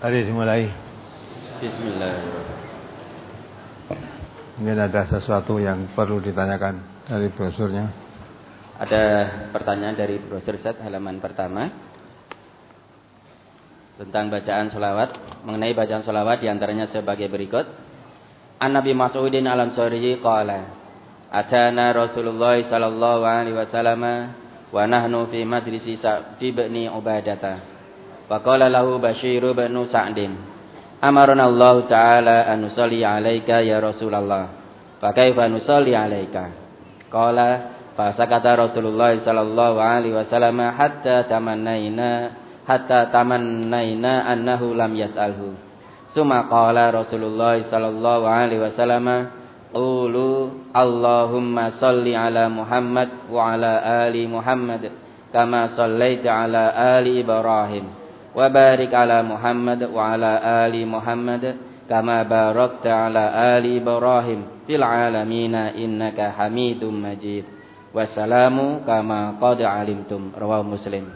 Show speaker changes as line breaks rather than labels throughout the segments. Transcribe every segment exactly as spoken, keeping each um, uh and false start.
Mari dimulai.
Bismillahirrahmanirrahim.
Mungkin ada sesuatu yang perlu ditanyakan dari brosurnya.
Ada pertanyaan dari brosur Ustaz halaman pertama tentang bacaan sholawat. Mengenai bacaan sholawat diantaranya sebagai berikut. An Nabi Mas'udin al-Ansari qala atana Rasulullah sallallahu alaihi wasallam wa nahnu fi majlisi Sa'd bin Ubadah. Wa qala lahu Bashir bin Sa'din amarna Allah Ta'ala an nusalli alaika ya Rasulullah. Fa kaifa nusalli alaika? Qala fa sakata Rasulullah sallallahu alaihi wasallam hatta tamannaina hatta tamannaina annahu lam yas'alhu. Summa qala Rasulullah sallallahu alaihi wasallam qulu Allahumma salli ala Muhammad wa ala ali Muhammad kama sallaita ala ali Ibrahim wa barik ala Muhammad wa ala ali Muhammad kama barakta ala ali Ibrahim fil alamin innaka Hamidum Majid. Wassalamu kama qad alimtum. Rawahu Muslim.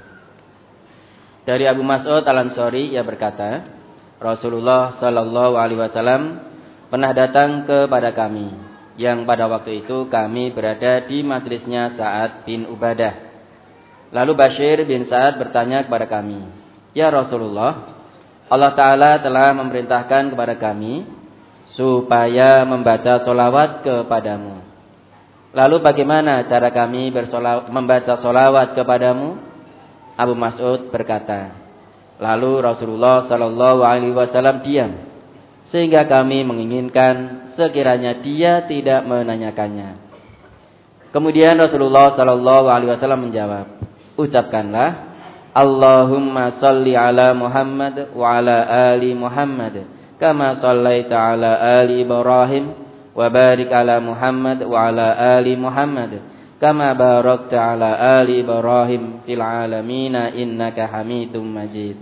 Dari Abu Mas'ud Al-Ansari ia berkata, Rasulullah sallallahu alaihi wasallam pernah datang kepada kami yang pada waktu itu kami berada di majlisnya Sa'ad bin Ubadah. Lalu Bashir bin Sa'ad bertanya kepada kami, "Ya Rasulullah, Allah Ta'ala telah memerintahkan kepada kami supaya membaca sholawat kepadamu. Lalu bagaimana cara kami bersolawat, membaca sholawat kepadamu?" Abu Mas'ud berkata, lalu Rasulullah sallallahu alaihi wasallam diam, sehingga kami menginginkan sekiranya dia tidak menanyakannya. Kemudian Rasulullah sallallahu alaihi wasallam menjawab, "Ucapkanlah Allahumma salli ala Muhammad wa ala ali Muhammad kama sallaita ala ali Ibrahim wa barik ala Muhammad wa ala ali Muhammad kama barakta ala ali Ibrahim fil alamin innaka Hamidum Majid."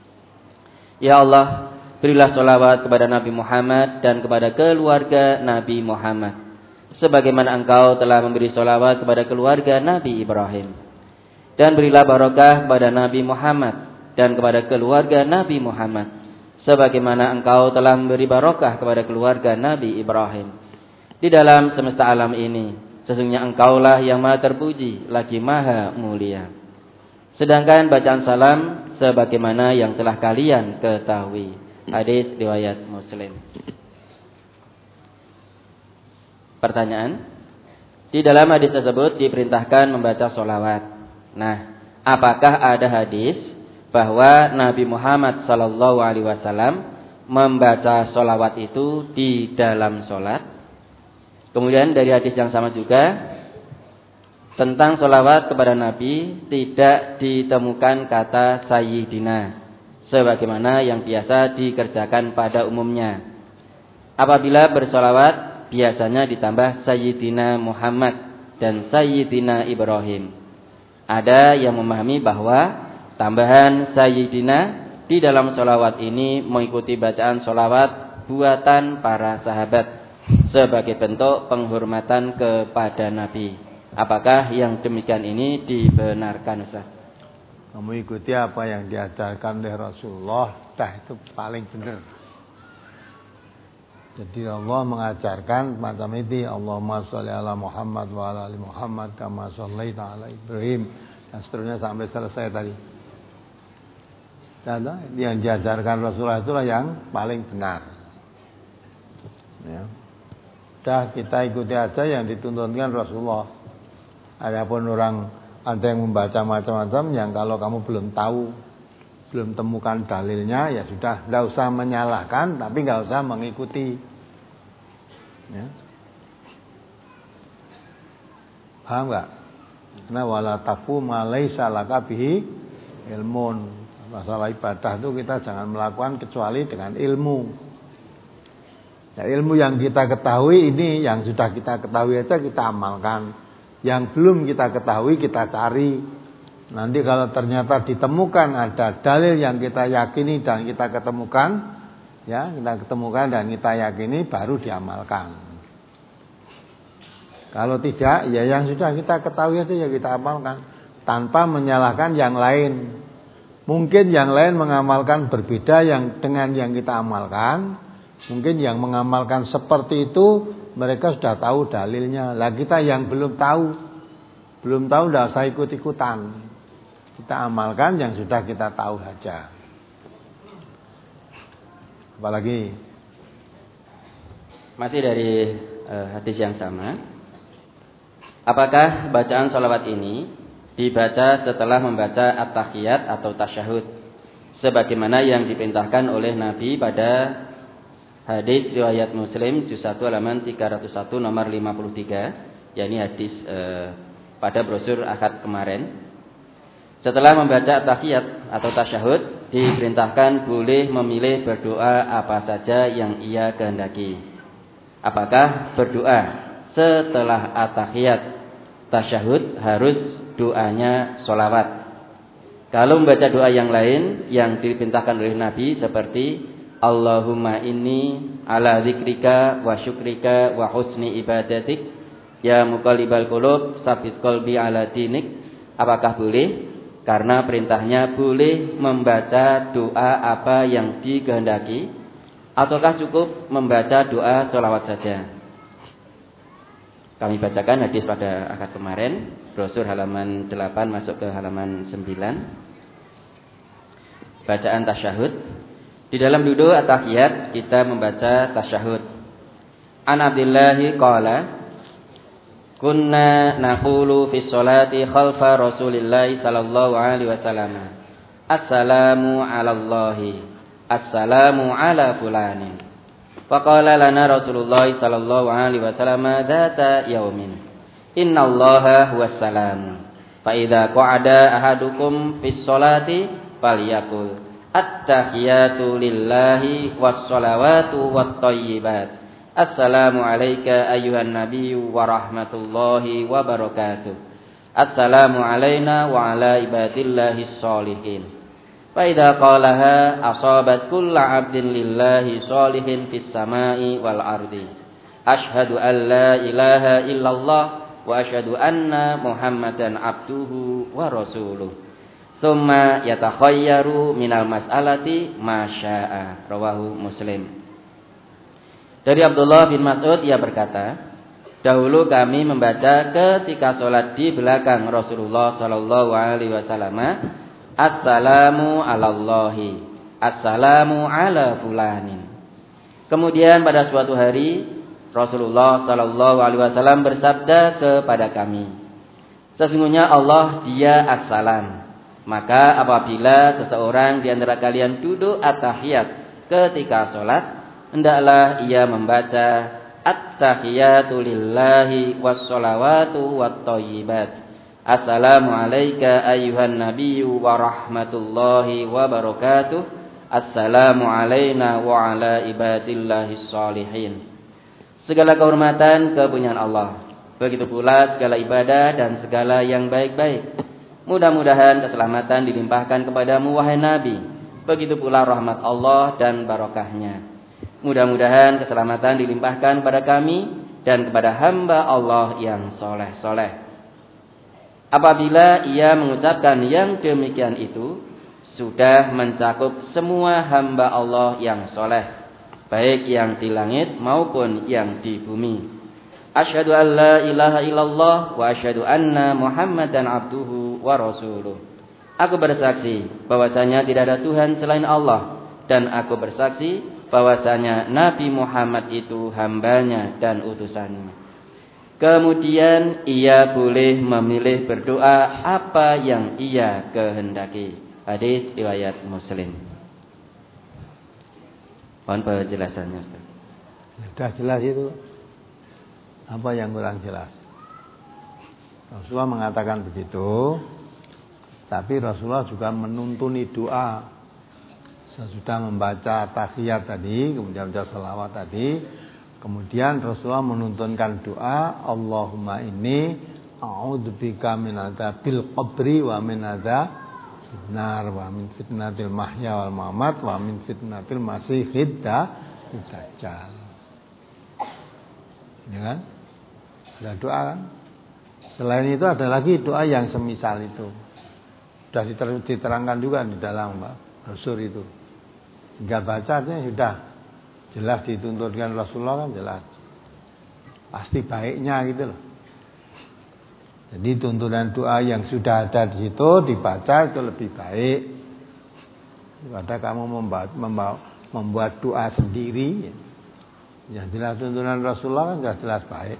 Ya Allah, berilah sholawat kepada Nabi Muhammad dan kepada keluarga Nabi Muhammad sebagaimana Engkau telah memberi sholawat kepada keluarga Nabi Ibrahim. Dan berilah barakah kepada Nabi Muhammad dan kepada keluarga Nabi Muhammad sebagaimana Engkau telah memberi barakah kepada keluarga Nabi Ibrahim. Di dalam semesta alam ini sesungguhnya Engkaulah yang maha terpuji lagi maha mulia. Sedangkan bacaan salam sebagaimana yang telah kalian ketahui. Hadis riwayat Muslim. Pertanyaan, di dalam hadis tersebut diperintahkan membaca sholawat. Nah, apakah ada hadis bahwa Nabi Muhammad sallallahu alaihi wasallam membaca sholawat itu di dalam sholat? Kemudian dari hadis yang sama juga tentang sholawat kepada Nabi tidak ditemukan kata Sayyidina sebagaimana yang biasa dikerjakan pada umumnya. Apabila bersolawat biasanya ditambah Sayyidina Muhammad dan Sayyidina Ibrahim. Ada yang memahami bahwa tambahan Sayyidina di dalam solawat ini mengikuti bacaan solawat buatan para sahabat sebagai bentuk penghormatan kepada Nabi. Apakah yang demikian ini dibenarkan, Ustaz?
Kamu ikuti apa yang diajarkan oleh Rasulullah, dah itu paling benar. Jadi Allah mengajarkan macam itu, Allahumma sholli ala Muhammad wa ala ali Muhammad kama shallaita ala Ibrahim dan seterusnya sampai selesai tadi. Dan yang diajarkan Rasulullah itulah yang paling benar. Ya. Dah kita ikuti aja yang dituntunkan Rasulullah. Adapun orang ada yang membaca macam-macam yang kalau kamu belum tahu, belum temukan dalilnya, ya sudah, tidak usah menyalahkan, tapi tidak usah mengikuti. Ya. Paham nggak? Karena wala tafu ma laisa laka bihi ilmun. Masalah ibadah itu kita jangan melakukan kecuali dengan ilmu. Ya, ilmu yang kita ketahui ini, yang sudah kita ketahui aja kita amalkan. Yang belum kita ketahui kita cari. Nanti kalau ternyata ditemukan ada dalil yang kita yakini dan kita ketemukan, ya kita ketemukan dan kita yakini, baru diamalkan. Kalau tidak, ya yang sudah kita ketahui aja ya kita amalkan tanpa menyalahkan yang lain. Mungkin yang lain mengamalkan berbeda yang dengan yang kita amalkan. Mungkin yang mengamalkan seperti itu mereka sudah tahu dalilnya. Lah kita yang belum tahu, belum tahu tidak usah ikut-ikutan. Kita amalkan yang sudah kita tahu saja. Apalagi
masih dari uh, hadis yang sama. Apakah bacaan sholawat ini dibaca setelah membaca at-tahiyat atau tasyahud sebagaimana yang diperintahkan oleh Nabi pada hadis riwayat Muslim juz satu halaman tiga ratus satu nomor lima puluh tiga, yakni hadis eh, pada brosur akad kemarin. Setelah membaca at-tahiyat atau tasyahud diperintahkan boleh memilih berdoa apa saja yang ia kehendaki. Apakah berdoa setelah at-tahiyat tasyahud harus doanya sholawat? Kalau membaca doa yang lain yang diperintahkan oleh Nabi seperti Allahumma inni ala zikrika wa syukrika wa husni ibadatik ya muqallibal qulub tsabit qalbi ala dinik, apakah boleh? Karena perintahnya boleh membaca doa apa yang dikehendaki, ataukah cukup membaca doa sholawat saja? Kami bacakan hadis pada akad kemarin, brosur halaman delapan masuk ke halaman sembilan. Bacaan tasyahud. Di dalam duduk at-tahiyat kita membaca tasyahud. An Abdillahi qala kunna naqulu fi sholati khalfa Rasulillahi sallallahu alaihi wasallam. Assalamu ala Allahi. Assalamu ala fulanin. Faqala lana Rasulullah sallallahu alaihi wasallam dzata yaumin innallaha huwas salam fa idza qa'ada ahadukum fis sholati falyaqul at-tahiyatu lillahi was shalawatu wat thayyibat assalamu alayka ayyuhan nabiyyu wa rahmatullahi wa barakatuh assalamu alayna wa ala ibadillahis sholihin. Faida qalaha asabat kulla 'abdin lillahi sholihin fis samai wal ardi. Asyhadu an la ilaha illallah wa asyhadu anna Muhammadan abduhu wa rasuluh. Tsumma yatakhayyaru minal mas'alati ma syaa. Rawahu Muslim. Dari Abdullah bin Mas'ud ia berkata, dahulu kami membaca ketika salat di belakang Rasulullah sallallahu alaihi wasallam, Assalamu alallahi, assalamu ala fulanin. Kemudian pada suatu hari Rasulullah sallallahu alaihi wasallam bersabda kepada kami, sesungguhnya Allah dia assalam. Maka apabila seseorang di antara kalian duduk at-tahiyat ketika salat, hendaklah ia membaca at-tahiyatu lillahi was shalawatu wat thayyibat. Assalamu alayka ayyuhan nabiyyu wa rahmatullahi wa barakatuh. Assalamu alayna wa ala ibadillahis sholihin. Segala kehormatan kepunyaan Allah, begitu pula segala ibadah dan segala yang baik-baik. Mudah-mudahan keselamatan dilimpahkan kepadamu wahai Nabi, begitu pula rahmat Allah dan barakahnya. Mudah-mudahan keselamatan dilimpahkan kepada kami dan kepada hamba Allah yang soleh-soleh. Apabila ia mengucapkan yang demikian itu, sudah mencakup semua hamba Allah yang soleh, baik yang di langit maupun yang di bumi. Asyhadu an la ilaha illallah wa asyhadu anna Muhammadan abduhu wa rasuluh. Aku bersaksi bahwasanya tidak ada Tuhan selain Allah, dan aku bersaksi bahwasanya Nabi Muhammad itu hambanya dan utusannya. Kemudian ia boleh memilih berdoa apa yang ia kehendaki. Hadis riwayat Muslim. Mohon penjelasannya, Ustaz.
Sudah jelas itu. Apa yang kurang jelas? Rasulullah mengatakan begitu, tapi Rasulullah juga menuntuni doa. Sesudah membaca tahiyat tadi, kemudian membaca salawat tadi, kemudian Rasulullah menuntunkan doa, Allahumma inni a'udzubika min adzabil qabri wa min adzabil nar wa min fitnatil mahya wal mamat wa min fitnatil masiihid dajjal. Ya kan? Ada doa kan? Selain itu ada lagi doa yang semisal itu. Sudah diterangkan juga di dalam brosur itu. Enggak bacanya sudah jelas dituntutkan Rasulullah kan jelas. Pasti baiknya gitu loh. Jadi tuntunan doa yang sudah ada di situ dibaca itu lebih baik daripada kamu membuat, membuat doa sendiri. Yang jelas tuntunan Rasulullah kan jelas, jelas baik.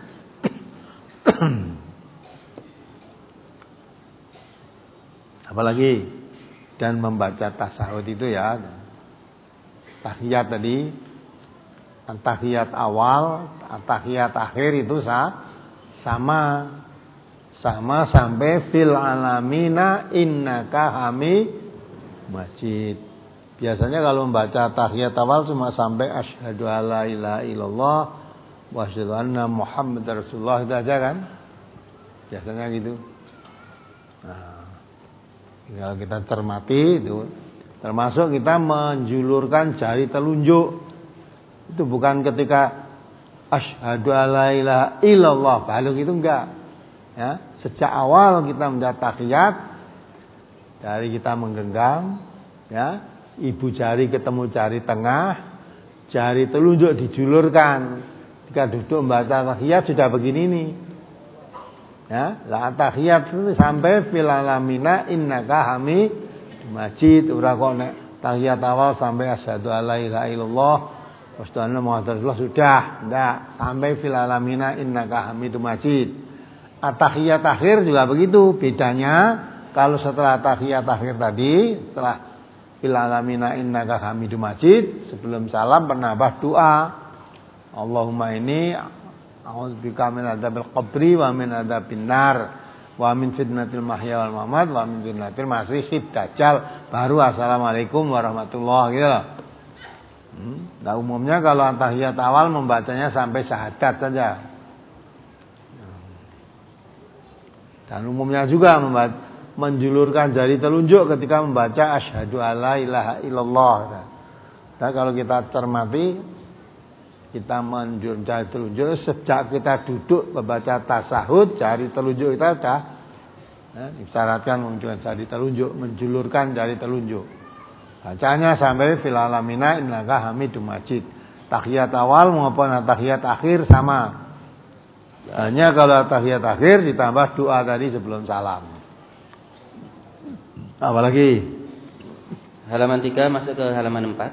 Apalagi dan membaca tasawuf itu ya, tahiyat tadi, tahiyat awal, tahiyat akhir itu sah, sama sama sampai fil alamina innaka hamid majid. Biasanya kalau membaca tahiyat awal cuma sampai asyhadu alla ilaha illallah wa asyhadu anna muhammadar rasulullah itu aja kan? Biasanya gitu. Nah, kalau kita cermati itu termasuk kita menjulurkan jari telunjuk. Itu bukan ketika asyhadu alla ilaha illallah baru gitu enggak. Ya, sejak awal kita membaca tahiyat dari kita menggenggam ya, ibu jari ketemu jari tengah, jari telunjuk dijulurkan. Jika duduk membaca tahiyat sudah begini nih. Ya, la tahiyat itu sampai fil alamina innaka hamid majid. Ora kok nek tahiyat awal sampai asyhadu alla ilaha illallah wa asyhadu anna muhammadar rasulullah sudah, enggak, sampai fil alamina innaka hamidum majid. At-tahiyat akhir juga begitu. Bedanya kalau setelah tahiyat akhir tadi, setelah fil alamina innaka hamidum majid, sebelum salam penambah doa. Allahumma inni a'udzubika min adzabil qabri wa min adzabin nar wa min fitnatil mahya wal mamat wa min fitnatil masiihid dajjal. Baru assalamualaikum warahmatullahi gitu loh. Hmm. Nah, umumnya kalau tahiyat awal membacanya sampai syahadat saja. Dan umumnya juga menjulurkan jari telunjuk ketika membaca asyhadu alla ilaha illallah. Nah, kalau kita cermati, kita menjulurkan jari telunjuk sejak kita duduk membaca tasahud, jari telunjuk kita sudah ya, disyaratkan menjulurkan jari telunjuk, menjulurkan jari telunjuk. Bacanya sampai fil alamina innaka hamidum majid. Tahiyat awal maupun tahiyat akhir sama. Hanya kalau tahiyat akhir ditambah doa tadi sebelum salam. Apalagi
halaman tiga masuk ke halaman empat.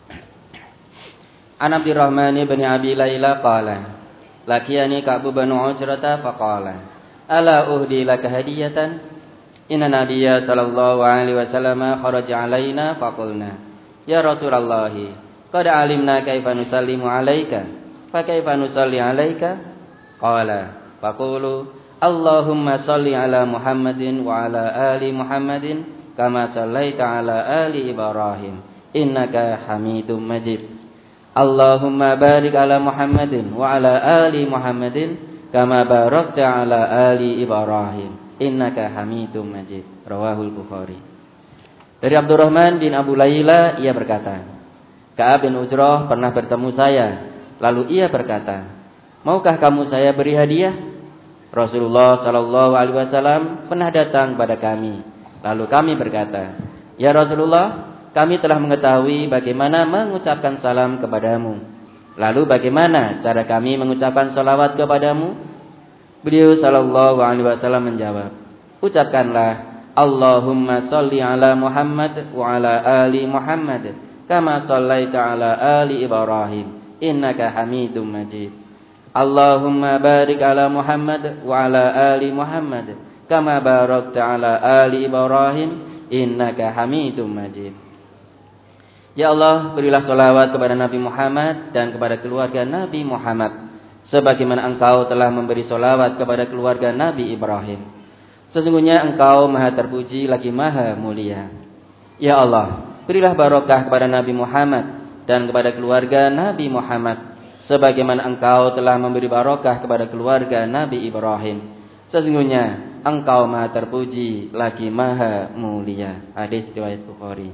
An Abdurrahman bin Abi Laila qala lakiyani Ka'b bin Ujrata faqala ala uhdi laka hadiyatan inna nabiyya sallallahu alaihi wasallam kharaja alaina faqulna ya Rasulullah qad alimna kaifa nusallimu alayka fa kaifa nusalli alayka qala faqulu Allahumma salli ala Muhammadin wa ala ali Muhammadin kama sallaita ala ali Ibrahim innaka Hamidum Majid. Allahumma barik ala Muhammadin wa ala ali Muhammadin kama barakta ala ali Ibrahim innaka Hamidum Majid. Rawahul Bukhari. Dari Abdurrahman bin Abu Laila ia berkata, Ka'ab bin Ujrah pernah bertemu saya, lalu ia berkata, maukah kamu saya beri hadiah? Rasulullah sallallahu alaihi wasallam pernah datang pada kami. Lalu kami berkata, ya Rasulullah, kami telah mengetahui bagaimana mengucapkan salam kepadamu. Lalu bagaimana cara kami mengucapkan salawat kepadamu? Beliau sallallahu alaihi wasallam menjawab, ucapkanlah Allahumma salli ala Muhammad wa ala ali Muhammad kama sallaita ala ali Ibrahim innaka Hamidum Majid. Allahumma barik ala Muhammad wa ala ali Muhammad kama barakta ala ali Ibrahim innaka Hamidum Majid. Ya Allah, berilah salawat kepada Nabi Muhammad dan kepada keluarga Nabi Muhammad sebagaimana Engkau telah memberi salawat kepada keluarga Nabi Ibrahim. Sesungguhnya Engkau Maha terpuji lagi Maha mulia. Ya Allah, berilah barokah kepada Nabi Muhammad dan kepada keluarga Nabi Muhammad sebagaimana Engkau telah memberi barokah kepada keluarga Nabi Ibrahim. Sesungguhnya Engkau Maha terpuji lagi Maha mulia. Hadis riwayat Bukhari.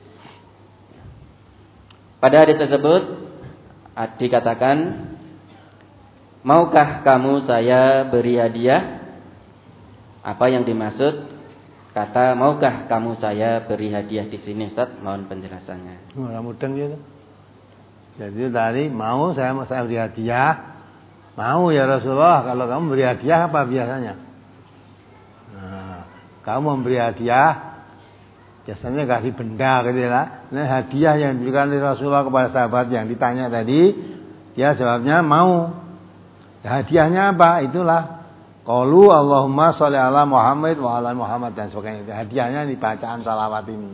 Pada hadis tersebut dikatakan, maukah kamu saya beri hadiah? Apa yang dimaksud? kata, maukah kamu saya beri hadiah di sini Ustaz? Mohon penjelasannya.
Ora mudeng gitu. Jadi tadi mau saya mau saya beri hadiah. Mau ya Rasulullah, kalau kamu beri hadiah apa biasanya? Nah, kamu memberi hadiah biasanya kasih benda gitu lah. Nah, hadiah yang diberikan oleh Rasulullah kepada sahabat yang ditanya tadi, dia jawabnya mau. Ya, hadiahnya apa? Itulah qaulu Allahumma sholli ala Muhammad wa ala Muhammad dan sebagainya. Hadiahnya di bacaan salawat ini.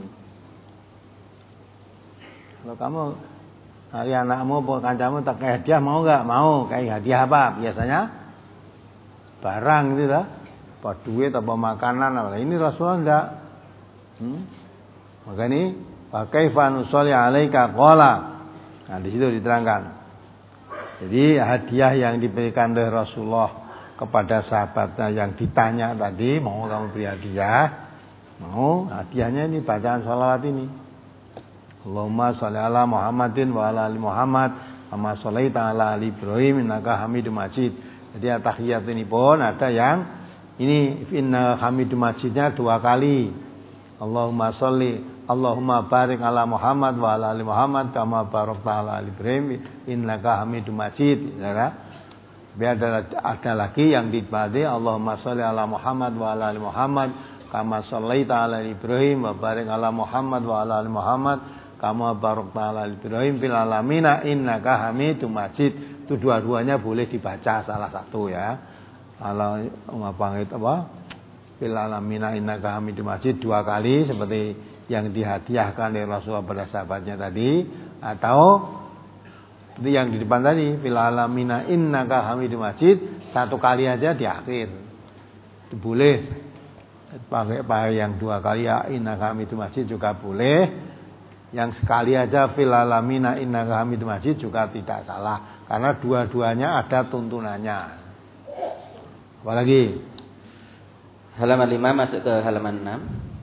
Kalau kamu hari anakmu, kancamu tak kayak hadiah mau enggak? Mau. Kayak hadiah apa? Biasanya barang gitu lah. Apa duit apa makanan apa. Ini Rasulullah enggak. Hmm? Maka ini fa kaifa nusolli alaika qala. Nah, di situ diterangkan. Jadi hadiah yang diberikan oleh Rasulullah kepada sahabatnya yang ditanya tadi, mau kamu beri hadiah? Mau. Hadiahnya ini bacaan salawat ini. Allahumma sholli ala Muhammadin wa ala ali Muhammad kama sholaita ala ali Ibrahim innaka Hamidum Majid. Jadi tahiyat ini pun ada yang ini inna Hamidum Majidnya dua kali. Allahumma sholli Allahumma barik ala Muhammad wa ala ali Muhammad kama barakta ala ali Ibrahim innaka Hamidum Majid. Ya. Biar ada, ada lagi yang dibaca Allahumma sholli ala Muhammad wa ala ali Muhammad kama sholaita ala Ibrahim wa barik ala Muhammad wa ala ali Muhammad kama barakta ala Ibrahim fil alamin innaka Hamidum Majid. Itu dua-duanya boleh dibaca salah satu ya. Kalau apa itu apa? Fil alamin innaka Hamidum Majid dua kali seperti yang dihadiahkan oleh Rasulullah pada sahabatnya tadi, atau itu yang di depan tadi fil alamin innaka Hamidum Majid satu kali aja di akhir. Itu boleh. Pakai pakai yang dua kali ya innaka Hamidum Majid juga boleh. Yang sekali aja fil alamina innaka Hamidum Majid juga tidak salah karena dua-duanya ada tuntunannya. Apalagi
halaman lima masuk ke halaman enam.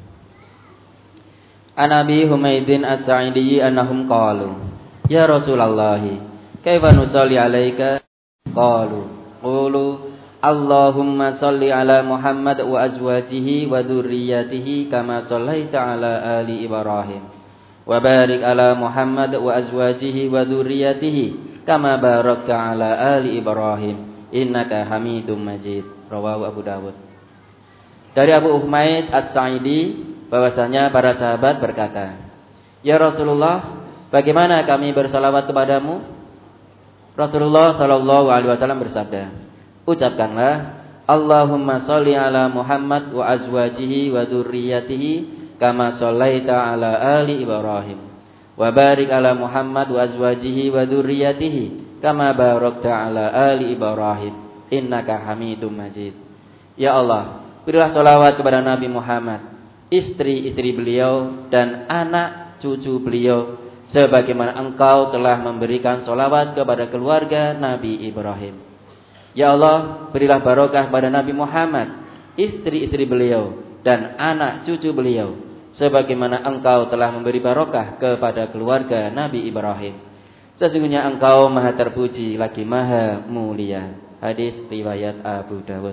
An Abi Humaidin As-Sa'idi annahum qalu ya Rasulullah kaifa nusalli alaika qalu qulu Allahumma salli ala Muhammad wa azwajihi wa dzurriyyatihi kama shallaita ala ali Ibrahim wa barik ala Muhammad wa azwajihi wa dzurriyyatihi kama barakta ala ali Ibrahim innaka Hamidum Majid. Rawahu Abu Dawud. Dari Abu Humaid As-Sa'idi bahwasanya para sahabat berkata, "Ya Rasulullah, bagaimana kami bersalawat kepadamu?" Rasulullah sallallahu alaihi wasallam bersabda, "Ucapkanlah Allahumma sholli ala Muhammad wa azwajihi wa dzurriyyatihi kama shallaita ala ali Ibrahim wa barik ala Muhammad wa azwajihi wa dzurriyyatihi kama barakta ala ali Ibrahim innaka Hamidum Majid." Ya Allah, berilah salawat kepada Nabi Muhammad, istri-istri beliau dan anak cucu beliau sebagaimana engkau telah memberikan salawat kepada keluarga Nabi Ibrahim. Ya Allah, berilah barokah kepada Nabi Muhammad, istri-istri beliau dan anak cucu beliau sebagaimana engkau telah memberi barokah kepada keluarga Nabi Ibrahim. Sesungguhnya engkau maha terpuji lagi maha mulia. Hadis riwayat Abu Dawud.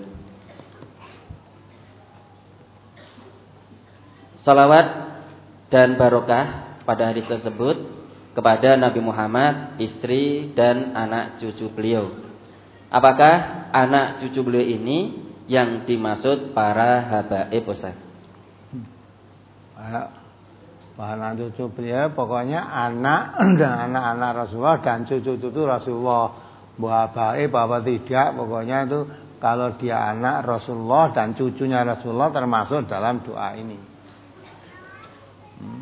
Salawat dan barokah pada hadis tersebut kepada Nabi Muhammad, istri dan anak cucu beliau. Apakah anak cucu beliau ini yang dimaksud para habaib Ustaz?
Anak cucu beliau pokoknya anak dan anak-anak Rasulullah dan cucu-cucu Rasulullah. Buah baik bahwa tidak, pokoknya itu kalau dia anak Rasulullah dan cucunya Rasulullah termasuk dalam doa ini. Hmm.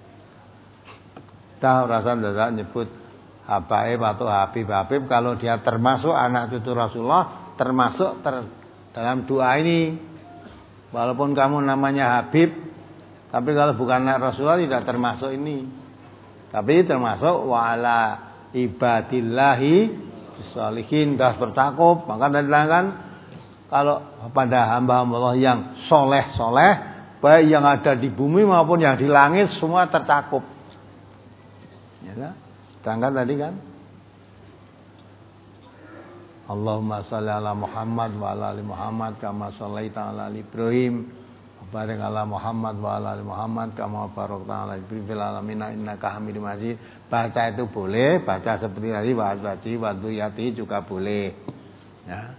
Tahu rasa tidak nyebut habaib atau habib-habib, kalau dia termasuk anak cucu Rasulullah termasuk ter, dalam doa ini. Walaupun kamu namanya Habib, tapi kalau bukan anak Rasulullah tidak termasuk ini. Tapi termasuk wa'ala ibadillahi sholihin, gas bertakub. Maka tadi kan kalau pada hamba-hamba Allah yang soleh-soleh, baik yang ada di bumi maupun yang di langit semua tercakup. Ya, sedangkan tadi kan Allahumma sholli ala Muhammad wa ala ali Muhammad kama shallaita ala ali Ibrahim wa Barik ala Muhammad wa ala ali Muhammad kama barakta ala Ibrahim fil alamin innaka Hamidum Majid. Baca itu boleh, baca seperti tadi wa azwaji wa dzurriyyati juga boleh. Ya.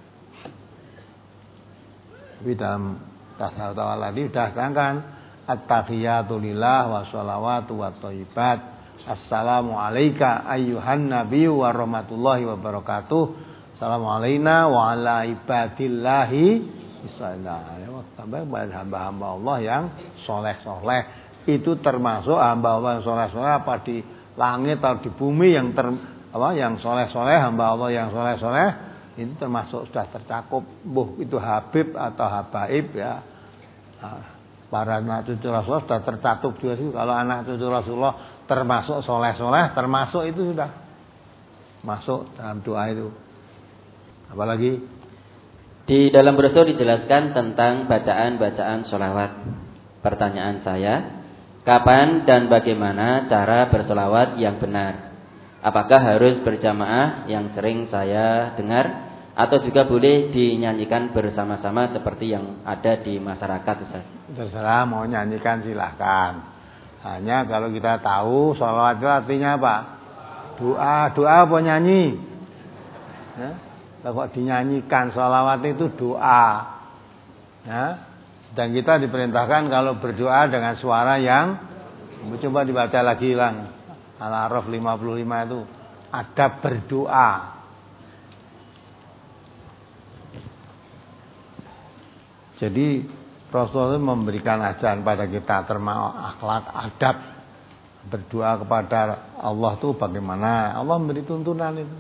Tapi dalam tasawuf tadi sudah kan at-tahiyatu lillah wa sholawatu wa thayyibat. Assalamu alayka ayyuhan nabiyyu wa rahmatullahi wa barakatuh. Assalamu alayna wa ala ibadillahi Bismillah. Tambah hamba-hamba Allah yang soleh-soleh. Itu termasuk hamba Allah yang soleh-soleh apa di langit atau di bumi yang ter, apa yang soleh-soleh, hamba Allah yang soleh-soleh itu termasuk sudah tercakup. Buh itu Habib atau Habaib ya. Nah, para anak cucu Rasulullah sudah tercakup juga sih. Kalau anak cucu Rasulullah termasuk soleh-soleh, termasuk itu sudah masuk dalam doa itu. Apalagi
di dalam brosur dijelaskan tentang bacaan-bacaan sholawat. Pertanyaan saya, kapan dan bagaimana cara bersolawat yang benar? Apakah harus berjamaah yang sering saya dengar, atau juga boleh dinyanyikan bersama-sama seperti yang ada di masyarakat, Ustaz?
Terserah, mau nyanyikan silahkan. Hanya kalau kita tahu sholawat itu artinya apa? Doa, doa apa nyanyi? Ya? Kalau dinyanyikan sholawat itu doa, ya. Dan kita diperintahkan kalau berdoa dengan suara yang, coba dibaca lagi lang, Al-A'raf lima puluh lima itu adab berdoa. Jadi Rasulullah memberikan ajaran pada kita termasuk akhlak adab berdoa kepada Allah itu bagaimana? Allah memberi tuntunan itu.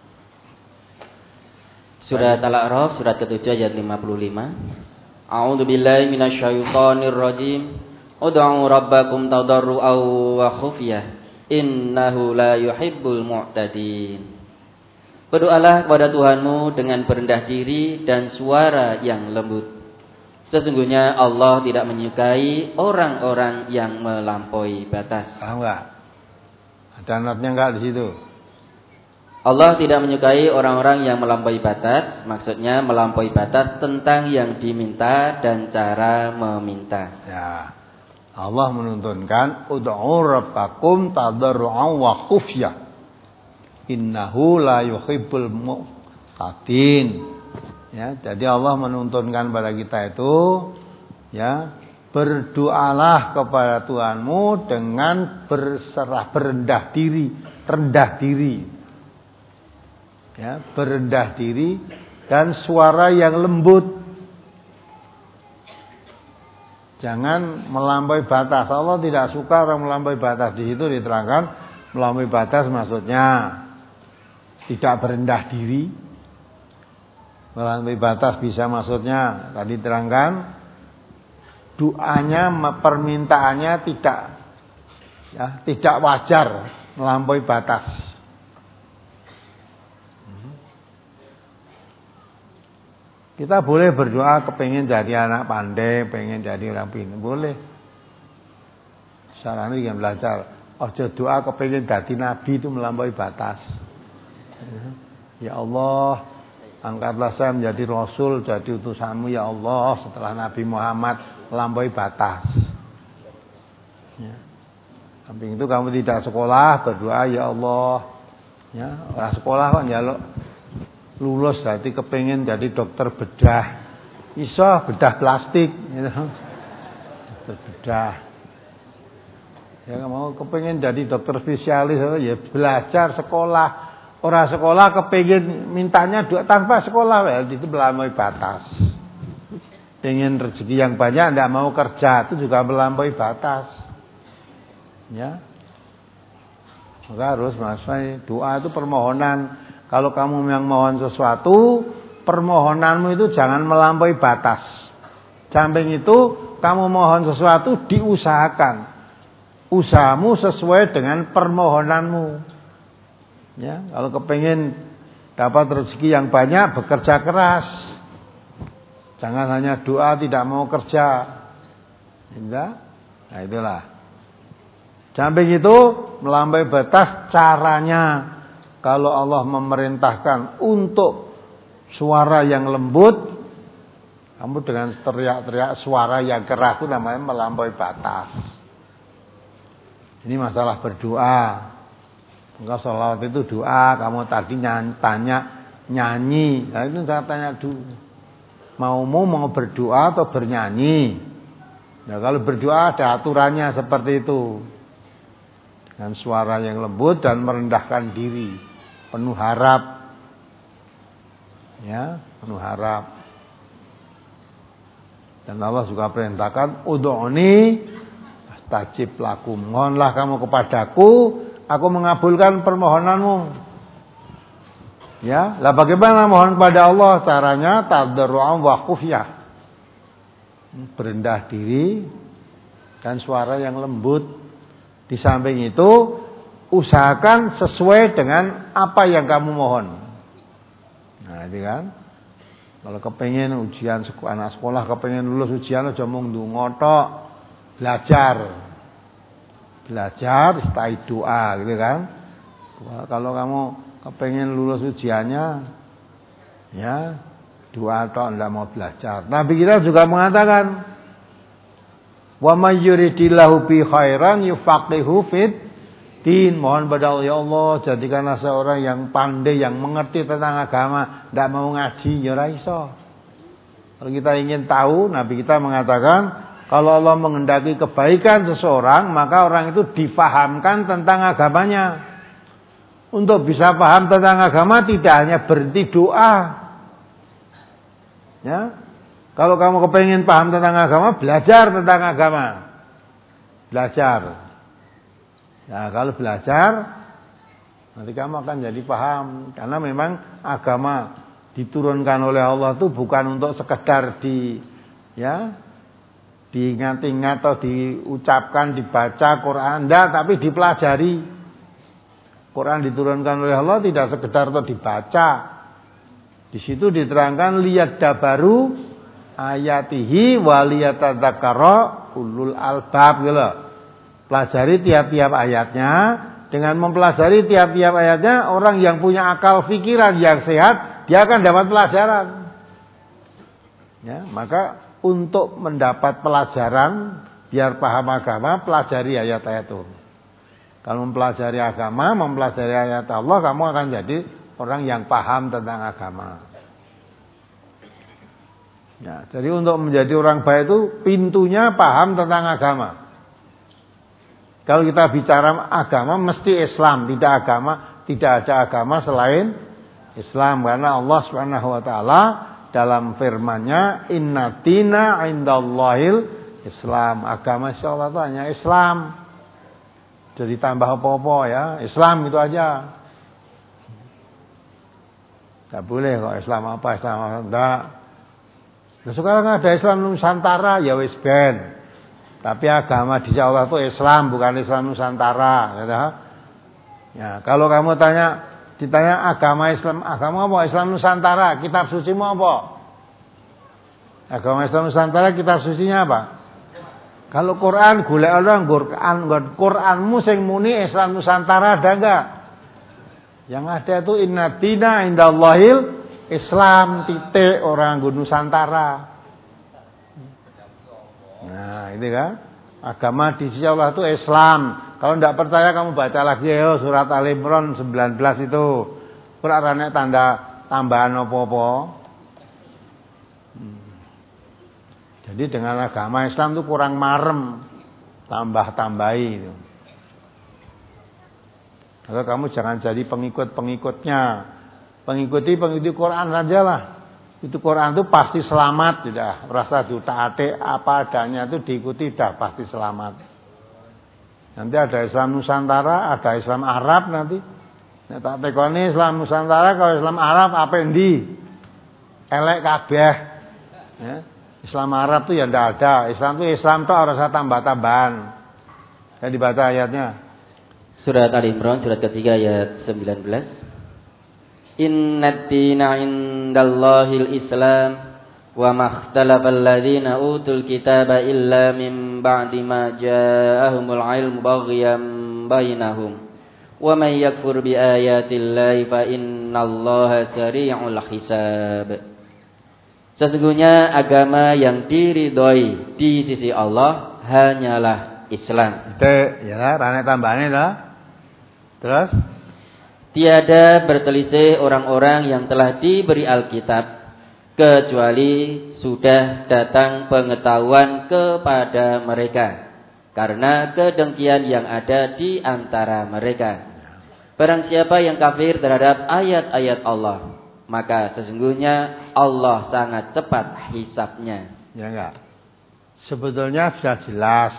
Surat Al-A'raf surat ketujuh ayat lima puluh lima. A'udzu billahi minasyaitonir rajim. Ud'u rabbakum tadarruan wa khufyah innahu la yuhibbul mu'tadin. Berdoalah kepada Tuhanmu dengan berendah diri dan suara yang lembut. Sesungguhnya Allah tidak menyukai orang-orang yang melampaui batas.
Paham enggak? Ada notnya enggak di situ?
Allah tidak menyukai orang-orang yang melampaui batas. Maksudnya melampaui batas tentang yang diminta dan cara meminta. Ya.
Allah menuntunkan ud'u rabbakum tadarruan wa khufyah. Innahu la yuhibbul mu'tadin. Ya, jadi Allah menuntunkan pada kita itu ya, berdoalah kepada Tuhanmu dengan berserah berendah diri, rendah diri. Ya, berendah diri dan suara yang lembut. Jangan melampaui batas. Allah tidak suka orang melampaui batas. Di situ diterangkan melampaui batas maksudnya tidak berendah diri. Melampaui batas bisa maksudnya tadi diterangkan doanya, permintaannya tidak ya, tidak wajar melampaui batas. Kita boleh berdoa kepengen jadi anak pandai, pengen jadi orang pintar, boleh. Saran ini yang belajar. Ojo doa kepengen jadi nabi itu melampaui batas. Ya Allah, angkatlah saya menjadi rasul, jadi utusanmu ya Allah setelah Nabi Muhammad melampaui batas. Ya. Samping itu kamu tidak sekolah berdoa ya Allah. Ya, orang sekolah kan ya lo. Lulus jadi kepengen jadi dokter bedah, iso bedah plastik, you know. Dokter bedah. Ya mau kepengen jadi dokter spesialis, ya belajar sekolah. Orang sekolah kepengen mintanya doa tanpa sekolah, ya itu melampaui batas. Pengen rezeki yang banyak, tidak mau kerja, itu juga melampaui batas. Ya, maka harus maksudnya doa itu permohonan. Kalau kamu yang mohon sesuatu, permohonanmu itu jangan melampaui batas. Samping itu, kamu mohon sesuatu diusahakan. Usahamu sesuai dengan permohonanmu. Ya, kalau kepingin dapat rezeki yang banyak, bekerja keras. Jangan hanya doa tidak mau kerja. Enggak? Nah itulah. Samping itu, melampaui batas caranya. Kalau Allah memerintahkan untuk suara yang lembut, Kamu dengan teriak-teriak suara yang keras itu namanya melampaui batas. Ini masalah berdoa. Engkau sholawat itu doa, kamu tadi nyanyi, tanya nyanyi. Nah itu saya tanya dulu. Maumu mau berdoa atau bernyanyi? Nah kalau berdoa ada aturannya seperti itu. Dengan suara yang lembut dan merendahkan diri, penuh harap, ya, penuh harap. Dan Allah juga perintahkan, ud'uni astajib lakum. Mohonlah kamu kepadaku, aku mengabulkan permohonanmu. Ya, lah bagaimana mohon kepada Allah? Caranya tadarru'an wa khufyah. Berendah diri dan suara yang lembut. Di samping itu, usahakan sesuai dengan apa yang kamu mohon. Nah, itu kan. Kalau kepengen ujian anak sekolah, kepengen lulus ujian, aja mung ndonga tok. Belajar. Belajar, setelah doa, gitu kan. Kalau kamu kepengen lulus ujiannya, ya, doa tok, enggak mau belajar. Nabi kita juga mengatakan, wa may yuridillahu bi khairan yufaqihu fid din. Mohon pada Allah, ya Allah, jadikanlah seorang yang pandai, yang mengerti tentang agama, tidak mau ngaji, ya ora iso. Kalau kita ingin tahu, Nabi kita mengatakan, kalau Allah menghendaki kebaikan seseorang, maka orang itu difahamkan tentang agamanya. Untuk bisa paham tentang agama tidak hanya berhenti doa. Ya. Kalau kamu kepengen paham tentang agama, belajar tentang agama. Belajar. Nah, kalau belajar, nanti kamu akan jadi paham. Karena memang agama diturunkan oleh Allah itu bukan untuk sekedar di, ya, diingat-ingat atau diucapkan, dibaca Quran, enggak, tapi dipelajari. Quran diturunkan oleh Allah tidak sekedar untuk dibaca. Di situ diterangkan lihat dabaru ayatihi waliyatadzakara ulul albab gitu. Pelajari tiap-tiap ayatnya. Dengan mempelajari tiap-tiap ayatnya, orang yang punya akal pikiran yang sehat, dia akan dapat pelajaran. Ya, maka untuk mendapat pelajaran biar paham agama, pelajari ayat-ayat itu. Kalau mempelajari agama, mempelajari ayat Allah, kamu akan jadi orang yang paham tentang agama. Ya, jadi untuk menjadi orang baik itu pintunya paham tentang agama. Kalau kita bicara agama mesti Islam, tidak agama, tidak ada agama selain Islam, karena Allah Subhanahu wa taala dalam firman-Nya inna dina indallahil Islam. Agama insyaallah itu hanya Islam. Jadi tambah apa-apa ya, Islam itu aja. Enggak boleh kok Islam apa Islam apa enggak. Nah, sekarang ada Islam Nusantara ya wis ben. Tapi agama di Allah itu Islam, bukan Islam Nusantara, ya. Ya, kalau kamu tanya ditanya agama Islam, agama apa? Islam Nusantara, kitab sucimu apa? Agama Islam Nusantara, kitab sucinya apa? Kalau Quran golek orang Quran, Quranmu sing muni Islam Nusantara ada enggak? Yang ada itu inna dina indallahil Islam titik orang Nusantara. Nah, ini kan agama di sisi Allah itu Islam. Kalau tidak percaya kamu baca lagi ya surat Al Imran sembilan belas itu. Ora ana tanda tambahan apa-apa. Hmm. Jadi dengan agama Islam itu kurang marem, tambah-tambahi itu. Kalau kamu jangan jadi pengikut-pengikutnya. Pengikuti pengikuti Quran sajalah. Itu Quran itu pasti selamat, tidak rasa ditaati apa adanya itu diikuti dah pasti selamat. Nanti ada Islam Nusantara, ada Islam Arab nanti. Nek tak tekoni Islam Nusantara kalau Islam Arab apa endi? Elek kabeh. Ya. Islam Arab itu ya ndak ada. Islam itu Islam tok ora usah tambah-tambahan. Ya dibaca ayatnya.
Surat Al Imran surat ketiga ayat sembilan belas. Inna dina indallahil Islam wa makhtalafa alladhina utul kitaba illa min ba'di ma ja'ahumul ilmu baghyan bainahum wa man yakfur bi ayatillahi fa innallaha sari'ul hisab. Sesungguhnya agama yang diridhoi di sisi Allah hanyalah Islam.
Itu ya, rane tambahane to. Terus
tiada berselisih orang-orang yang telah diberi Alkitab kecuali sudah datang pengetahuan kepada mereka karena kedengkian yang ada di antara mereka. Barang siapa yang kafir terhadap ayat-ayat Allah, maka sesungguhnya Allah sangat cepat hisabnya.
Ya enggak? Sebetulnya sudah jelas.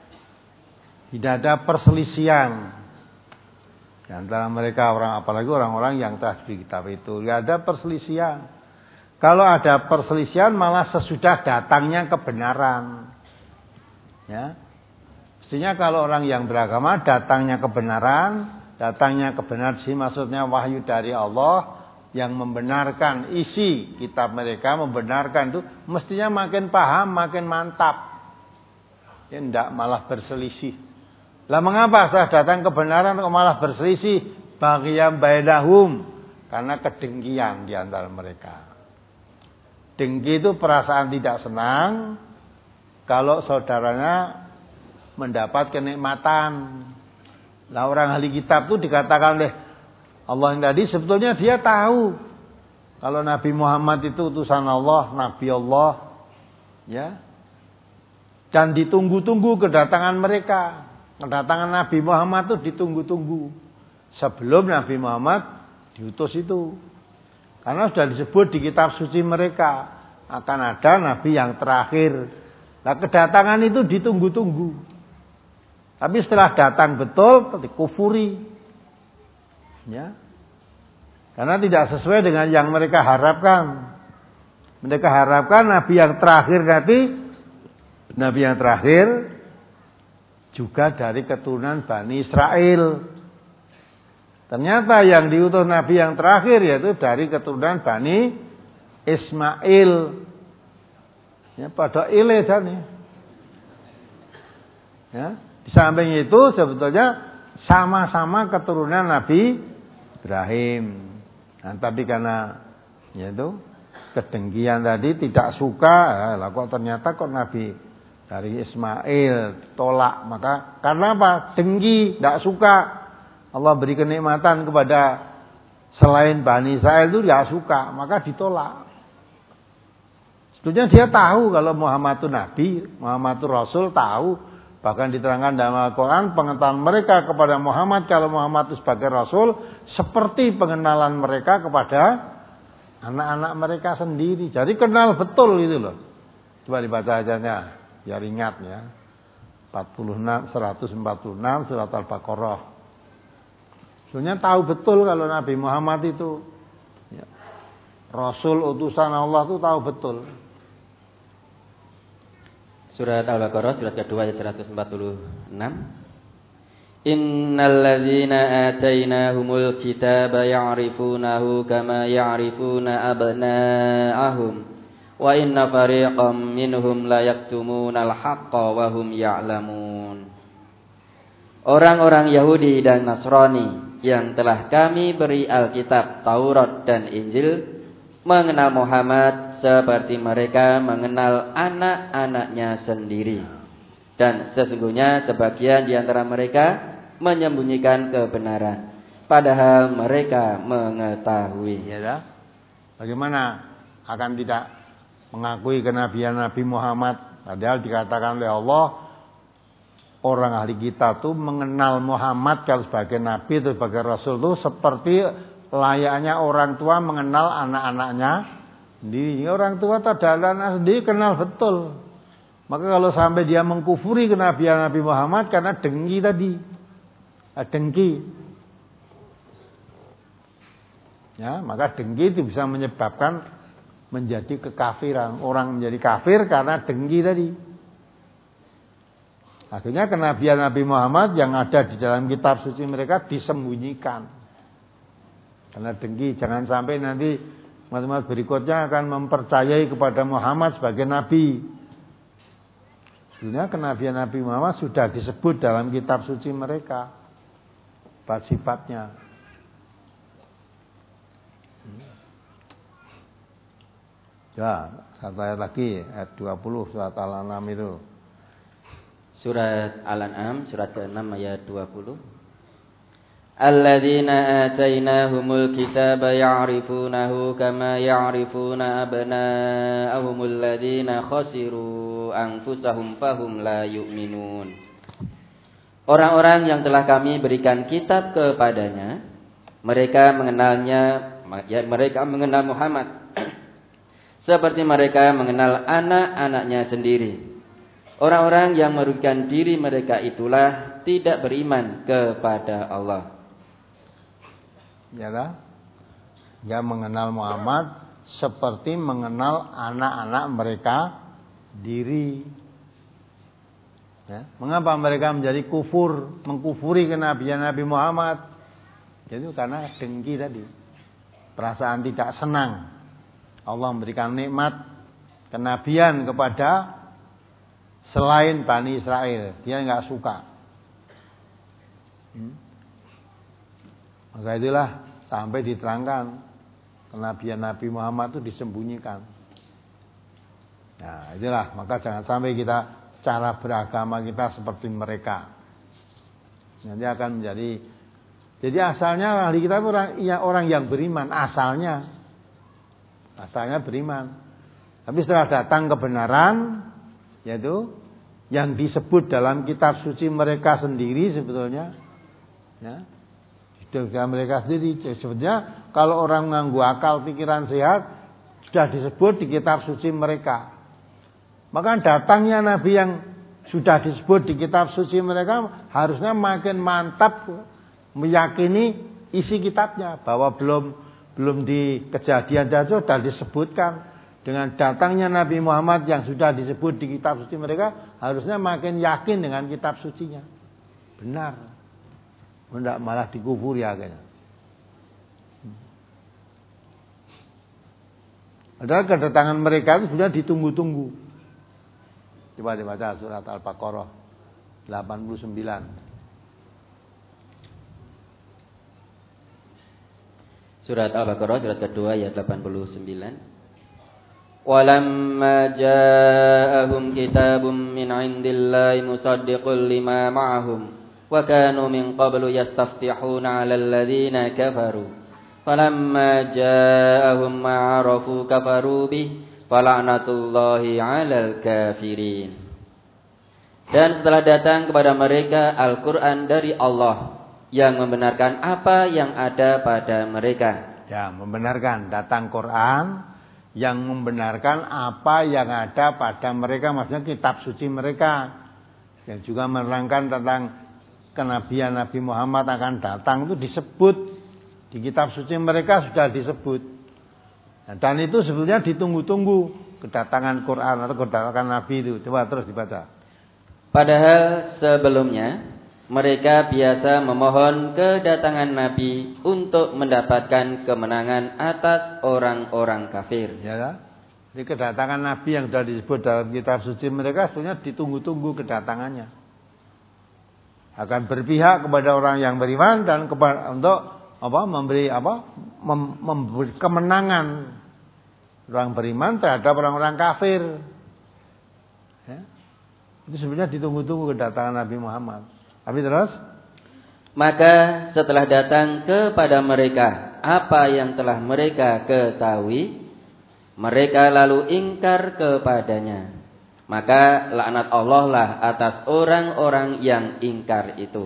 Tidak ada perselisihan di antara mereka, orang apalagi orang-orang yang telah diberi kitab itu. Tidak ada perselisihan. Kalau ada perselisihan malah sesudah datangnya kebenaran. Ya. Mestinya kalau orang yang beragama datangnya kebenaran, datangnya kebenaran sih maksudnya wahyu dari Allah yang membenarkan isi kitab mereka, membenarkan itu mestinya makin paham, makin mantap. Ya enggak malah berselisih. Lah mengapa setelah datang kebenaran kok malah berselisih? Baghiyam bainahum, karena kedengkian di antara mereka. Dengki itu perasaan tidak senang kalau saudaranya mendapat kenikmatan. Nah, orang ahli kitab itu dikatakan oleh Allah yang tadi sebetulnya dia tahu kalau Nabi Muhammad itu utusan Allah, Nabi Allah, ya. Dan ditunggu-tunggu kedatangan mereka. Kedatangan Nabi Muhammad itu ditunggu-tunggu sebelum Nabi Muhammad diutus itu. Karena sudah disebut di kitab suci mereka akan ada Nabi yang terakhir. Nah, kedatangan itu ditunggu-tunggu. Tapi setelah datang betul dikufuri. Ya. Karena tidak sesuai dengan yang mereka harapkan. Mereka harapkan Nabi yang terakhir nanti, Nabi yang terakhir juga dari keturunan Bani Israel. Ternyata yang diutus Nabi yang terakhir yaitu dari keturunan Bani Ismail. Ya, pada ile nih. Ya, di samping itu sebetulnya sama-sama keturunan Nabi Ibrahim. Nah, tapi karena yaitu kedengkian tadi tidak suka, ya, lah kok ternyata kok Nabi dari Ismail tolak, maka karena apa? Dengki, tidak suka. Allah beri kenikmatan kepada selain Bani Israel itu tidak suka, maka ditolak. Sebetulnya dia tahu kalau Muhammad itu Nabi, Muhammad itu Rasul, tahu. Bahkan diterangkan dalam Al-Quran pengetahuan mereka kepada Muhammad kalau Muhammad itu sebagai Rasul seperti pengenalan mereka kepada anak-anak mereka sendiri. Jadi kenal betul gitu loh. Coba dibaca ajanya, biar ingat ya. empat puluh enam, seratus empat puluh enam surat Al-Baqarah. Sebenarnya tahu betul kalau Nabi Muhammad itu ya, Rasul utusan Allah itu tahu betul.
Surat Al-Baqarah surat kedua ayat seratus empat puluh enam. Innal ladzina atainahumul kitaba ya'rifunahu kama ya'rifuna abna'ahum wa inna fariqam minhum la yaktumunal haqqa wa hum ya'lamun. Orang-orang Yahudi dan Nasrani yang telah kami beri Alkitab, Taurat dan Injil mengenal Muhammad seperti mereka mengenal anak-anaknya sendiri. Dan sesungguhnya sebagian di antara mereka menyembunyikan kebenaran padahal mereka mengetahui.
Ya dah. Bagaimana akan tidak mengakui kenabian Nabi Muhammad padahal dikatakan oleh Allah orang ahli kita tuh mengenal Muhammad kalau sebagai nabi atau sebagai rasul tuh seperti layaknya orang tua mengenal anak-anaknya sendiri. Orang tua tak ada anak sendiri kenal betul. Maka kalau sampai dia mengkufuri kenabian Nabi Muhammad karena dengki tadi. Dengki. Ya, maka dengki itu bisa menyebabkan menjadi kekafiran. Orang menjadi kafir karena dengki tadi. Akhirnya kenabian Nabi Muhammad yang ada di dalam kitab suci mereka disembunyikan. Karena dengki, jangan sampai nanti umat-umat berikutnya akan mempercayai kepada Muhammad sebagai nabi. Sebenarnya kenabian Nabi Muhammad sudah disebut dalam kitab suci mereka. Sifat-sifatnya. Ya, satu ayat lagi, ayat dua puluh surat Al-An'am itu.
Surat Al-An'am, surat keenam ayat dua puluh. Alladzina atainahumul kitaba ya'rifunahu kama ya'rifuna abna'ahumul ladzina khasiru anfusahum fahum la yu'minun. Orang-orang yang telah kami berikan kitab kepadanya, mereka mengenalnya, ya, mereka mengenal Muhammad seperti mereka mengenal anak-anaknya sendiri. Orang-orang yang merugikan diri mereka itulah tidak beriman kepada Allah.
Ya kan? Dia mengenal Muhammad seperti mengenal anak-anak mereka diri. Ya. Mengapa mereka menjadi kufur, mengkufuri kenabian Nabi Muhammad? Jadi karena dengki tadi, perasaan tidak senang. Allah memberikan nikmat kenabian kepada selain Bani Israel, dia nggak suka. Hmm? Maka itulah sampai diterangkan kenabian Nabi Muhammad itu disembunyikan. Nah, itulah maka jangan sampai kita cara beragama kita seperti mereka. Nanti akan menjadi. Jadi asalnya ahli kita orang ya orang yang beriman asalnya, asalnya beriman. Tapi setelah datang kebenaran, yaitu yang disebut dalam kitab suci mereka sendiri sebetulnya, ya. Sudah mereka sendiri. Sebetulnya kalau orang mengganggu akal pikiran sehat sudah disebut di kitab suci mereka. Maka datangnya Nabi yang sudah disebut di kitab suci mereka harusnya makin mantap meyakini isi kitabnya, bahwa belum belum di kejadian saja sudah disebutkan. Dengan datangnya Nabi Muhammad yang sudah disebut di kitab suci mereka harusnya makin yakin dengan kitab sucinya. Benar. Tidak malah dikufuri akhirnya. Padahal kedatangan mereka itu sudah ditunggu-tunggu. Coba dibaca surat Al-Baqarah delapan puluh sembilan.
Surat Al-Baqarah surat kedua ayat delapan puluh sembilan. Walamma ja'ahum kitabun min 'indillahi musaddiqun lima ma'ahum wa kanu min qablu yastaftihuna 'alal ladzina kafaru falamma ja'ahum ma'arafu kafaru bih fala'natullahi 'alal kafirin. Dan setelah datang kepada mereka Al-Qur'an dari Allah yang membenarkan apa yang ada pada mereka.
Ya, membenarkan datang Quran yang membenarkan apa yang ada pada mereka, maksudnya kitab suci mereka yang juga menerangkan tentang kenabian Nabi Muhammad akan datang itu disebut di kitab suci mereka sudah disebut. Dan itu sebetulnya ditunggu-tunggu kedatangan Quran atau kedatangan Nabi itu. Coba terus dibaca.
Padahal sebelumnya mereka biasa memohon kedatangan Nabi untuk mendapatkan kemenangan atas orang-orang kafir.
Ya, jadi kedatangan Nabi yang sudah disebut dalam kitab suci mereka sebetulnya ditunggu-tunggu kedatangannya. Akan berpihak kepada orang yang beriman dan kepada untuk apa memberi apa mem, memberi kemenangan orang beriman terhadap orang-orang kafir. Ya. Itu sebenarnya ditunggu-tunggu kedatangan Nabi Muhammad. Tapi terus,
maka setelah datang kepada mereka apa yang telah mereka ketahui, mereka lalu ingkar kepadanya. Maka laknat Allah lah atas orang-orang yang ingkar itu.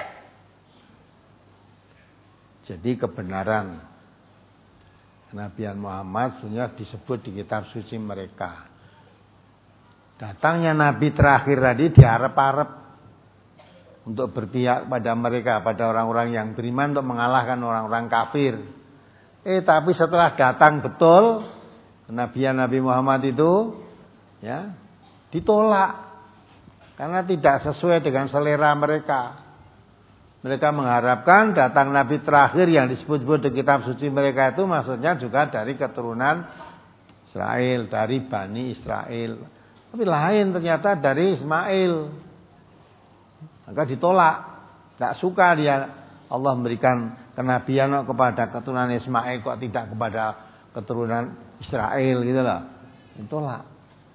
Jadi kebenaran kenabian Muhammad sebenarnya disebut di kitab suci mereka. Datangnya Nabi terakhir tadi diharap-harap untuk berpihak pada mereka, pada orang-orang yang beriman untuk mengalahkan orang-orang kafir. Eh tapi setelah datang betul kenabian Nabi Muhammad itu, ya, ditolak karena tidak sesuai dengan selera mereka. Mereka mengharapkan datang Nabi terakhir yang disebut-sebut di kitab suci mereka itu maksudnya juga dari keturunan Israel, dari Bani Israel. Tapi lain ternyata dari Ismail. Maka ditolak. Tidak suka dia Allah memberikan kenabian kepada keturunan Ismail kok tidak kepada keturunan Israel gitu loh. Ditolak.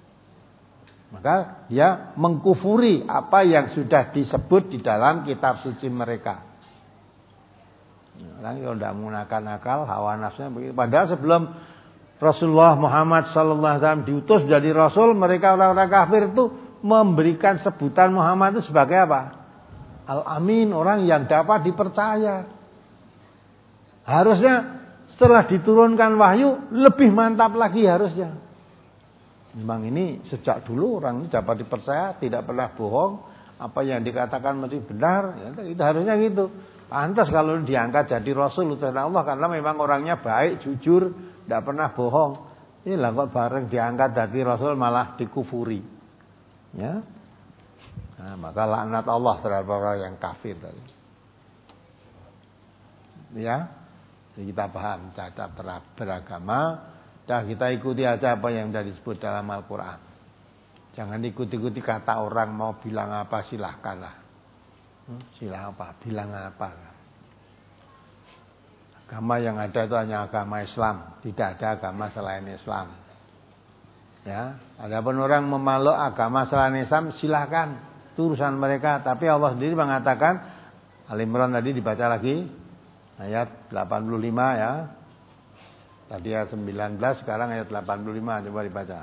Maka dia mengkufuri apa yang sudah disebut di dalam kitab suci mereka. Orang yang tidak menggunakan akal, hawa nafsunya begitu. Padahal sebelum Rasulullah Muhammad sallallahu alaihi wasallam diutus jadi rasul, mereka orang-orang kafir itu memberikan sebutan Muhammad itu sebagai apa? Al-Amin, orang yang dapat dipercaya. Harusnya setelah diturunkan wahyu lebih mantap lagi harusnya. Memang ini sejak dulu orang ini dapat dipercaya, tidak pernah bohong, apa yang dikatakan mesti benar, ya, itu harusnya gitu. Pantas kalau diangkat jadi rasul utusan Allah karena memang orangnya baik, jujur, tidak pernah bohong. Inilah kok bareng diangkat jadi rasul malah dikufuri. Ya. Nah, maka laknat Allah terhadap orang yang kafir tadi. Ya. Jadi kita paham cara beragama. Dah kita ikuti aja apa yang sudah disebut dalam Al-Quran. Jangan ikuti-ikuti kata orang mau bilang apa silahkanlah. Hmm, silah apa, bilang apa. Agama yang ada itu hanya agama Islam. Tidak ada agama selain Islam. Ya, adapun orang memeluk agama selain Islam silahkan. Itu urusan mereka. Tapi Allah sendiri mengatakan, Al-Imran tadi dibaca lagi. Ayat delapan puluh lima ya. Tadi ayat sembilan belas, sekarang ayat delapan puluh lima, coba dibaca.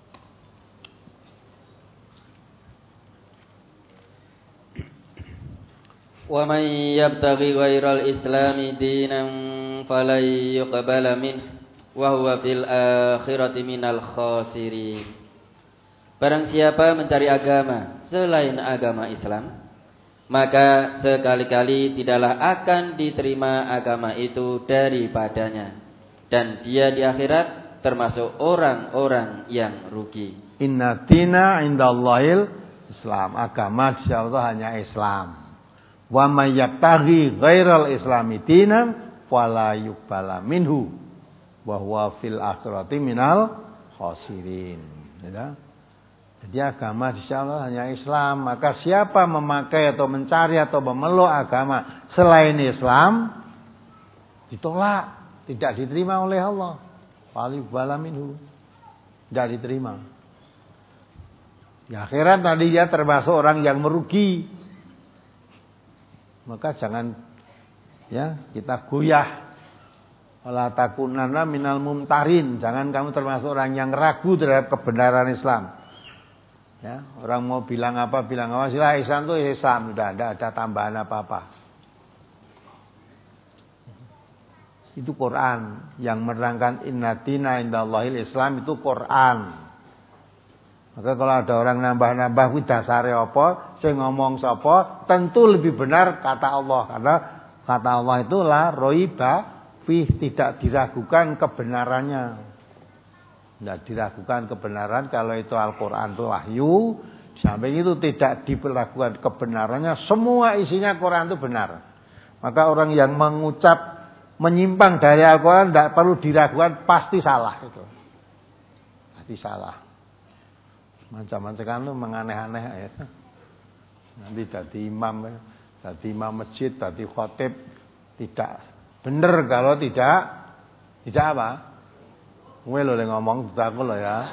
Wa man yabtaghi ghairal islami dinan falan yuqbala minhu wa huwa fil akhirati minal khasirin. Barang siapa mencari agama selain agama Islam, maka sekali-kali tidaklah akan diterima agama itu daripadanya. Dan dia di akhirat termasuk orang-orang yang rugi.
Inna dina indallahil Islam. Agama di Allah hanya Islam. Wa may yabtaghi ghairal islami dinan fala yuqbala minhu wa huwa fil akhirati minal khasirin. Ya. Jadi agama di Allah hanya Islam. Maka siapa memakai atau mencari atau memeluk agama selain Islam ditolak. Tidak diterima oleh Allah. Wali bala minhu. Tidak diterima. Di akhirat tadi dia termasuk orang yang merugi. Maka jangan ya kita goyah. Wala takunanna minal mumtarin. Jangan kamu termasuk orang yang ragu terhadap kebenaran Islam. Ya, orang mau bilang apa bilang apa sila Islam itu Islam. Sudah tidak ada tambahan apa-apa. Itu Quran yang menerangkan inna dina indallahil Islam itu Quran. Maka kalau ada orang nambah-nambah kuwi dasare apa, sing ngomong sapa, tentu lebih benar kata Allah karena kata Allah itu la raiba fi, tidak diragukan kebenarannya. Tidak diragukan kebenaran kalau itu Al-Qur'an itu wahyu, sampai itu tidak diragukan kebenarannya, semua isinya Quran itu benar. Maka orang yang mengucap menyimpang dari Al-Quran tidak perlu diragukan, pasti salah itu. Pasti salah. Macam-macam kan itu menganeh-aneh ya. Nanti jadi imam, jadi imam masjid, jadi khotib tidak benar kalau tidak tidak apa? Gue lo yang ngomong aku lo ya.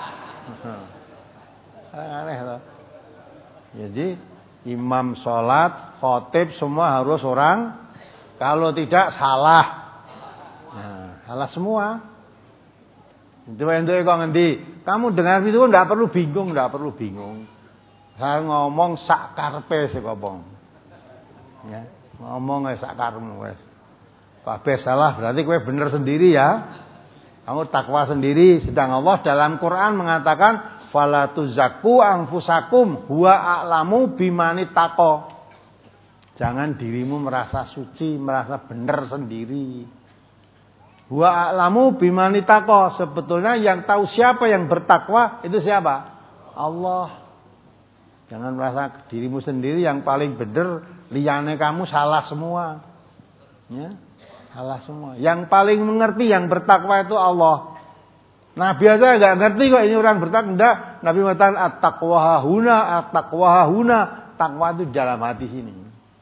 Aneh loh. Jadi imam sholat, khotib semua harus orang. Kalau tidak salah. Nah, salah semua. Itu yang itu kok ngendi? Kamu dengar itu enggak perlu bingung, enggak perlu bingung. Saya ngomong sak karepe sik ngomong. Ya, ngomong ae sak karepmu wis. Kabeh salah berarti kowe bener sendiri ya. Kamu takwa sendiri, sedang Allah dalam Quran mengatakan fala tuzakku anfusakum huwa a'lamu bimani taqwa. Jangan dirimu merasa suci, merasa benar sendiri. Wa a'lamu bimani taqwa. Sebetulnya yang tahu siapa yang bertakwa itu siapa? Allah. Jangan merasa dirimu sendiri yang paling benar, liyane kamu salah semua. Ya, salah semua. Yang paling mengerti yang bertakwa itu Allah. Nabi aja enggak ngerti kok ini orang bertakwa. Enggak. Nabi mengatakan at-taqwa hahuna, at-taqwa hahuna. Takwa itu dalam hati sini.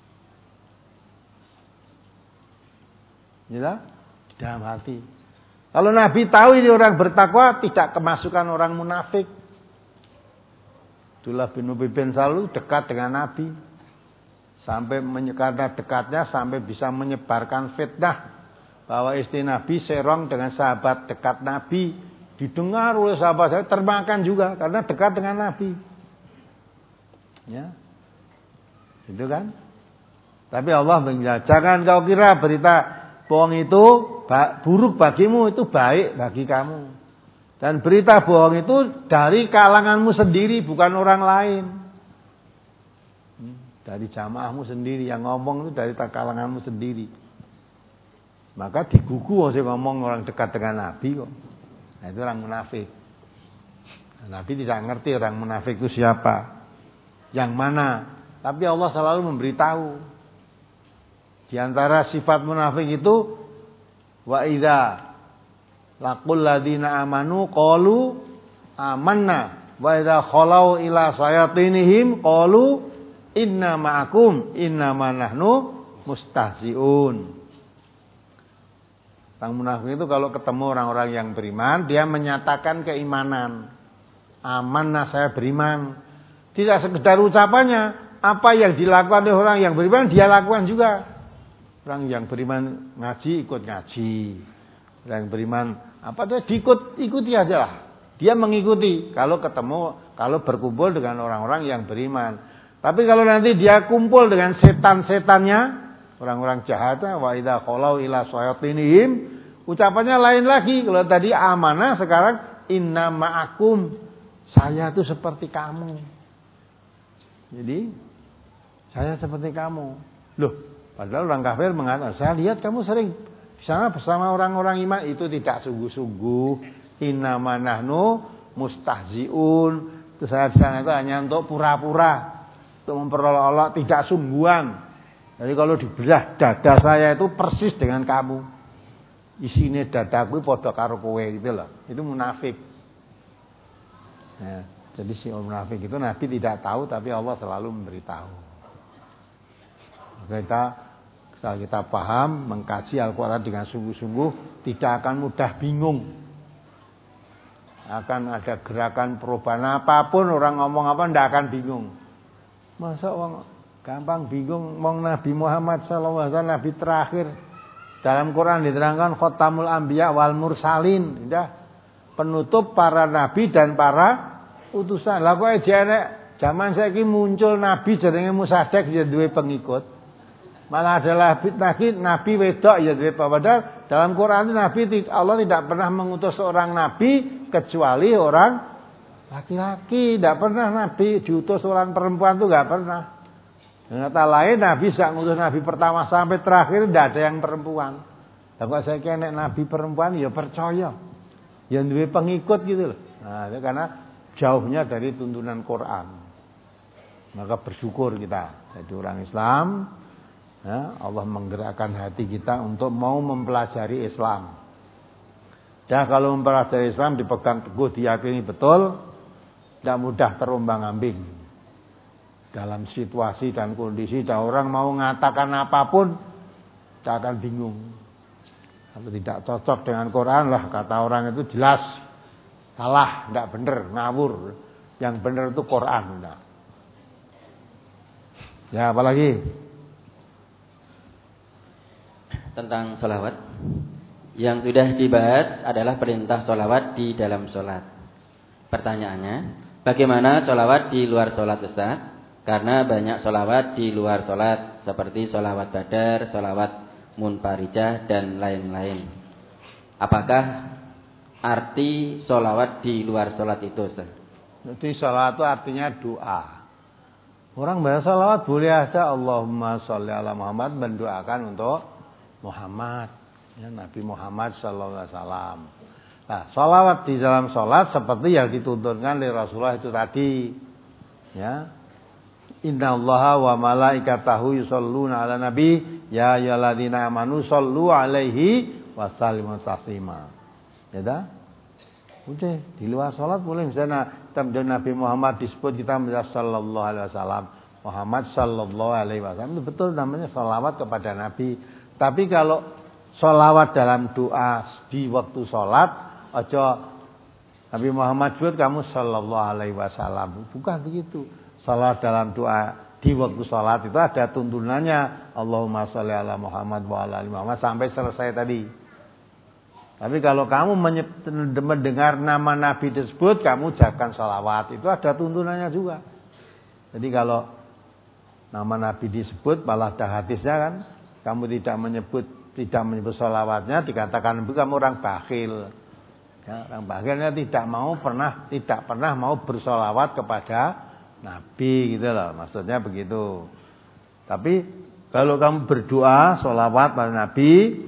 Ya, dalam hati. Kalau Nabi tahu ini orang bertakwa, tidak kemasukan orang munafik. Abdullah bin Ubay bin Salul dekat dengan Nabi. Sampai karena dekatnya sampai bisa menyebarkan fitnah. Bahwa istri Nabi serong dengan sahabat dekat Nabi. Didengar oleh sahabat saya, termakan juga. Karena dekat dengan Nabi. Ya. Itu kan. Tapi Allah menjelaskan, jangan kau kira berita bohong itu buruk bagimu, itu baik bagi kamu. Dan berita bohong itu dari kalanganmu sendiri, bukan orang lain. Dari jamaahmu sendiri, yang ngomong itu dari kalanganmu sendiri. Maka digugu orang ngomong orang dekat dengan Nabi kok. Nah, itu orang munafik. Nah, Nabi tidak ngerti orang munafik itu siapa, yang mana. Tapi Allah selalu memberitahu. Di antara sifat munafik itu, wa idza laqul ladina amanu qalu amanna wa idza khalau ila sayatinihim qalu inna ma'akum innama nahnu mustahziun. Orang munafik itu kalau ketemu orang-orang yang beriman, dia menyatakan keimanan. Amanah, saya beriman. Tidak sekedar ucapannya, apa yang dilakukan oleh orang yang beriman dia lakukan juga. Orang yang beriman ngaji ikut ngaji. Orang yang beriman apa dia diikut ikuti aja lah. Dia mengikuti kalau ketemu, kalau berkumpul dengan orang-orang yang beriman. Tapi kalau nanti dia kumpul dengan setan-setannya, orang-orang jahatnya, wa idza khalau ila sayatinihim, ucapannya lain lagi. Kalau tadi amanah, sekarang inna ma'akum, saya itu seperti kamu. Jadi saya seperti kamu. Loh, padahal orang kafir mengatakan, saya lihat kamu sering di sana bersama orang-orang iman, itu tidak sungguh-sungguh. Inna manahnu mustahziun. Itu saya di sana itu hanya untuk pura-pura, untuk memperolok-olok, tidak sungguhan. Jadi kalau dibelah dada saya itu persis dengan kamu. Isine dadaku padha karo kowe gitu loh. Itu munafik. Nah, jadi si munafik itu Nabi tidak tahu, tapi Allah selalu memberitahu. Maka kita setelah kita paham, mengkaji Al-Quran dengan sungguh-sungguh, tidak akan mudah bingung. Akan ada gerakan perubahan apapun, orang ngomong apa tidak akan bingung. Masa orang gampang bingung ngomong Nabi Muhammad sallallahu alaihi wasallam, Nabi terakhir. Dalam Quran diterangkan Khotamul Anbiya wal Mursalin, sudah penutup para nabi dan para utusan. Lah kok enek zaman saiki muncul nabi jenenge Musaddiq ya duwe pengikut. Malah adalah nabi nabi wedok ya duwe padahal dalam Quran nabi Allah tidak pernah mengutus seorang nabi kecuali orang laki-laki, tidak pernah nabi diutus orang perempuan itu enggak pernah. Dengan kata lain nabi sak ngutus nabi pertama sampai terakhir tidak ada yang perempuan. Lah kok saya kene nabi perempuan ya percaya. Ya duwe pengikut gitu loh. Nah, itu karena jauhnya dari tuntunan Quran. Maka bersyukur kita jadi orang Islam, ya, Allah menggerakkan hati kita untuk mau mempelajari Islam. Dan kalau mempelajari Islam dipegang teguh, diyakini betul, tidak mudah terombang-ambing dalam situasi dan kondisi. Dan orang mau mengatakan apapun, tidak akan bingung. Kalau tidak cocok dengan Quran lah, kata orang itu jelas salah, tidak benar, ngawur. Yang benar itu Quran. Nah. Ya, apalagi
tentang sholawat. Yang sudah dibahas adalah perintah sholawat di dalam sholat. Pertanyaannya, bagaimana sholawat di luar sholat, Ustaz? Karena banyak sholawat di luar sholat, seperti sholawat badar, sholawat munfarijah, dan lain-lain. Apakah arti sholawat di luar sholat itu, Ustaz?
Jadi sholawat itu artinya doa. Orang bahasa sholawat boleh aja Allahumma sholli ala Muhammad, mendoakan untuk Muhammad, ya, Nabi Muhammad sallallahu alaihi wasallam. Nah, sholawat di dalam sholat seperti yang dituntunkan oleh Rasulullah itu tadi, ya. Inna Allaha wa malaikatahu yusholluna ala nabi ya ayyuhalladzina amanu shollu alaihi wa sallimu taslima. Ya dah? Udah, di luar sholat boleh misalnya Nabi Muhammad disebut kita menjadi sallallahu alaihi wasallam, Muhammad sallallahu alaihi wasallam, itu betul namanya sholawat kepada Nabi. Tapi kalau sholawat dalam doa di waktu sholat, aja Nabi Muhammad sebut kamu sallallahu alaihi wasallam. Bukan begitu. Sholawat dalam doa di waktu sholat itu ada tuntunannya. Allahumma sholli ala Muhammad wa ala ali Muhammad sampai selesai tadi. Tapi kalau kamu mendengar nama Nabi disebut, kamu ucapkan sholawat. Itu ada tuntunannya juga. Jadi kalau nama Nabi disebut, malah ada hadisnya kan. Kamu tidak menyebut, tidak menyebut sholawatnya, dikatakan kamu orang bakhil. Ya, orang bakhilnya tidak mau pernah, tidak pernah mau bersolawat kepada Nabi gitu loh. Maksudnya begitu. Tapi kalau kamu berdoa, sholawat pada Nabi,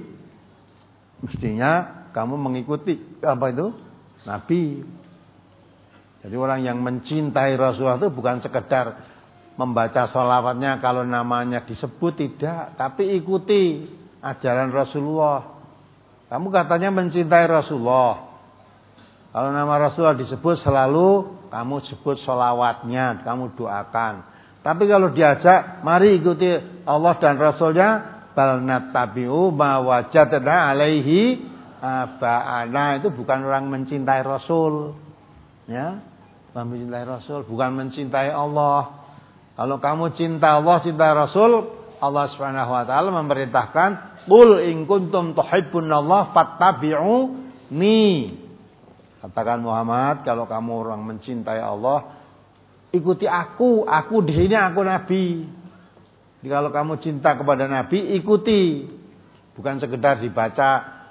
mestinya kamu mengikuti apa itu? Nabi. Jadi orang yang mencintai Rasulullah itu bukan sekedar membaca sholawatnya kalau namanya disebut, tidak. Tapi ikuti ajaran Rasulullah. Kamu katanya mencintai Rasulullah. Kalau nama Rasulullah disebut selalu kamu sebut sholawatnya, kamu doakan. Tapi kalau diajak, mari ikuti Allah dan Rasulnya, bal nattabi'u ma wajadna alaihi aba'ana. Itu bukan orang mencintai Rasul. Ya, bukan mencintai Rasul, bukan mencintai Allah. Kalau kamu cinta Allah, cinta Rasul, Allah Subhanahu wa taala memerintahkan, "Qul in kuntum tuhibbunallaha fattabi'uni." Katakan Muhammad, kalau kamu orang mencintai Allah, ikuti aku. Aku di sini aku Nabi. Jadi kalau kamu cinta kepada Nabi, ikuti. Bukan sekedar dibaca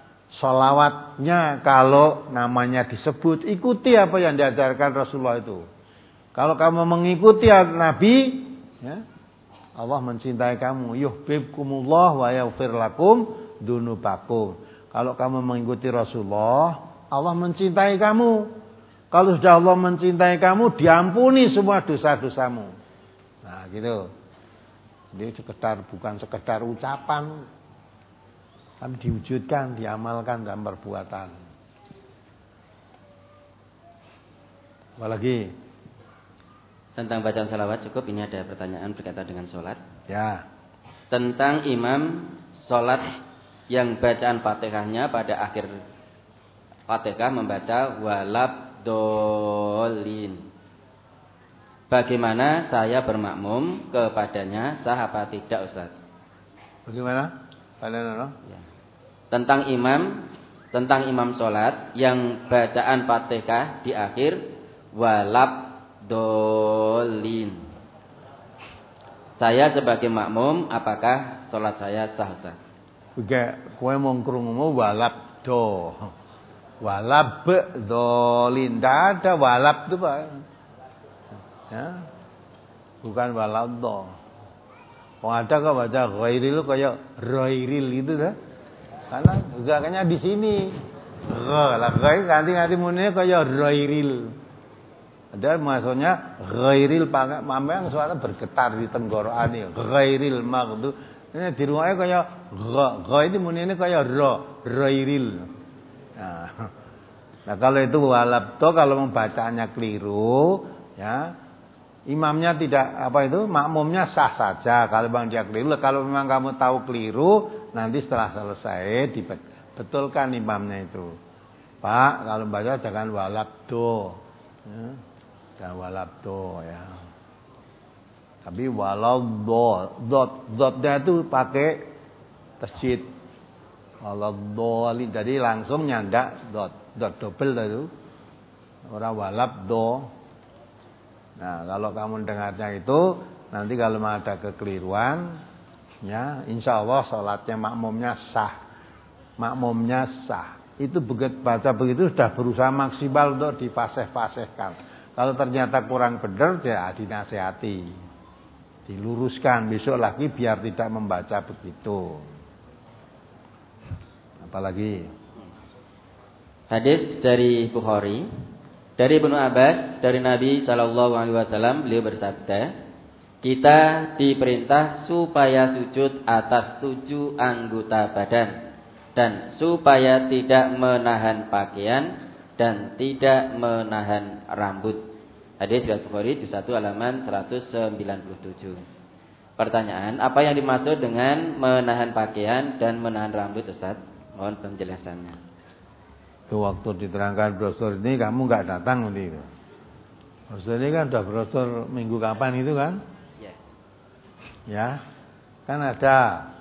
sholawatnya kalau namanya disebut. Ikuti apa yang diajarkan Rasulullah itu. Kalau kamu mengikuti Nabi, ya, Allah mencintai kamu. Yuhibbukumullah wa yaghfir lakum dzunubakum. Kalau kamu mengikuti Rasulullah, Allah mencintai kamu. Kalau sudah Allah mencintai kamu, diampuni semua dosa-dosamu. Nah, gitu. Jadi sekedar bukan sekedar ucapan, tapi diwujudkan, diamalkan dalam perbuatan. Apalagi
tentang bacaan salawat cukup. Ini ada pertanyaan berkaitan dengan sholat.
Ya.
Tentang imam sholat yang bacaan Fatihahnya pada akhir Fatihah membaca walab dolin. Bagaimana saya bermakmum kepadanya, sah apa tidak, Ustaz?
Bagaimana? Kalian
ya. Tentang imam, tentang imam sholat yang bacaan Fatihah di akhir walab dolin. Saya sebagai makmum, apakah sholat saya sah, Ustaz?
Oke, kowe mung krungu walab do. Walab dolin, tidak ada walab itu Pak. Ya, bukan walab do. Kalau ada kok baca ghairil kayak ghairil gitu dah. Karena juga kayaknya di sini. Lah ghair ganti-ganti munine kayak ghairil. Ada maksudnya ghairil pakai mamang suara bergetar di tenggorokan ini. Ghairil maghdu. Ini di rumahnya kayak gha, gha ini munine kayak ra, ghairil. Nah, nah kalau itu walab to, kalau membacanya keliru, ya imamnya tidak apa itu, makmumnya sah saja. Kalau memang dia keliru, kalau memang kamu tahu keliru, nanti setelah selesai dibetulkan imamnya itu. Pak, kalau baca jangan walab to, ya, jangan walab to ya. Tapi walau do, dot, dotnya itu pakai tasjid. Walau dolin, jadi langsung nyandak dot, dot double itu. Orang walab do. Nah, kalau kamu dengarnya itu, nanti kalau ada kekeliruan, ya, insya Allah sholatnya makmumnya sah, makmumnya sah. Itu begitu baca begitu sudah berusaha maksimal untuk difasih-fasihkan. Kalau ternyata kurang benar, ya dinasihati, diluruskan besok lagi biar tidak membaca begitu. Apalagi
hadis dari Bukhari dari Ibnu Abbas dari Nabi Shallallahu Alaihi Wasallam, beliau bersabda, kita diperintah supaya sujud atas tujuh anggota badan dan supaya tidak menahan pakaian dan tidak menahan rambut. Hadis dari Bukhari juz satu halaman seratus sembilan puluh tujuh. Pertanyaan, apa yang dimaksud dengan menahan pakaian dan menahan rambut, Ustaz? Mohon penjelasannya.
Itu waktu diterangkan brosur ini kamu nggak datang nanti itu. Brosur ini kan udah brosur minggu kapan itu kan?
Ya.
Ya, kan ada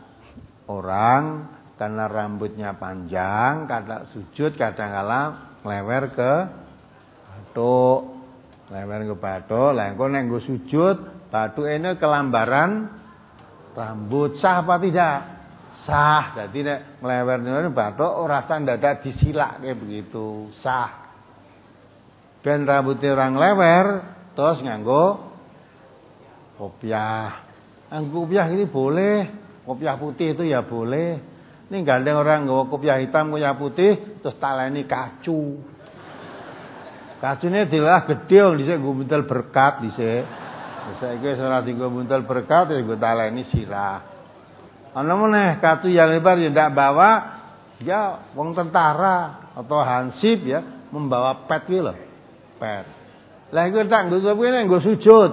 orang karena rambutnya panjang, kadang sujud, kadang-kala ngelewer ke bathuk, ngelewer ke bathuk, lah engko nek nggo sujud, bathuk ini kelambaran rambut, sah apa tidak? Sah. Jadi nek ngelewer niku bathuk ora sah dadak disilake begitu, sah. Ben rambutnya orang lewer terus nganggo kopiah. Nganggo kopiah ini boleh, kopiah putih itu ya boleh. Ini gandeng orang nggawa kopiah hitam, kopiah putih, terus taleni kacu. Kacune dilah gedhe wong dhisik nggo buntel berkat dhisik. Saiki wis ora dienggo buntel berkat ya nggo taleni sirah. Ana meneh kacu yang lebar ya ndak bawa ya wong tentara atau hansip ya membawa pet iki lho. Pet. Lah iku tak nggo kuwi nek nggo sujud.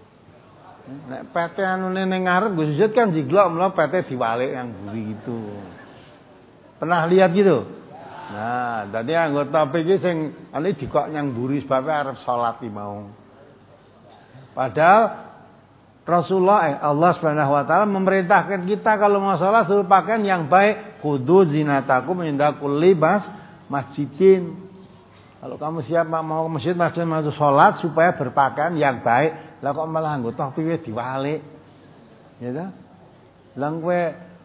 Nek pete anune ning ngarep nggo sujud kan jiglok mula pete diwalik yang buri gitu. Pernah lihat gitu? Nah, tadi anggota P G sing ane dikok nyang buri sebab arep salat iki mau. Padahal Rasulullah eh, Allah Subhanahu wa taala memerintahkan kita kalau mau salat suruh pakaian yang baik, khudzu zinatakum inda kulli bas masjidin. Kalau kamu siap mau ke masjid, masjid mau salat supaya berpakaian yang baik. Lah kok malah anggota P G diwalik. Ya ta? Lah kowe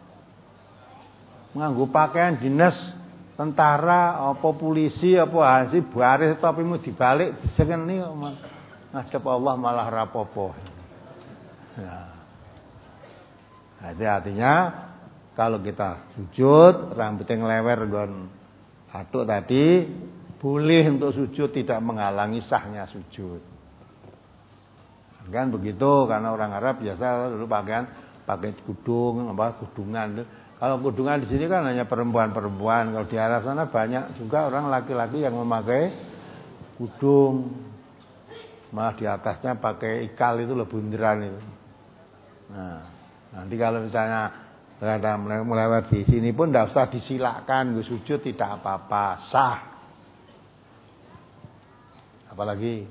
nganggo pakaian dinas tentara apa polisi apa hansip baris topimu dibalik disengeni kok ngadep Allah malah rapopo. Nah. Jadi artinya kalau kita sujud rambutnya ngelewer nggon bathuk tadi boleh untuk sujud, tidak menghalangi sahnya sujud. Kan begitu karena orang Arab biasa dulu pakaian pakai kudung apa kudungan. Kalau kudungan di sini kan hanya perempuan-perempuan. Kalau di Arab sana banyak juga orang laki-laki yang memakai kudung. Malah di atasnya pakai ikal itu loh, bunderan itu. Nah, nanti kalau misalnya ternyata melewat di sini pun tidak usah disilakan, gue sujud tidak apa-apa, sah. Apalagi?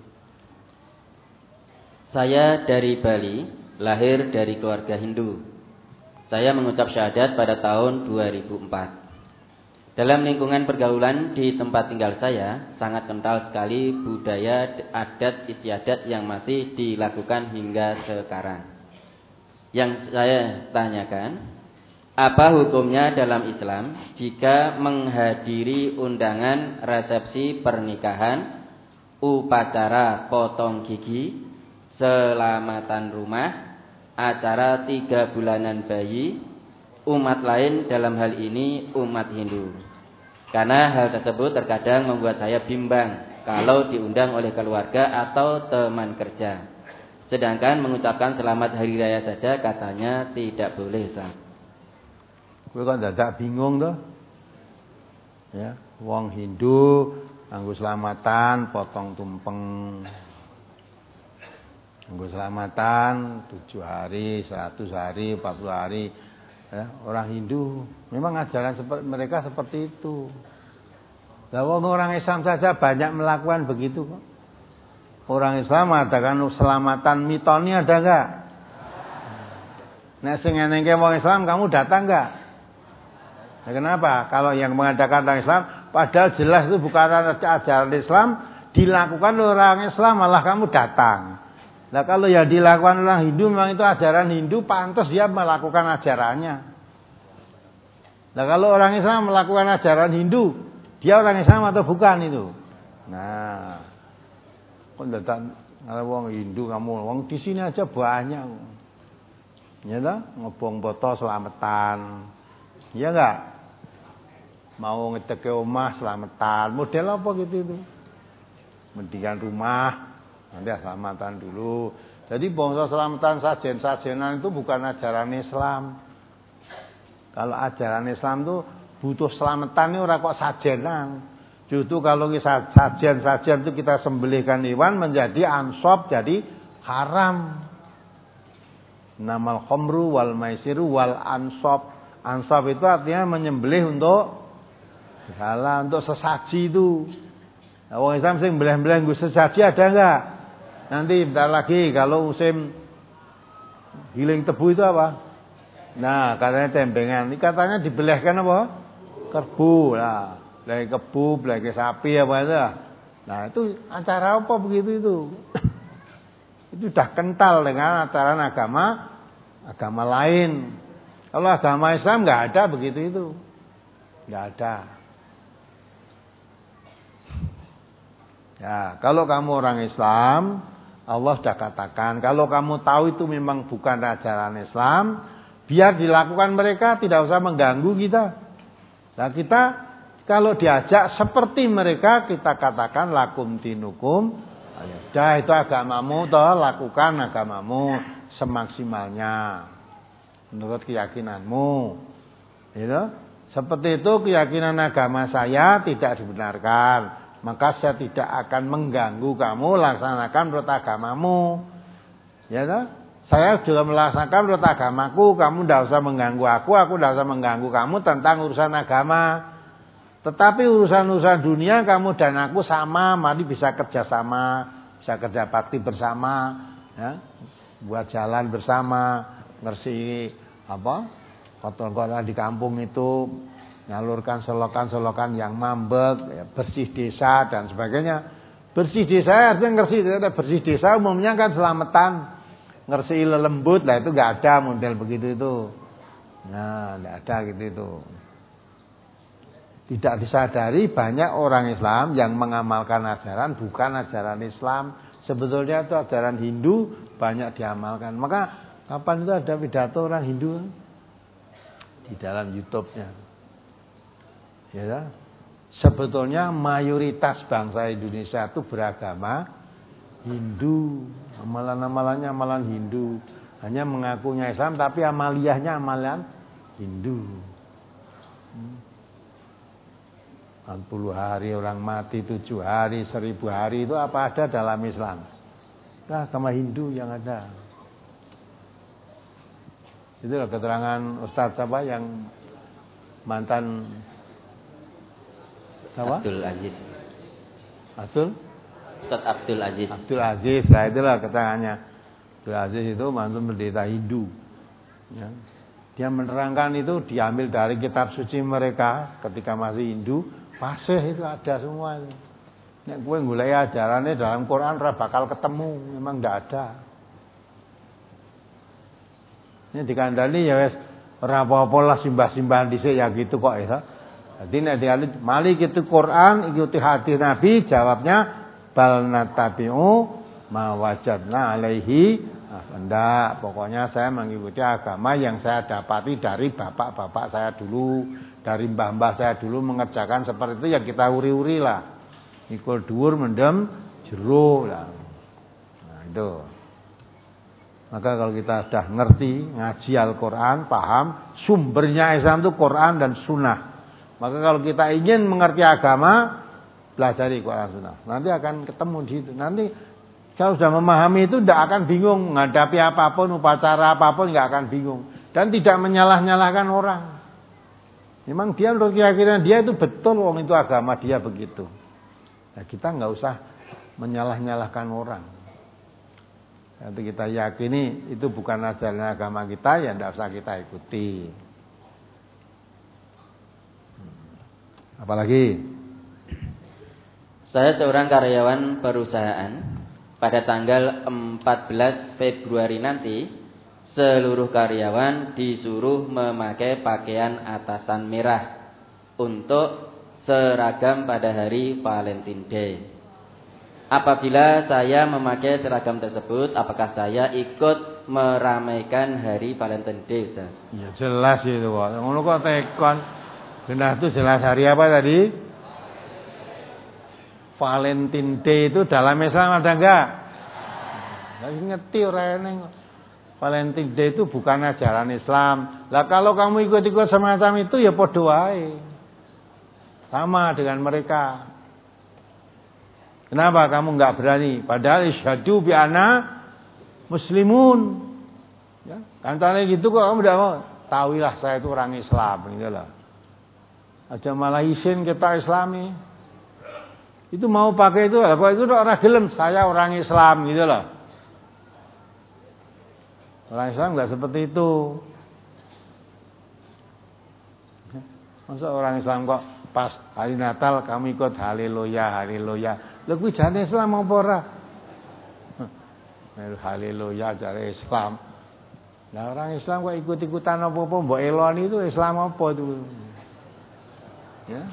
Saya dari Bali, lahir dari keluarga Hindu. Saya mengucap syahadat pada tahun dua ribu empat. Dalam lingkungan pergaulan di tempat tinggal saya, sangat kental sekali budaya adat istiadat yang masih dilakukan hingga sekarang. Yang saya tanyakan, apa hukumnya dalam Islam jika menghadiri undangan resepsi pernikahan, upacara potong gigi, selamatan rumah, acara tiga bulanan bayi, umat lain dalam hal ini umat Hindu. Karena hal tersebut terkadang membuat saya bimbang kalau diundang oleh keluarga atau teman kerja. Sedangkan mengucapkan selamat hari raya saja katanya tidak boleh, Ustaz.
Kowe kan dadak bingung toh? Ya, wong Hindu nganggo selamatan potong tumpeng. Nganggo selamatan tujuh hari, seratus hari, empat puluh hari. Ya, orang Hindu memang ajaran seperti mereka seperti itu. Lah wong orang Islam saja banyak melakukan begitu kok. Orang Islam adakan selamatan mitoni ada enggak? Nek sing ngenenge wong Islam kamu datang enggak? Nah, kenapa? Kalau yang mengadakan orang Islam padahal jelas itu bukan ajaran Islam, dilakukan oleh orang Islam malah kamu datang. Nah kalau yang dilakukan orang Hindu memang itu ajaran Hindu, pantas dia melakukan ajarannya. Nah kalau orang Islam melakukan ajaran Hindu, dia orang Islam atau bukan itu? Nah, kok datang kalau orang Hindu kamu, orang di sini aja banyak, ya tak? Ngobong botol selamatan, ya enggak? Mau ngecek omah selamatan, model apa gitu itu? Mendikan rumah. Nanti selamatan dulu. Jadi bangsa selamatan sajen-sajenan itu bukan ajaran Islam. Kalau ajaran Islam itu butuh selamatan ini orang kok sajenan. Justru kalau sajen-sajen itu kita sembelihkan hewan menjadi ansop, jadi haram. Namal khomru wal maisiru wal ansop. Ansop itu artinya menyembelih untuk Salah untuk sesaji itu. Nah, orang Islam sing beleh-beleh nggo sesaji ada enggak? Nanti bentar lagi kalau musim giling tebu itu apa? Nah, katanya tembengan. Ini katanya dibelehkan apa? Kerbu. Nah, beleh kebu, beleh sapi apa itu. Nah, itu acara apa begitu itu? Itu sudah kental dengan ajaran agama agama lain. Kalau agama Islam enggak ada begitu itu. Enggak ada. Ya, kalau kamu orang Islam, Allah sudah katakan, kalau kamu tahu itu memang bukan ajaran Islam, biar dilakukan mereka, tidak usah mengganggu kita. Nah, kita kalau diajak seperti mereka, kita katakan lakum dinukum. Dah itu agamamu, toh lakukan agamamu semaksimalnya menurut keyakinanmu. Gitu? Seperti itu keyakinan agama saya tidak dibenarkan. Maka saya tidak akan mengganggu kamu laksanakan menurut agamamu. Ya toh? Saya juga melaksanakan menurut agamaku, kamu tidak usah mengganggu aku, aku tidak usah mengganggu kamu tentang urusan agama. Tetapi urusan-urusan dunia kamu dan aku sama, mari bisa kerja sama, bisa kerja bakti bersama, ya. Buat jalan bersama, ngersi apa? Kotor-kotor di kampung itu, nyalurkan selokan-selokan yang mambek, ya, bersih desa dan sebagainya. Bersih desa artinya ngersi, bersih desa umumnya kan selamatan, ngersi lelembut, lah itu nggak ada model begitu itu. Nah, nggak ada gitu itu. Tidak disadari banyak orang Islam yang mengamalkan ajaran bukan ajaran Islam. Sebetulnya itu ajaran Hindu banyak diamalkan. Maka kapan itu ada pidato orang Hindu di dalam YouTube-nya? Ya, sebetulnya mayoritas bangsa Indonesia itu beragama Hindu. Amalan-amalannya amalan Hindu. Hanya mengakunya Islam tapi amaliyahnya amalan Hindu. Hmm. empat puluh hari orang mati, tujuh hari, seribu hari itu apa ada dalam Islam? Nah, agama Hindu yang ada. Itulah keterangan Ustadz apa yang mantan apa?
Abdul Aziz.
Abdul?
Ustadz Abdul Aziz.
Abdul Aziz, nah itulah keterangannya. Abdul Aziz itu mantan pendeta Hindu. Ya. Dia menerangkan itu diambil dari kitab suci mereka ketika masih Hindu. Fasih itu ada semua. Nek kowe golek ajarane dalam Quran ora bakal ketemu, memang ndak ada. Ini dikandani ya wis ora apa-apa lah simbah-simbahan dhisik ya gitu kok ya. Dadi nek dialit mali gitu Quran ikuti hadis Nabi, jawabnya bal natabi'u ma wajadna alaihi. Nah, enggak, pokoknya saya mengikuti agama yang saya dapati dari bapak-bapak saya dulu, dari mbah-mbah saya dulu mengerjakan seperti itu, ya kita uri-uri lah. Ikul dhuwur mendem jero lah. Nah, itu. Maka kalau kita sudah ngerti ngaji Al-Qur'an, paham sumbernya Islam itu Quran dan Sunnah. Maka kalau kita ingin mengerti agama, pelajari Quran Sunnah. Nanti akan ketemu di situ. Nanti kalau sudah memahami itu tidak akan bingung menghadapi apapun, upacara apapun nggak akan bingung dan tidak menyalah-nyalahkan orang. Memang dia menurut keyakinan dia itu betul, wong itu agama dia begitu. Nah, kita nggak usah menyalah-nyalahkan orang. Nanti kita yakini itu bukan ajaran agama kita, ya tidak usah kita ikuti. Apalagi?
Saya seorang karyawan perusahaan. Pada tanggal empat belas Februari nanti, seluruh karyawan disuruh memakai pakaian atasan merah untuk seragam pada hari Valentine Day. Apabila saya memakai seragam tersebut, apakah saya ikut meramaikan hari Valentine Day, Ustaz?
Ya jelas itu, Pak. Ngono kok tekon. Benar itu jelas hari apa tadi? Valentine Day itu dalam Islam ada enggak? Lagi ngerti orang Valentine Day itu bukan ajaran Islam. Lah kalau kamu ikut-ikut semacam itu ya padha wae. Sama dengan mereka. Kenapa kamu enggak berani? Padahal isyhadu bi anna muslimun. Ya, kantane gitu kok kamu enggak mau. Tahuilah saya itu orang Islam gitu loh. Ada malah isin kita Islami. Itu mau pakai itu, kok itu orang gelem, saya orang Islam gitu loh. Orang Islam enggak seperti itu. Masa orang Islam kok pas hari Natal kamu ikut haleluya, haleluya. Lha kuwi jane Islam apa ora? Haleluya jare Islam. Nah orang Islam kok ikut-ikutan apa-apa mbok eloni itu Islam apa itu? Ya.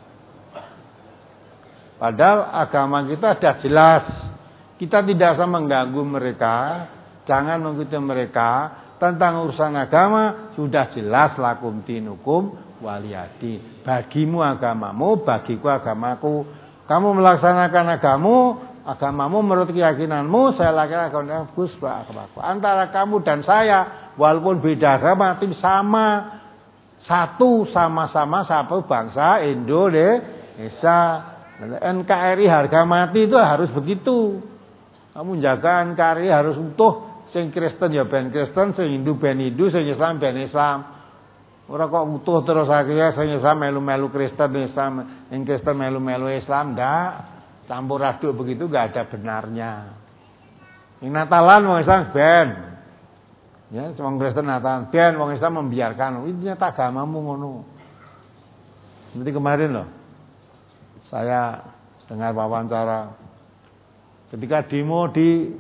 Padahal agama kita sudah jelas. Kita tidak usah mengganggu mereka, jangan mengikuti mereka. Tentang urusan agama sudah jelas lakum dinukum waliyadin. Bagimu agamamu, bagiku agamaku. Kamu melaksanakan agamamu, agamamu menurut keyakinanmu, saya laksanakan agamaku. Antara kamu dan saya, walaupun beda agama, tapi sama. Satu, sama-sama satu bangsa Indonesia. N K R I harga mati itu harus begitu. Kamu jaga N K R I harus utuh. Sing Kristen ya ben Kristen, sing Hindu ben Hindu, sing Islam ben Islam. Ora kok utuh terus akhirnya sing Islam melu-melu Kristen, Islam, sing Kristen melu-melu Islam, ndak. Campur aduk begitu enggak ada benarnya. Ing Natalan wong Islam ben. Ya, wong Kristen Natalan ben, wong Islam membiarkan. Itu nyata agamamu ngono. Nanti kemarin loh saya dengar wawancara ketika demo di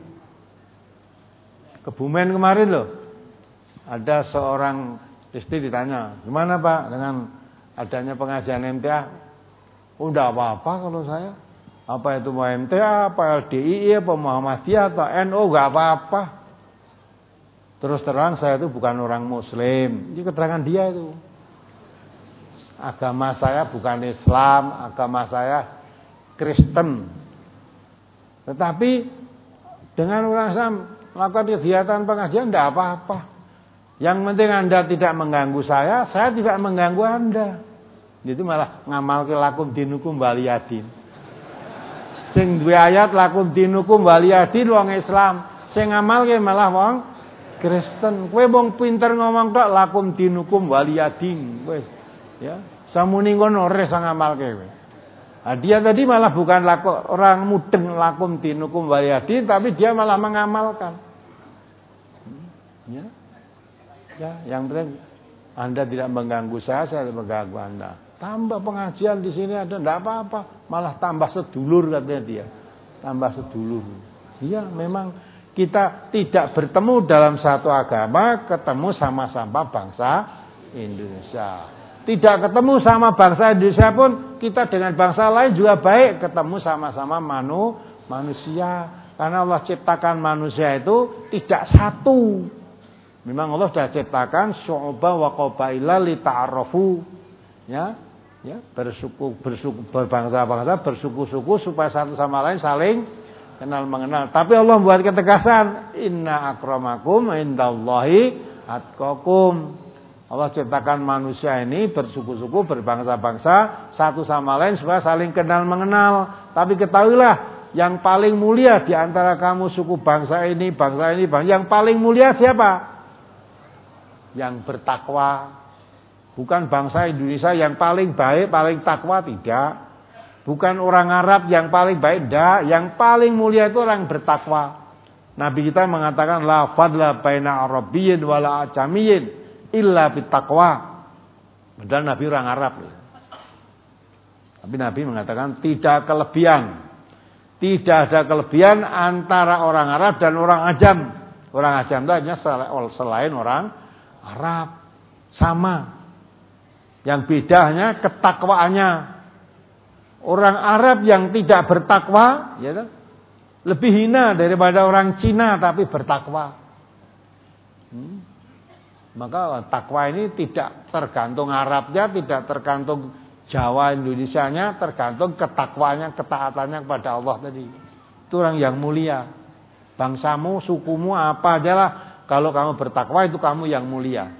Kebumen kemarin loh. Ada seorang istri ditanya, gimana Pak dengan adanya pengajian M T A? Oh enggak apa-apa kalau saya. Apa itu mau M T A, apa L D I I, apa Muhammadiyah, atau N U, enggak apa-apa. Terus terang saya itu bukan orang Muslim. Ini keterangan dia itu. Agama saya bukan Islam, agama saya Kristen. Tetapi dengan orang Islam melakukan kegiatan pengajian tidak apa-apa. Yang penting Anda tidak mengganggu saya, saya tidak mengganggu Anda. Itu malah ngamal ke lakum dinukum waliyadin. Sing duwe ayat lakum dinukum waliyadin wong Islam, sing ngamal ke malah wong Kristen. Kowe wong pinter ngomong tok lakum dinukum waliyadin. Wis ya, samuni ngono res ngamalke kowe. Nah, dia tadi malah bukan laku, orang mudeng lakum dinukum waliyadin, tapi dia malah mengamalkan. Ya. Ya, yang penting Anda tidak mengganggu saya, saya tidak mengganggu Anda. Tambah pengajian di sini ada enggak apa-apa, malah tambah sedulur katanya dia. Tambah sedulur. Iya, memang kita tidak bertemu dalam satu agama, ketemu sama-sama bangsa Indonesia. Tidak ketemu sama bangsa Indonesia pun kita dengan bangsa lain juga baik, ketemu sama-sama manu, manusia. Karena Allah ciptakan manusia itu tidak satu. Memang Allah sudah ciptakan syu'uban wa qabaila li ta'arafu. Ya, ya, bersuku bersuku berbangsa-bangsa, bersuku-suku supaya satu sama lain saling kenal mengenal. Tapi Allah buat ketegasan, inna akramakum indallahi atqakum. Allah ciptakan manusia ini bersuku-suku, berbangsa-bangsa, satu sama lain supaya saling kenal mengenal. Tapi ketahuilah, yang paling mulia di antara kamu suku bangsa ini, bangsa ini, bangsa yang paling mulia siapa? Yang bertakwa. Bukan bangsa Indonesia yang paling baik, paling takwa, tidak. Bukan orang Arab yang paling baik, tidak. Yang paling mulia itu orang bertakwa. Nabi kita mengatakan la fadla baina arabiyyin wala ajamiyyin illa bittaqwa. Padahal Nabi orang Arab. Tapi Nabi mengatakan tidak kelebihan. Tidak ada kelebihan antara orang Arab dan orang Ajam. Orang Ajam itu hanya selain orang Arab. Sama. Yang bedanya ketakwaannya. Orang Arab yang tidak bertakwa, ya, lebih hina daripada orang Cina tapi bertakwa. Hmm. Maka takwa ini tidak tergantung Arabnya, tidak tergantung Jawa Indonesianya, tergantung ketakwanya, ketaatannya kepada Allah tadi. Itu orang yang mulia. Bangsamu, sukumu apa adalah kalau kamu bertakwa itu kamu yang mulia.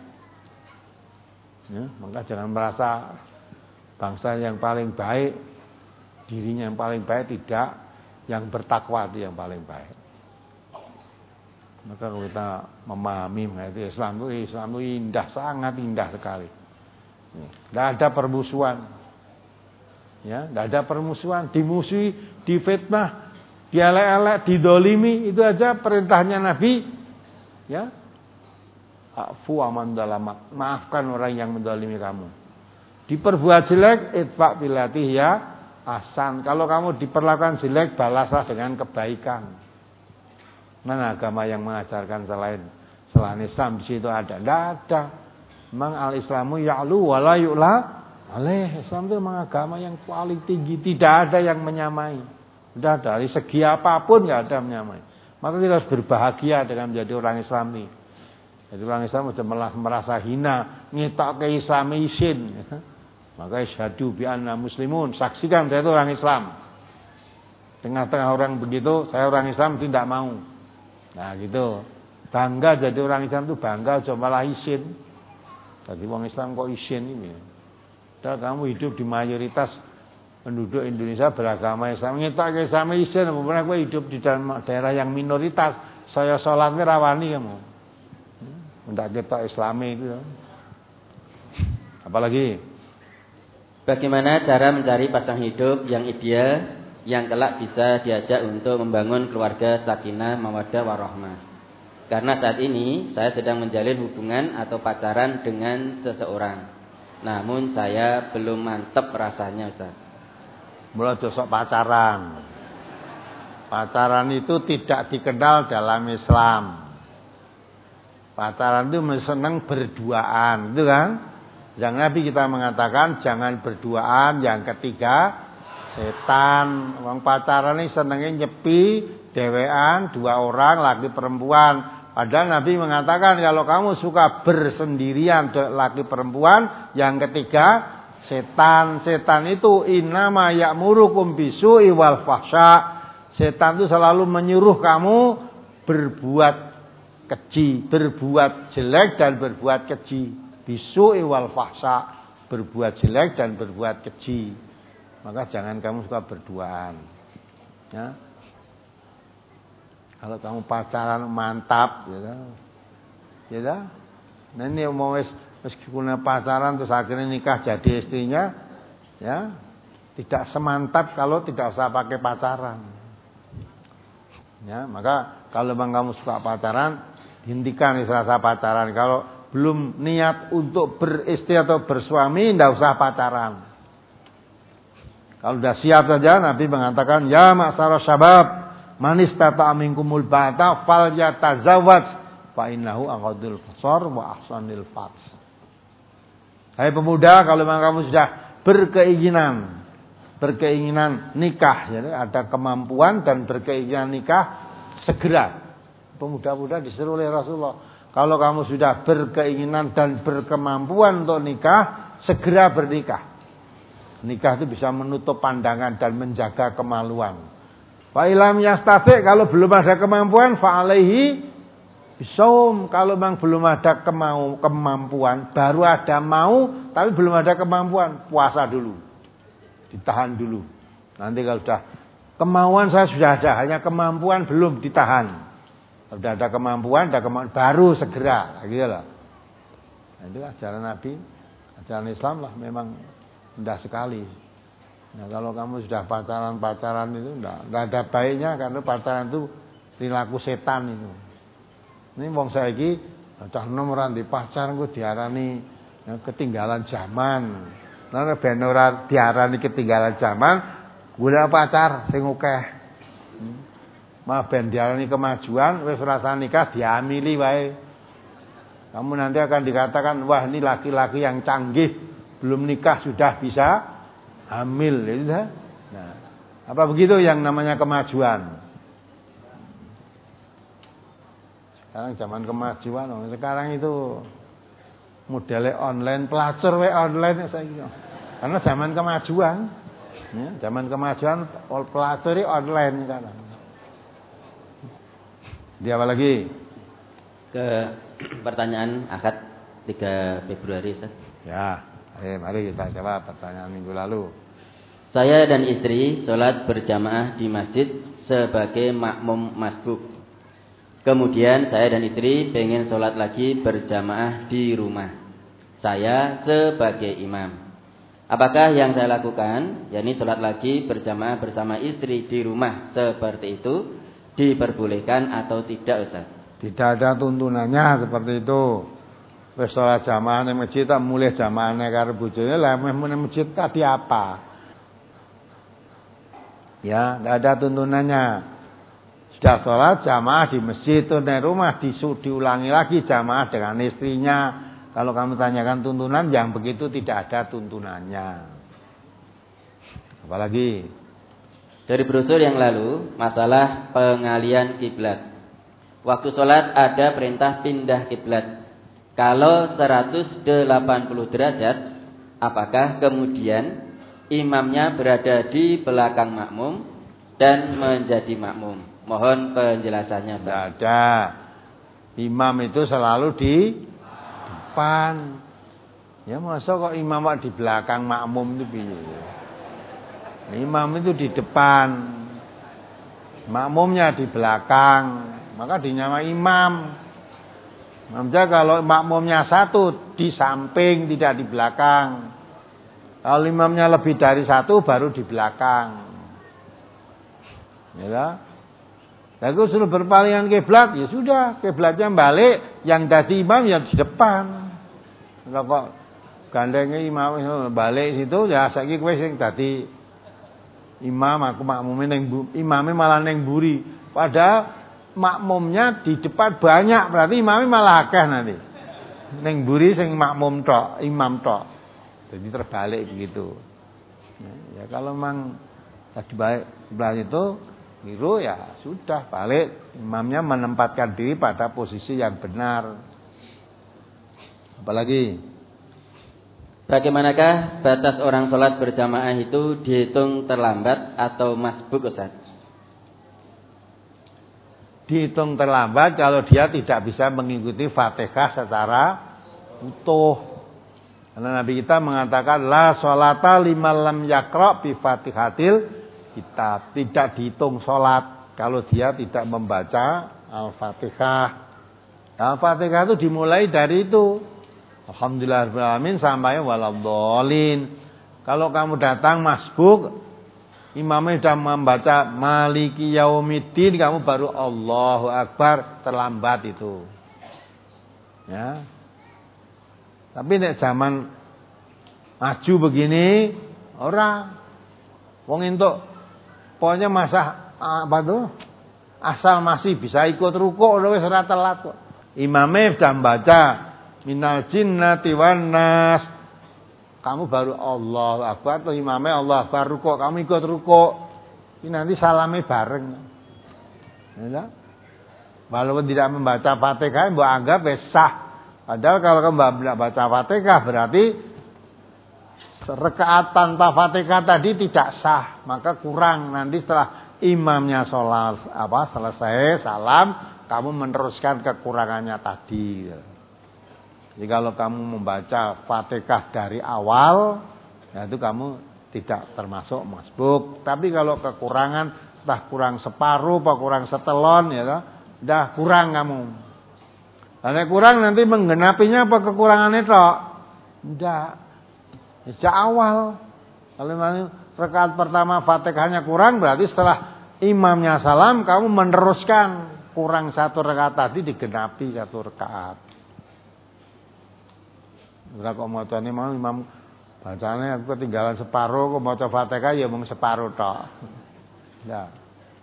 Ya, maka jangan merasa bangsa yang paling baik, dirinya yang paling baik, tidak. Yang bertakwa itu yang paling baik. Maka kalau kita memahami mengenai Islam itu, Islam itu indah, sangat indah sekali. Tidak ada permusuhan. Ya, tidak ada permusuhan, dimusuhi, difitnah, dielek-elek, didolimi, itu aja perintahnya Nabi. Ya, afu aman dalamak, maafkan orang yang mendolimi kamu. Diperbuat jelek, itfa bilati ya ahsan. Kalau kamu diperlakukan jelek, balaslah dengan kebaikan. Mana agama yang mengajarkan selain selain Islam di situ ada? Tidak ada. Memang al-Islamu ya'lu wa la yu'la alaih. Islam itu memang agama yang paling tinggi, tidak ada yang menyamai. Tidak ada, dari segi apapun tidak ada yang menyamai. Maka kita harus berbahagia dengan menjadi orang Islami. Jadi orang Islam sudah merasa hina, ngitak ke Islam isin. Maka isyhadu bi anna muslimun, saksikan saya itu orang Islam. Tengah-tengah orang begitu, saya orang Islam tidak mau. Nah gitu. Bangga jadi orang Islam itu bangga, coba malah isin. Jadi orang Islam kok isin ini. Dan kamu hidup di mayoritas penduduk Indonesia beragama Islam. Ngitak ke Islam isin, kemudian aku hidup di daerah yang minoritas. Saya sholat rawani kamu. Tidak kita Islami itu. Apalagi?
Bagaimana cara mencari pasang hidup yang ideal, yang kelak bisa diajak untuk membangun keluarga sakinah, mawaddah, warahmah? Karena saat ini saya sedang menjalin hubungan atau pacaran dengan seseorang. Namun saya belum mantap rasanya, Ustaz.
Mulai besok pacaran. Pacaran itu tidak dikenal dalam Islam. Pacaran itu senang berduaan, itu kan? Yang Nabi kita mengatakan jangan berduaan. Yang ketiga setan. Orang pacaran ini senangnya nyepi, dewean, dua orang, laki perempuan. Padahal Nabi mengatakan kalau kamu suka bersendirian laki perempuan, yang ketiga setan. Setan itu innama ya'murukum bisu'i wal fahsya. Setan itu selalu menyuruh kamu berbuat keji, berbuat jelek dan berbuat keji. Bisu'i wal fahsya, berbuat jelek dan berbuat keji. Maka jangan kamu suka berduaan. Ya. Kalau kamu pacaran mantap, gitu. Gitu. Nah ini mau meskipun pacaran terus akhirnya nikah jadi istrinya, ya tidak semantap kalau tidak usah pakai pacaran. Ya, maka kalau memang kamu suka pacaran, hentikan rasa pacaran. Kalau belum niat untuk beristri atau bersuami, tidak usah pacaran. Kalau sudah siap saja, Nabi mengatakan, ya ma'syara syabab, man istata'a minkumul ba'ata falyatazawwaj fa innahu aghadul basar wa ahsanul farj. Hai pemuda, kalau memang kamu sudah berkeinginan berkeinginan nikah, jadi ada kemampuan dan berkeinginan nikah, segera. Pemuda-pemuda disuruh oleh Rasulullah, kalau kamu sudah berkeinginan dan berkemampuan untuk nikah, segera bernikah. Nikah itu bisa menutup pandangan dan menjaga kemaluan. Fa ilam yastati', kalau belum ada kemampuan, fa alaihi bisaum. Kalau memang belum ada kemau, kemampuan, baru ada mau tapi belum ada kemampuan, puasa dulu. Ditahan dulu. Nanti kalau sudah kemauan saya sudah ada, hanya kemampuan belum, ditahan. Kalau sudah ada kemampuan, ada kemampuan baru segera, gitu lah. Nah, itu ajaran Nabi, ajaran Islam lah, memang indah sekali. Nah, kalau kamu sudah pacaran-pacaran itu enggak, enggak ada baiknya, karena pacaran itu perilaku setan itu. Ini wong saiki cah nom ora ndek pacar ku diarani ya, ketinggalan zaman. Nah, ben ora diarani ketinggalan zaman, golek pacar sing akeh. Hmm. Mah ben diarani kemajuan, wis rasa nikah diamili wae. Kamu nanti akan dikatakan, wah ini laki-laki yang canggih, belum nikah sudah bisa hamil, gitu. Nah, apa begitu yang namanya kemajuan? Sekarang zaman kemajuan, sekarang itu modelnya online, pelacur we online saya. Karena zaman kemajuan, ya, zaman kemajuan pelacur online sekarang. Dia apa lagi?
Ke pertanyaan akad tiga Februari, Ustaz.
Ya, ayo mari kita jawab pertanyaan minggu lalu.
Saya dan istri sholat berjamaah di masjid sebagai makmum masbuk. Kemudian saya dan istri pengen sholat lagi berjamaah di rumah. saya sebagai imam. Apakah yang saya lakukan, yakni sholat lagi berjamaah bersama istri di rumah seperti itu, diperbolehkan atau tidak, Ustaz?
Tidak ada tuntunannya seperti itu. Wis sholat jamaah di masjid tak mulai jamaahnya karo bojone lah meh masjid tadi apa? Ya, tidak ada tuntunannya. Sudah sholat jamaah di masjid atau di rumah diulangi lagi jamaah dengan istrinya. Kalau kamu tanyakan tuntunan yang begitu tidak ada tuntunannya. Apalagi
dari brosur yang lalu masalah pengalian kiblat. Waktu sholat ada perintah pindah kiblat. Kalau seratus delapan puluh derajat, apakah kemudian imamnya berada di belakang makmum dan menjadi makmum? Mohon penjelasannya.
Tidak ada. Imam itu selalu di depan. Ya masa kok imam di belakang makmum itu piye? Imam itu di depan. Makmumnya di belakang. Maka dinyamai imam. Maksudnya kalau makmumnya satu di samping tidak di belakang. Kalau imamnya lebih dari satu baru di belakang. Ya. Lalu suruh berpalingan kiblat, ya sudah, kiblatnya balik, yang dadi imam ya di depan. Kalau kok gandengnya imam balik situ, ya saiki kowe sing dadi imam, aku makmume ning imame malah ning mburi. Padahal makmumnya di depan banyak, berarti imame malah akeh nanti. Ning mburi sing makmum tok, imam tok. Jadi terbalik begitu. Ya kalau memang tadi balik sebelah itu biru ya sudah balik, imamnya menempatkan diri pada posisi yang benar. Apalagi
bagaimanakah batas orang sholat berjamaah itu dihitung terlambat atau masbuk, Ustaz?
Dihitung terlambat kalau dia tidak bisa mengikuti Fatihah secara utuh. Karena Nabi kita mengatakan la sholata liman lam yaqra bi Fatihatil kitab. Tidak dihitung sholat kalau dia tidak membaca Al-Fatihah. Al-Fatihah itu dimulai dari itu. Alhamdulillahirrahmanirrahim sampai waladhdallin. Kalau kamu datang masbuk, imamnya sudah membaca Maliki Yaumiddin, kamu baru Allahu Akbar, terlambat itu. Ya. Tapi nek zaman maju begini, orang wong entuk pokoknya masa apa tuh? Asal masih bisa ikut rukuk wis ora telat kok. Imamnya sudah membaca minal jinnati wan nas. Kamu baru Allahu Akbar atau imamnya Allah Akbar rukuk, kamu ikut rukuk. Ini nanti salamnya bareng. Ya. Walaupun tidak membaca Fatihah, mbok anggap sah. Padahal kalau kamu tidak baca Fatihah berarti rakaat tanpa Fatihah tadi tidak sah, maka kurang. Nanti setelah imamnya sholat apa selesai salam, kamu meneruskan kekurangannya tadi. Jadi kalau kamu membaca Fatihah dari awal, ya itu kamu tidak termasuk masbuk. Tapi kalau kekurangan, entah kurang separuh, apa kurang setelon, ya udah kurang kamu. Kalau kurang nanti menggenapinya apa kekurangannya tok? Tidak. Sejak awal. Kalau rakaat pertama Fatihahnya kurang, berarti setelah imamnya salam, kamu meneruskan kurang satu rakaat tadi digenapi satu rakaat. Ora kok macane mau imam bacane aku ketinggalan separuh kok maca Fatihah ya mung separuh tok. Ya.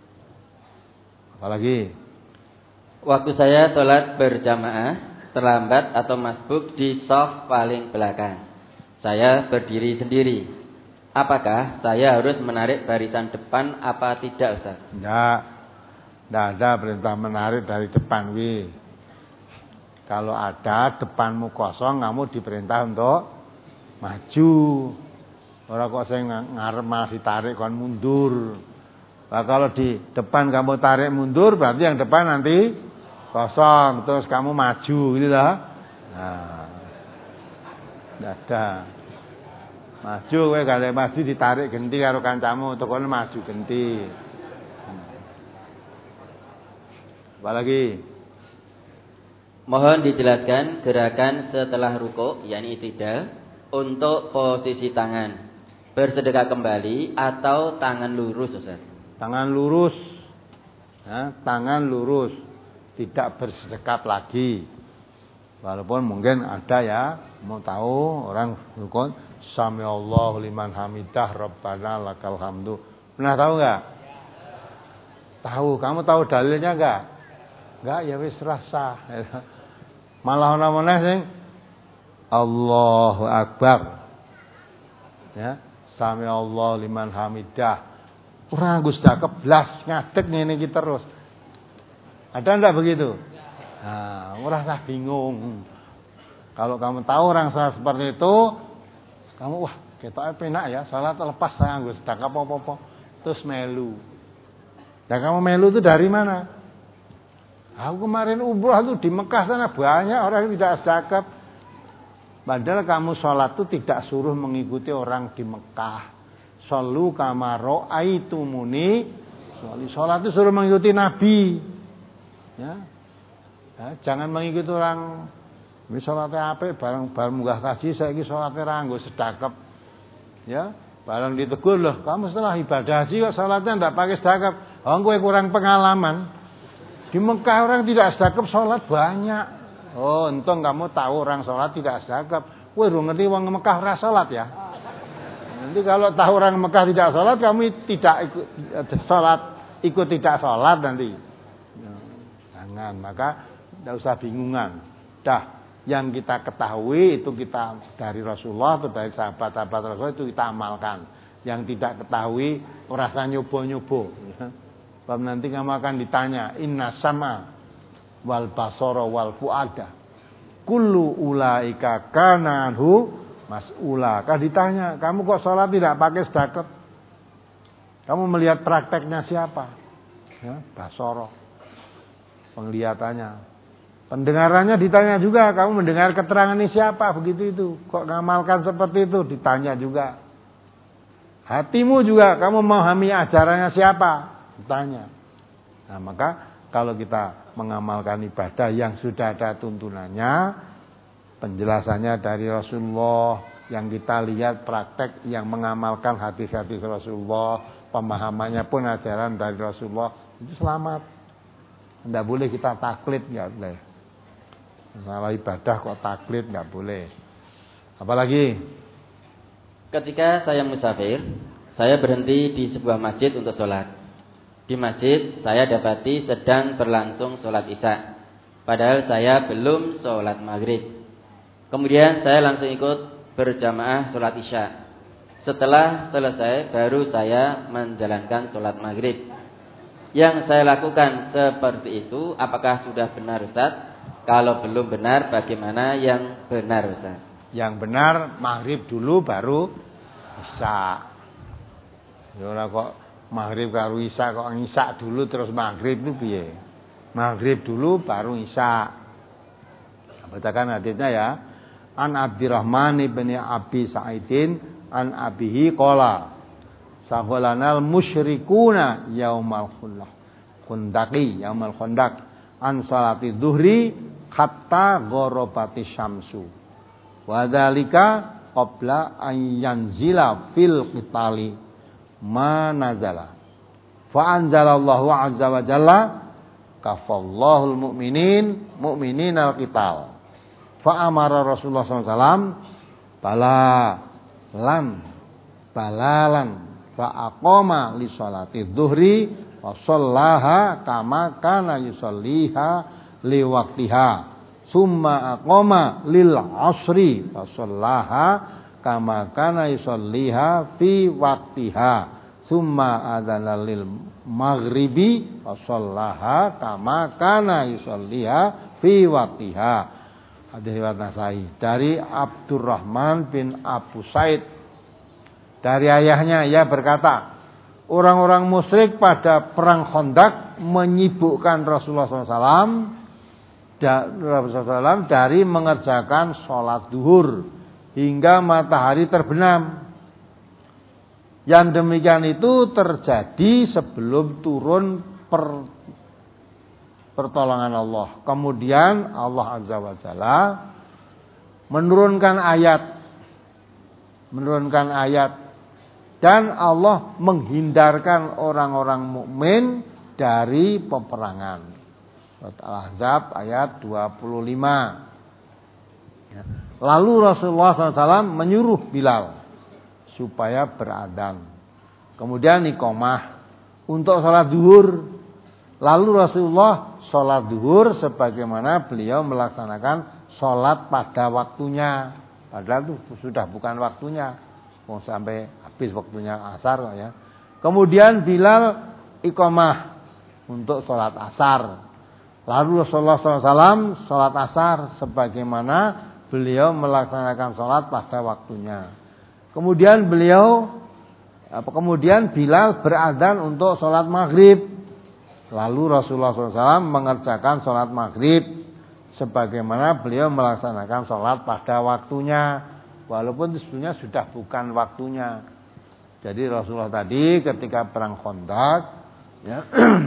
Apalagi
waktu saya sholat berjamaah terlambat atau masbuk di shaf paling belakang. Saya berdiri sendiri. Apakah saya harus menarik barisan depan apa tidak, Ustaz?
Enggak. Enggak ada perintah menarik dari depan wi. Kalau ada depanmu kosong, kamu diperintah untuk maju. Orang kok saya ngarep masih tarik kon mundur. Nah, kalau di depan kamu tarik mundur, berarti yang depan nanti kosong, terus kamu maju, gitu lah. Nah, tidak ada. Maju, kowe gak maju ditarik genti karo kancamu, untuk kono maju genti. Apalagi
Mohon dijelaskan gerakan setelah rukuk, yakni i'tidal, untuk posisi tangan. Bersedekap kembali atau tangan lurus, Ustaz?
Tangan lurus. Ya, tangan lurus. Tidak bersedekap lagi. Walaupun mungkin ada ya, mau tahu orang rukun, Sami Allahu liman hamidah, Rabbana lakal hamdu. Pernah tahu enggak? Tahu. Kamu tahu dalilnya enggak? Enggak, ya wis rasa. Malah ana meneh sing Allahu Akbar. Ya, Sami Allah liman hamidah. Ora Gus dak keblas ngadeg ngene iki terus. Ada enggak begitu? Nah, ora usah bingung. Kalau kamu tahu orang salat seperti itu, kamu wah, ketoke penak ya, salat lepas saya Gus dak apa-apa. Terus melu. Ya kamu melu itu dari mana? Aku kemarin umrah tuh di Mekah sana banyak orang yang tidak zakat. Padahal kamu sholat itu tidak suruh mengikuti orang di Mekah. Shollu kama ra'aitumuni. Sholat itu suruh mengikuti Nabi. Ya. Ya, jangan mengikuti orang. Ini sholatnya apa? Barang barang munggah kaji saya ini sholatnya ranggo sedekap. Ya, barang ditegur loh. Kamu setelah ibadah haji kok sholatnya tidak pakai sedekap. Oh, gue kurang pengalaman. Di Mekah orang tidak sedekap sholat banyak. Oh, untung kamu tahu orang sholat tidak sedekap. Wah, lu ngerti orang Mekah ora sholat ya. Nanti kalau tahu orang Mekah tidak sholat, kamu tidak ikut sholat, ikut tidak sholat nanti. Jangan, maka tidak usah bingungan. Dah, yang kita ketahui itu kita dari Rasulullah atau dari sahabat-sahabat Rasul itu kita amalkan. Yang tidak ketahui, rasa nyobo-nyobo. Sebab nanti kamu akan ditanya, inna sama wal basara wal fuada kullu ulaika kananhu mas'ula. Kan ditanya, kamu kok sholat tidak pakai sedekap? Kamu melihat prakteknya siapa? Ya, basara. Penglihatannya. Pendengarannya ditanya juga, kamu mendengar keterangan ini siapa? Begitu itu. Kok ngamalkan seperti itu? Ditanya juga. Hatimu juga, kamu memahami ajarannya siapa? Tanya. Nah, maka kalau kita mengamalkan ibadah yang sudah ada tuntunannya, penjelasannya dari Rasulullah, yang kita lihat praktek yang mengamalkan hadis-hadis Rasulullah, pemahamannya pun ajaran dari Rasulullah, itu selamat. Tidak boleh kita taklid, nggak boleh. Masalah ibadah kok taklid nggak boleh. Apalagi
ketika saya musafir, saya berhenti di sebuah masjid untuk sholat. Di masjid saya dapati sedang berlangsung sholat isya. Padahal saya belum sholat maghrib. Kemudian saya langsung ikut berjamaah sholat isya. Setelah selesai baru saya menjalankan sholat maghrib. Yang saya lakukan seperti itu, apakah sudah benar Ustaz? Kalau belum benar, bagaimana yang benar Ustaz?
Yang benar maghrib dulu baru isya. Ya ora kok maghrib karo isya kok isya dulu terus maghrib itu piye? Maghrib dulu baru isya. Bacakan hadisnya ya. An Abdurrahman bin Abi Sa'idin an abihi qala saholanal musyrikuna yaumal khullah khundaqi yaumal khundaq an salati dhuhri hatta gharabati syamsu wa dzalika qabla an yanzila fil qitali ma nazala fa anzalallahu azza wa jalla kafallahu almu'minin mu'minina alqital fa amara Rasulullah sallallahu alaihi wasallam bala lan balalan fa aqama li sholati dhuhri wa shallaha kama kana yusalliha li waqtiha summa aqama lil asri fa shallaha kama kana yusalliha fi waqtiha summa adzana lil maghribi wa shallaha kama kana yusalliha fi waqtiha. Hadis riwayat Nasai dari Abdurrahman bin Abu Said. Dari ayahnya ia berkata, orang-orang musyrik pada perang Khandaq menyibukkan Rasulullah shallallahu alaihi wasallam dari mengerjakan sholat duhur hingga matahari terbenam. Yang demikian itu terjadi sebelum turun per, pertolongan Allah. Kemudian Allah Azza wa Jalla menurunkan ayat. Menurunkan ayat. Dan Allah menghindarkan orang-orang mukmin dari peperangan. Surat Al-Ahzab ayat dua puluh lima. Lalu Rasulullah shallallahu alaihi wasallam menyuruh Bilal supaya beradzan. Kemudian iqamah untuk sholat zuhur. Lalu Rasulullah sholat zuhur sebagaimana beliau melaksanakan sholat pada waktunya. Padahal itu sudah bukan waktunya. Mau sampai habis waktunya asar ya. Kemudian Bilal iqamah untuk sholat asar. Lalu Rasulullah shallallahu alaihi wasallam sholat asar sebagaimana beliau melaksanakan sholat pada waktunya. Kemudian beliau, kemudian Bilal beradzan untuk sholat maghrib. Lalu Rasulullah shallallahu alaihi wasallam mengerjakan sholat maghrib sebagaimana beliau melaksanakan sholat pada waktunya. Walaupun sebenarnya sudah bukan waktunya. Jadi Rasulullah tadi ketika perang Khandaq ya,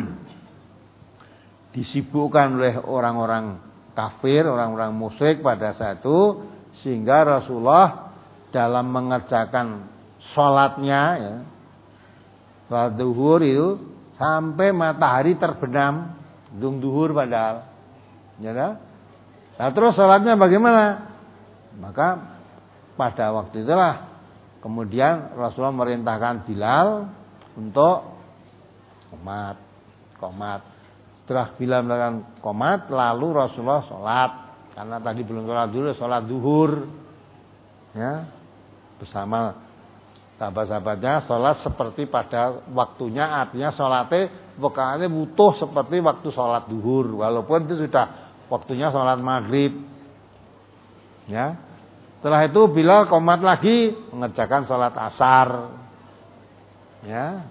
disibukkan oleh orang-orang kafir, orang-orang musyrik pada saat itu, sehingga Rasulullah dalam mengerjakan sholatnya ya, sholat zuhur itu sampai matahari terbenam, dung zuhur padahal ya kan? Nah terus sholatnya bagaimana? Maka pada waktu itulah kemudian Rasulullah merintahkan Bilal untuk qomat, qomat. Setelah Bilal melakukan qomat, lalu Rasulullah sholat. Karena tadi belum sholat dulu, sholat zuhur. Ya, bersama sahabat-sahabatnya sholat seperti pada waktunya, artinya sholatnya bukannya butuh seperti waktu sholat zuhur. Walaupun itu sudah waktunya sholat maghrib. Ya. Setelah itu Bilal qomat lagi mengerjakan sholat asar. Ya.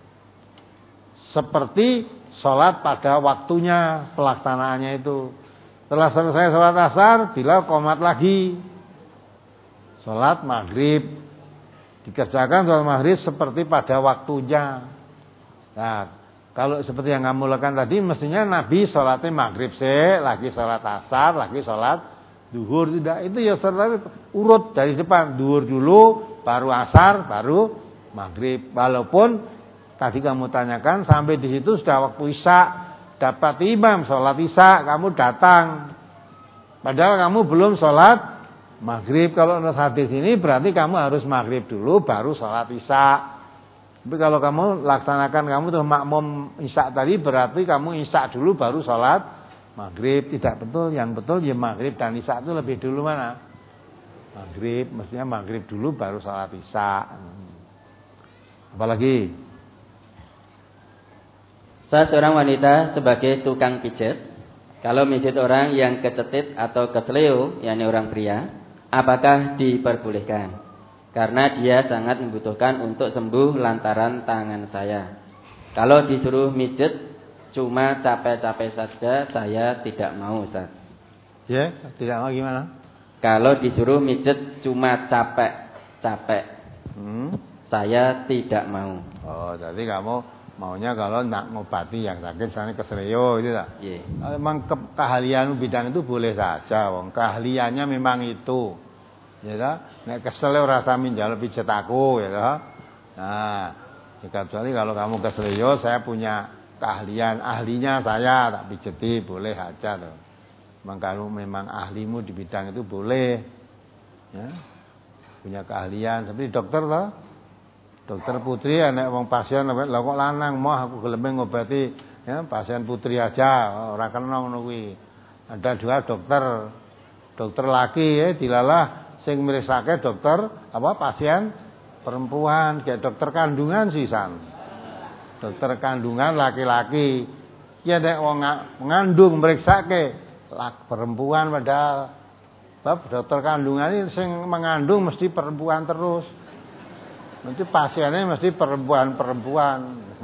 Seperti sholat pada waktunya pelaksanaannya itu. Setelah selesai sholat asar, Bilal qomat lagi. Sholat maghrib. Dikerjakan sholat maghrib seperti pada waktunya. Nah, kalau seperti yang kamu lakukan tadi, mestinya Nabi sholatnya maghrib sih, lagi sholat asar, lagi sholat zuhur. Tidak, itu ya sholat urut dari depan. Zuhur dulu, baru asar, baru maghrib. Walaupun tadi kamu tanyakan sampai di situ sudah waktu isya, dapat imam sholat isya, kamu datang. Padahal kamu belum sholat maghrib. Kalau menurut hadis ini berarti kamu harus maghrib dulu, baru sholat isya. Tapi kalau kamu laksanakan kamu tuh makmum isya tadi, berarti kamu isya dulu, baru sholat maghrib. Tidak betul. Yang betul ya maghrib dan isya itu lebih dulu mana? Maghrib. Mestinya maghrib dulu, baru sholat isya. Apalagi?
Saya seorang wanita sebagai tukang pijat. Kalau pijat orang yang kecetit atau kesleo, yakni orang pria, apakah diperbolehkan? Karena dia sangat membutuhkan untuk sembuh lantaran tangan saya. Kalau disuruh mijet cuma capek-capek saja, saya tidak mau, Ustaz.
Ya, tidak mau gimana?
Kalau disuruh mijet cuma capek-capek, hmm? saya tidak mau.
Oh, jadi kamu maunya kalau nak ngobati yang sakit, misalnya keseleo itu tak?
Iya.
Memang ke keahlian bidang itu boleh saja, wong keahliannya memang itu. Ya tak? Nek keseleo rasa minjal pijet aku, ya tak? Nah, kecuali kalau kamu keseleo, saya punya keahlian, ahlinya saya tak pijeti, boleh aja tuh. Memang kalau memang ahlimu di bidang itu boleh. Ya. Punya keahlian, seperti dokter loh. Dokter putri anak wong pasien lha kok lanang moh aku gelem ngobati ya pasien putri aja ora kena ngono kuwi. Ada dua dokter. Dokter laki ya dilalah sing mirisake dokter apa pasien perempuan, kayak dokter kandungan sisan. Dokter kandungan laki-laki. Ya nek wong ngandung meriksake perempuan padahal bab dokter kandungan ini sing mengandung mesti perempuan terus. Nanti pasiennya mesti perempuan-perempuan.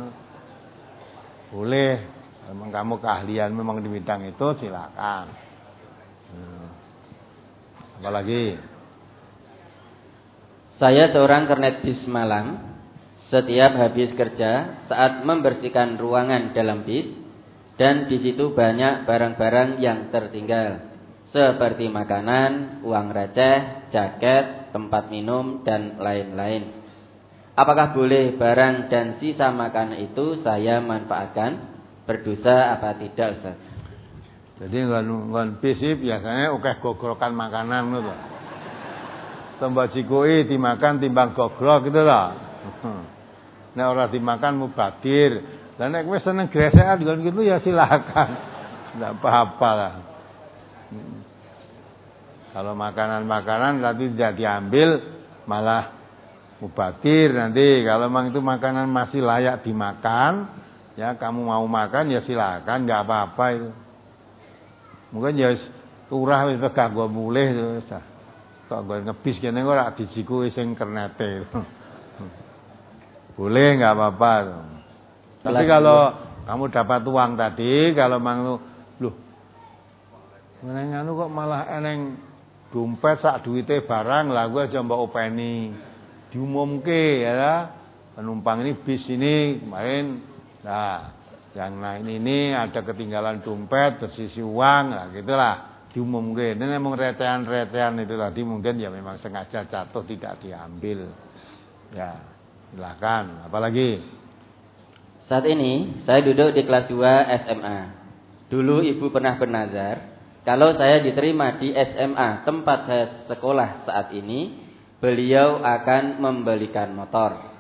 Boleh. Memang kamu keahlian memang di bidang itu silakan. Hmm. Apalagi?
Saya seorang kernet bis Malang. Setiap habis kerja, saat membersihkan ruangan dalam bis dan di situ banyak barang-barang yang tertinggal, seperti makanan, uang receh, jaket, tempat minum, dan lain-lain. Apakah boleh barang dan sisa makanan itu saya manfaatkan? Berdosa apa tidak, Ustaz?
Jadi ngon bis biasanya akeh gogrokan makanan ngono. Tambah jikoi dimakan timbang gogrok gitu loh. Nek ora dimakan mubadir. Lah nek kowe seneng gresekan nggon gitu ya silakan. Enggak apa-apa lah. Kalau makanan-makanan nanti tidak diambil malah mubadir nanti. Kalau memang itu makanan masih layak dimakan, ya kamu mau makan ya silakan, enggak apa-apa itu. Mungkin ya turah wis kanggo mulih wis. Kok nggon ngebis kene ora dijikuki sing kernete. Boleh enggak apa-apa. Tapi kalau kamu dapat uang tadi, kalau mang lho meneng anu kok malah eneng dompet sak duwite barang lah gue aja mbok openi. Diumumke ya, penumpang ini bis ini kemarin nah yang naik ini ada ketinggalan dompet, bersisi uang, lah gitulah diumumke. Ini memang retean-retean itu tadi mungkin ya memang sengaja jatuh tidak diambil. Ya, silakan. Apalagi?
Saat ini saya duduk di kelas dua S M A. Dulu ibu pernah bernazar, kalau saya diterima di S M A tempat saya sekolah saat ini, beliau akan membelikan motor.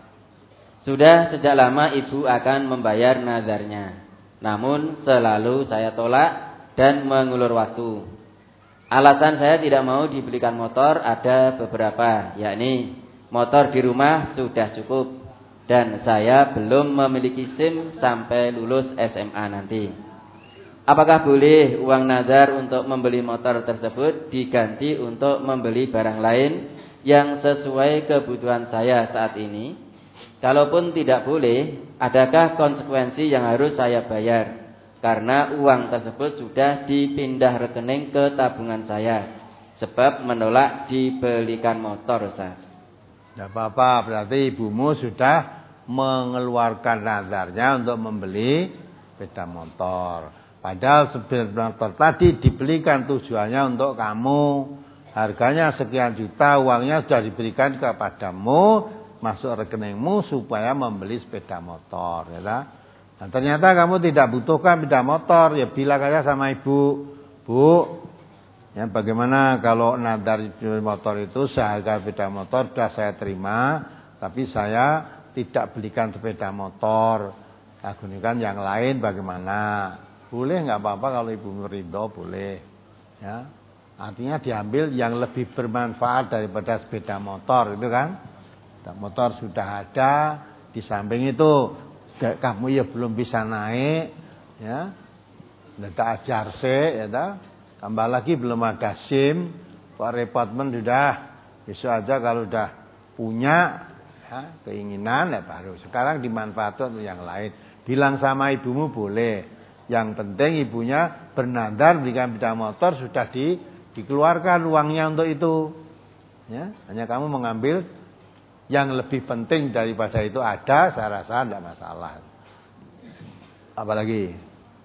Sudah sejak lama ibu akan membayar nazarnya. Namun selalu saya tolak dan mengulur waktu. Alasan saya tidak mau dibelikan motor ada beberapa, yakni motor di rumah sudah cukup dan saya belum memiliki SIM sampai lulus S M A nanti. Apakah boleh uang nazar untuk membeli motor tersebut diganti untuk membeli barang lain yang sesuai kebutuhan saya saat ini? Kalaupun tidak boleh, adakah konsekuensi yang harus saya bayar? Karena uang tersebut sudah dipindah rekening ke tabungan saya, sebab menolak dibelikan motor, Ustaz.
Tidak apa-apa, berarti ibumu sudah mengeluarkan nazarnya untuk membeli sepeda motor. Padahal sepeda motor tadi dibelikan tujuannya untuk kamu. Harganya sekian juta, uangnya sudah diberikan kepadamu, masuk rekeningmu supaya membeli sepeda motor, ya lah. Dan ternyata kamu tidak butuhkan sepeda motor, ya bilang aja sama ibu, Bu, ya bagaimana kalau nadar motor itu seharga sepeda motor sudah saya terima, tapi saya tidak belikan sepeda motor, saya gunakan yang lain bagaimana? Boleh nggak apa-apa kalau ibu ridho, boleh, ya. Artinya diambil yang lebih bermanfaat daripada sepeda motor, itu kan? Motor sudah ada, di samping itu kamu ya belum bisa naik, ya, tidak ajar sih, ya, dah. Tambah lagi belum ada SIM, kok repot men sudah, besok aja kalau udah punya, ya, keinginan ya baru. Sekarang dimanfaatkan untuk yang lain. Bilang sama ibumu boleh, yang penting ibunya bernadar belikan sepeda motor sudah di, dikeluarkan uangnya untuk itu, ya, hanya kamu mengambil yang lebih penting daripada itu ada, saya rasa tidak masalah. Apalagi?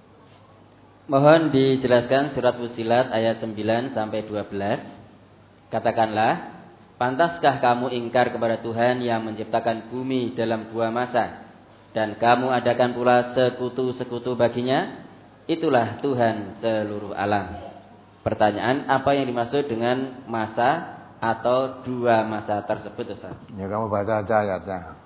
Mohon dijelaskan surat Fussilat ayat sembilan sampai dua belas. Katakanlah, pantaskah kamu ingkar kepada Tuhan yang menciptakan bumi dalam dua masa, dan kamu adakan pula sekutu-sekutu baginya? Itulah Tuhan seluruh alam. Pertanyaan, apa yang dimaksud dengan masa atau dua masa tersebut, Ustaz?
Ya kamu baca aja ayatnya.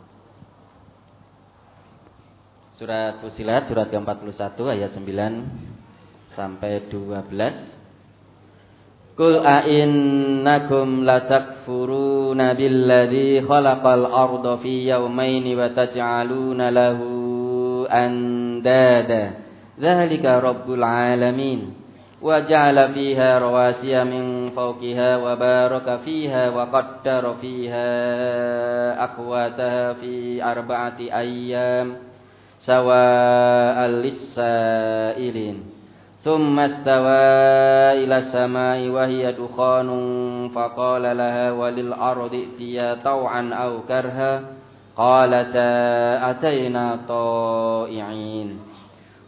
Surat Fussilat surat ke empat puluh satu ayat sembilan sampai dua belas. Qul a innakum latakfuruna billadzi khalaqal arda fi yawmaini wa taj'aluna lahu andada. Dzalika rabbul alamin. وجعل فيها رواسي من فوقها وبارك فيها وقدر فيها أقواتها في أربعة أيام سواء للسائلين ثم استوى إلى السماء وهي دخان فقال لها وللأرض ائتيا طوعا أو كرها قالتا أتينا طائعين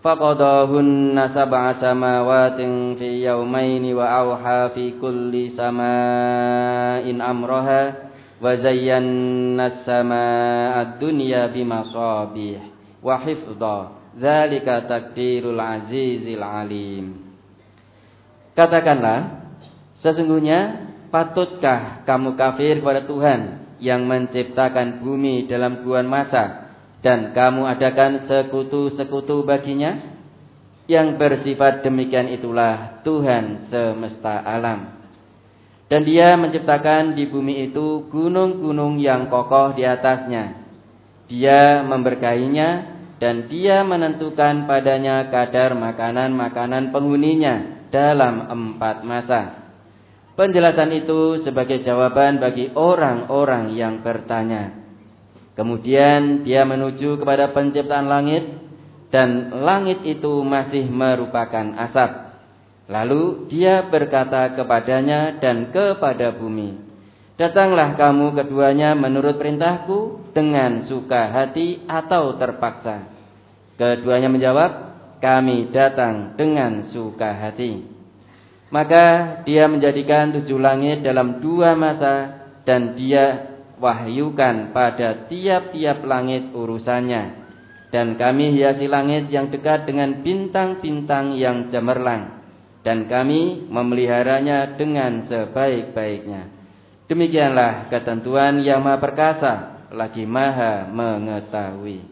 faqadahunna sab'a samawatin fi yawmaini wa awha fi kulli sama'in amraha wa zayyana as-samaa'a ad-dunya bimasabih wa hifdha dzalika taqdirul azizil alim. Katakanlah, sesungguhnya patutkah kamu kafir kepada Tuhan yang menciptakan bumi dalam dua masa dan kamu adakan sekutu-sekutu baginya? Yang bersifat demikian itulah Tuhan semesta alam. Dan Dia menciptakan di bumi itu gunung-gunung yang kokoh di atasnya. Dia memberkahinya dan Dia menentukan padanya kadar makanan-makanan penghuninya dalam empat masa. Penjelasan itu sebagai jawaban bagi orang-orang yang bertanya. Kemudian Dia menuju kepada penciptaan langit, dan langit itu masih merupakan asap. Lalu Dia berkata kepadanya dan kepada bumi, datanglah kamu keduanya menurut perintahku dengan suka hati atau terpaksa. Keduanya menjawab, kami datang dengan suka hati. Maka Dia menjadikan tujuh langit dalam dua masa, dan Dia wahyukan pada tiap-tiap langit urusannya. Dan kami hiasi langit yang dekat dengan bintang-bintang yang cemerlang, dan kami memeliharanya dengan sebaik-baiknya. Demikianlah ketentuan yang Maha Perkasa lagi Maha mengetahui.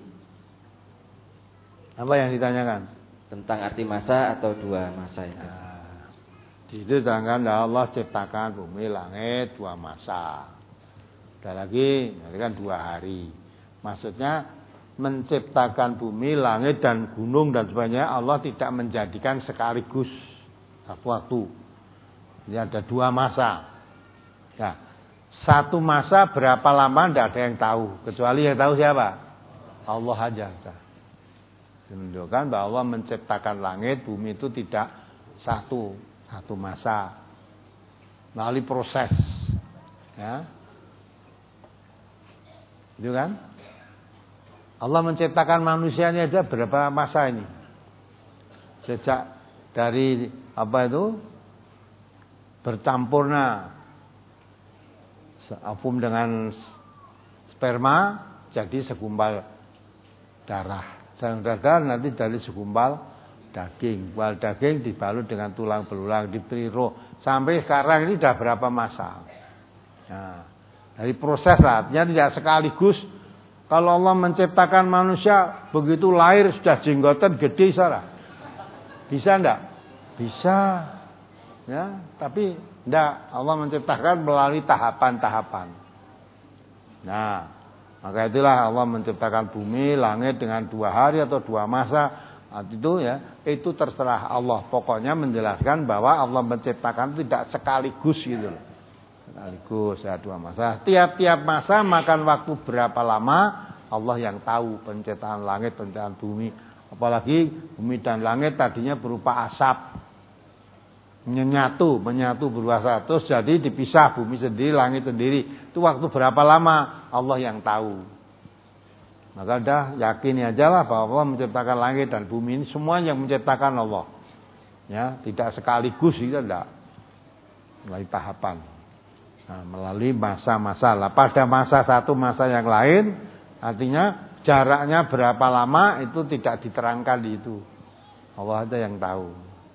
Apa yang ditanyakan?
Tentang arti masa atau dua masa itu.
Nah, di situ terangkan Allah ciptakan bumi langit dua masa. Ada lagi, ini kan dua hari. Maksudnya menciptakan bumi, langit dan gunung dan sebagainya, Allah tidak menjadikan sekaligus satu waktu. Ini ada dua masa. Nah, satu masa berapa lama tidak ada yang tahu, kecuali yang tahu siapa? Allah aja. Menunjukkan bahwa Allah menciptakan langit, bumi itu tidak satu satu masa, melalui proses, ya. Itu kan? Allah menciptakan manusianya aja berapa masa ini? Sejak dari apa itu? Bercampurnya ovum dengan sperma jadi segumpal darah. Dan darah nanti dari segumpal daging. Wal daging dibalut dengan tulang belulang, diberi roh. Sampai sekarang ini sudah berapa masa? Nah, dari proses lah, artinya tidak sekaligus. Kalau Allah menciptakan manusia begitu lahir sudah jenggotan gede salah. Bisa enggak? Bisa. Ya, tapi enggak. Allah menciptakan melalui tahapan-tahapan. Nah, maka itulah Allah menciptakan bumi, langit dengan dua hari atau dua masa. Nah, itu ya, itu terserah Allah. Pokoknya menjelaskan bahwa Allah menciptakan tidak sekaligus gitu loh. Sekaligus ya dua masa. Tiap-tiap masa makan waktu berapa lama, Allah yang tahu. Penciptaan langit, penciptaan bumi. Apalagi bumi dan langit tadinya berupa asap. Menyatu, menyatu berupa asap. Terus jadi dipisah, bumi sendiri, langit sendiri. Itu waktu berapa lama, Allah yang tahu. Maka dah yakini aja lah bahwa Allah menciptakan langit dan bumi ini semua yang menciptakan Allah. Ya, tidak sekaligus itu enggak. Melalui tahapan. Nah, melalui masa-masa lah. Pada masa satu masa yang lain, artinya jaraknya berapa lama itu tidak diterangkan di itu. Allah aja yang tahu.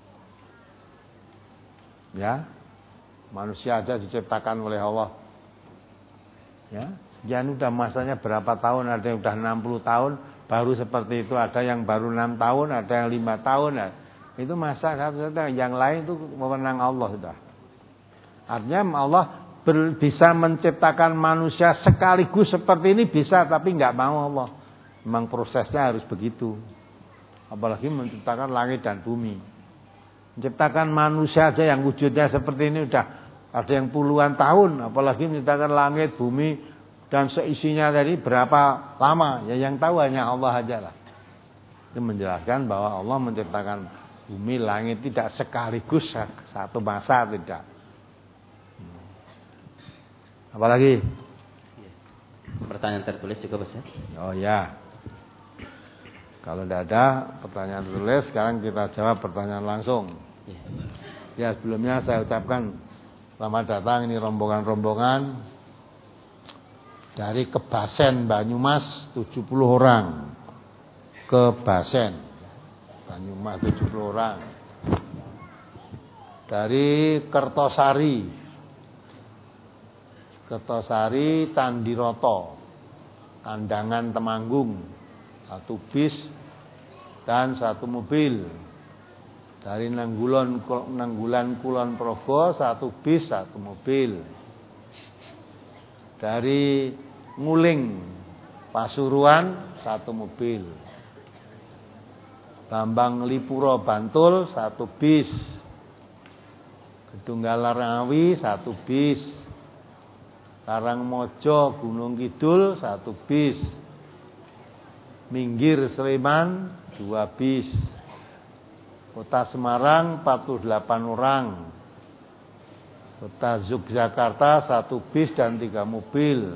Ya, manusia aja diciptakan oleh Allah. Ya, yang udah masanya berapa tahun, ada yang udah enam puluh tahun, baru seperti itu, ada yang baru enam tahun, ada yang lima tahun. Ya. Itu masa yang lain itu wewenang Allah sudah. Artinya Allah bisa menciptakan manusia sekaligus seperti ini bisa, tapi nggak mau Allah. Memang prosesnya harus begitu. Apalagi menciptakan langit dan bumi. Menciptakan manusia aja yang wujudnya seperti ini udah ada yang puluhan tahun, apalagi menciptakan langit, bumi dan seisinya tadi berapa lama? Ya yang tahu hanya Allah aja lah. Itu menjelaskan bahwa Allah menciptakan bumi, langit tidak sekaligus satu masa, tidak. Apalagi?
Pertanyaan tertulis juga Ustaz.
Oh ya. Kalau tidak ada pertanyaan tertulis, sekarang kita jawab pertanyaan langsung. Ya, sebelumnya saya ucapkan selamat datang, ini rombongan-rombongan dari Kebasen Banyumas, tujuh puluh orang. Kebasen Banyumas tujuh puluh orang. Dari Kertosari Kertosari Candiroto, Kandangan Temanggung, satu bis dan satu mobil. Dari Nanggulan Nanggulan Kulon Progo, satu bis, satu mobil. Dari Nguling Pasuruan, satu mobil. Bambang Lipuro Bantul, satu bis. Kedunggalar Ngawi, satu bis. Karangmojo Gunung Kidul, satu bis. Minggir Sleman, dua bis. Kota Semarang, empat puluh delapan orang. Kota Yogyakarta, satu bis dan tiga mobil.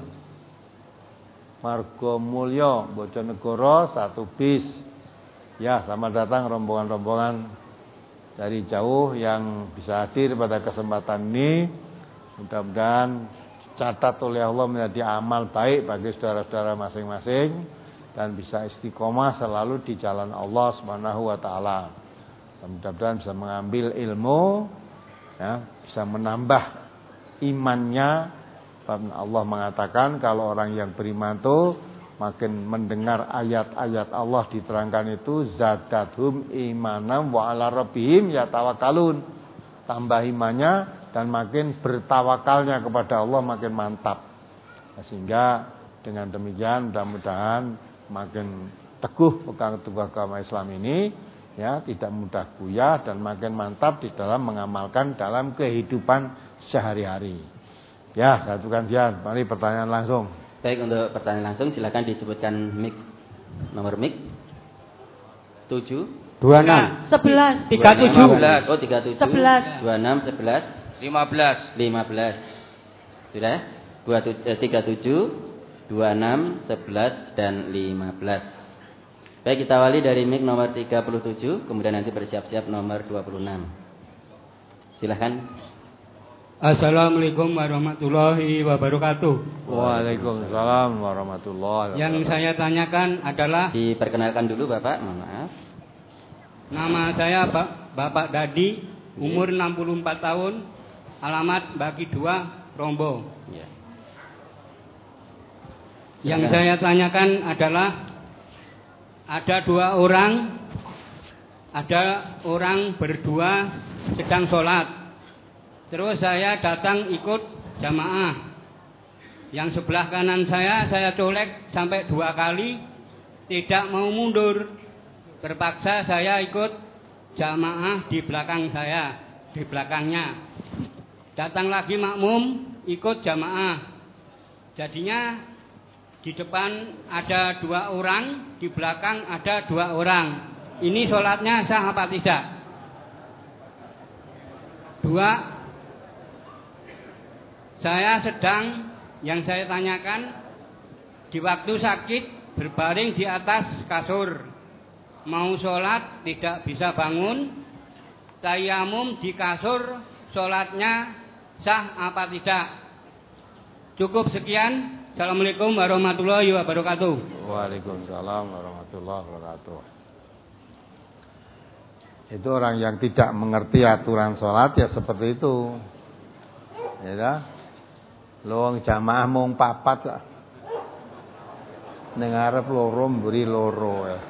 Margomulyo Bojonegoro, satu bis. Ya, selamat datang rombongan-rombongan dari jauh yang bisa hadir pada kesempatan ini. Mudah-mudahan catat oleh Allah menjadi amal baik bagi saudara-saudara masing-masing dan bisa istiqomah selalu di jalan Allah Subhanahu wa taala. Mudah-mudahan bisa mengambil ilmu, ya, bisa menambah imannya. Allah mengatakan kalau orang yang beriman itu makin mendengar ayat-ayat Allah diterangkan itu zadathum imanam wa ala rabbihim yatawakkalun. Tambah imannya dan makin bertawakalnya kepada Allah makin mantap. Sehingga dengan demikian mudah-mudahan makin teguh pegang teguh agama Islam ini, ya, tidak mudah goyah dan makin mantap di dalam mengamalkan dalam kehidupan sehari-hari. Ya, satu kajian. Mari pertanyaan langsung.
Baik, untuk pertanyaan langsung silakan disebutkan mic, nomor mic. tujuh
dua enam
sebelas
tiga tujuh oh tiga tujuh
sebelas
dua enam sebelas lima belas lima belas sudah tiga tujuh dua enam sebelas dan lima belas. Baik, kita awali dari mic nomor tiga puluh tujuh, kemudian nanti bersiap-siap nomor dua puluh enam. Silahkan.
Assalamualaikum warahmatullahi wabarakatuh.
Waalaikumsalam warahmatullahi wabarakatuh.
Yang saya tanyakan adalah,
diperkenalkan dulu Bapak, mohon maaf.
Nama saya Bapak Dadi, umur enam puluh empat tahun, alamat Bagi dua, Rombo.
Ya.
Yang saya tanyakan adalah, ada dua orang, ada orang berdua sedang sholat. Terus saya datang ikut jamaah. Yang sebelah kanan saya, saya colek sampai dua kali, tidak mau mundur. Terpaksa saya ikut jamaah di belakang saya, di belakangnya. Datang lagi makmum, ikut jamaah. Jadinya di depan ada dua orang, di belakang ada dua orang. Ini sholatnya sah apa tidak? Dua, saya sedang, yang saya tanyakan, di waktu sakit berbaring di atas kasur, mau sholat tidak bisa bangun, tayamum di kasur, sholatnya sah apa tidak? Cukup sekian. Assalamualaikum warahmatullahi wabarakatuh.
Waalaikumsalam warahmatullahi wabarakatuh. Itu orang yang tidak mengerti aturan sholat ya seperti itu. Ya dah. Lowong jamaah mung papat lah. Ning arep loro mburi loro ya.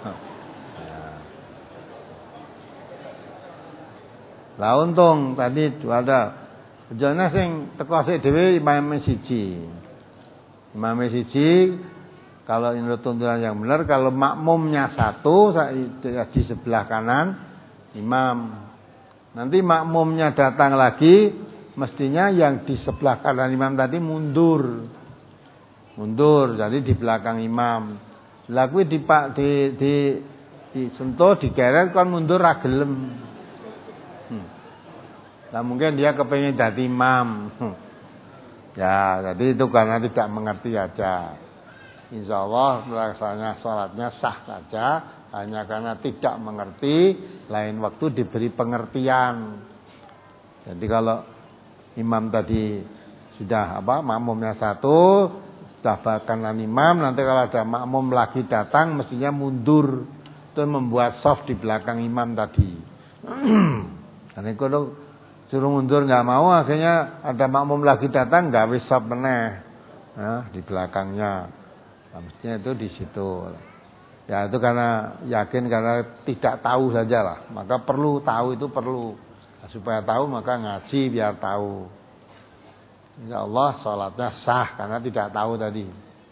Lah untung tadi ada jane sing teko sik dhewe imam siji. Imam siji kalau menurut tuntunan yang benar, kalau makmumnya satu di sebelah kanan imam. Nanti makmumnya datang lagi, mestinya yang di sebelah kanan imam tadi mundur. Mundur, jadi di belakang imam. Lah kuwi di Pak di di disentuh, digeret kon mundur ra gelem. Hmm. Lah mungkin dia kepengin jadi imam. Hmm. Ya, jadi itu karena tidak mengerti aja. Insya Allah melaksanakan sholatnya sah saja hanya karena tidak mengerti, lain waktu diberi pengertian. Jadi kalau imam tadi sudah apa makmumnya satu, sudah bakalan imam, nanti kalau ada makmum lagi datang mestinya mundur, itu membuat soft di belakang imam tadi. Karena kalau suruh mundur nggak mau, akhirnya ada makmum lagi datang nggak wis soft meneh, nah, di belakangnya. Nah, mestinya itu di situ. Ya itu karena yakin karena tidak tahu saja lah, maka perlu tahu itu perlu. Nah, supaya tahu maka ngaji biar tahu. Insya Allah sholatnya sah karena tidak tahu tadi.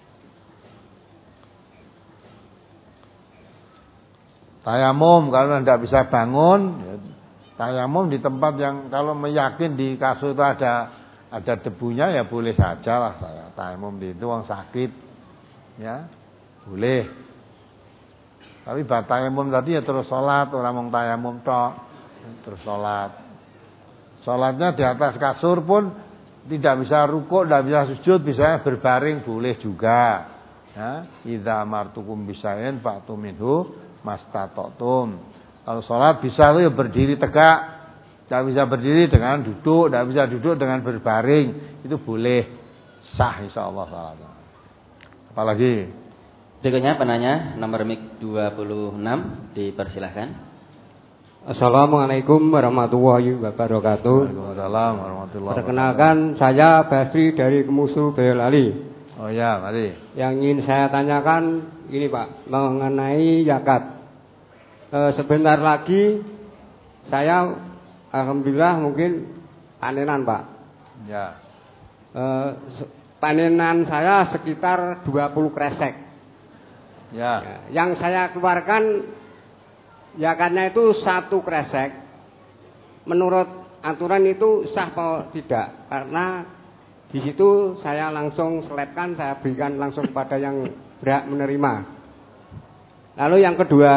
Tayamum kalau tidak bisa bangun, ya, tayamum di tempat yang kalau meyakin di kasur itu ada ada debunya ya boleh saja lah saya. Tayamum di itu orang sakit, ya boleh. Tapi bab tayamum tadi ya terus sholat, orang mau tayamum tok, terus sholat. Sholatnya di atas kasur pun tidak bisa rukuk, tidak bisa sujud, bisa berbaring boleh juga. Ya, idza amartukum bisain fa'tu minhu mastata'tum. Kalau sholat bisa tuh ya berdiri tegak, tidak bisa berdiri dengan duduk, tidak bisa duduk dengan berbaring, itu boleh sah insyaallah salatnya. Apalagi?
Berikutnya penanya nomor mik dua puluh enam dipersilahkan.
Assalamualaikum warahmatullahi wabarakatuh.
Waalaikumsalam warahmatullahi wabarakatuh.
Perkenalkan saya Basri dari Kemusu Boyolali.
Oh ya, mari.
Yang ingin saya tanyakan ini Pak, mengenai zakat. E, sebentar lagi saya alhamdulillah mungkin panenan Pak.
Ya.
E, panenan saya sekitar dua puluh kresek.
Ya.
Ya. Yang saya keluarkan zakatnya itu satu kresek. Menurut aturan itu sah atau tidak? Karena di situ saya langsung selipkan, saya berikan langsung pada yang berhak menerima. Lalu yang kedua,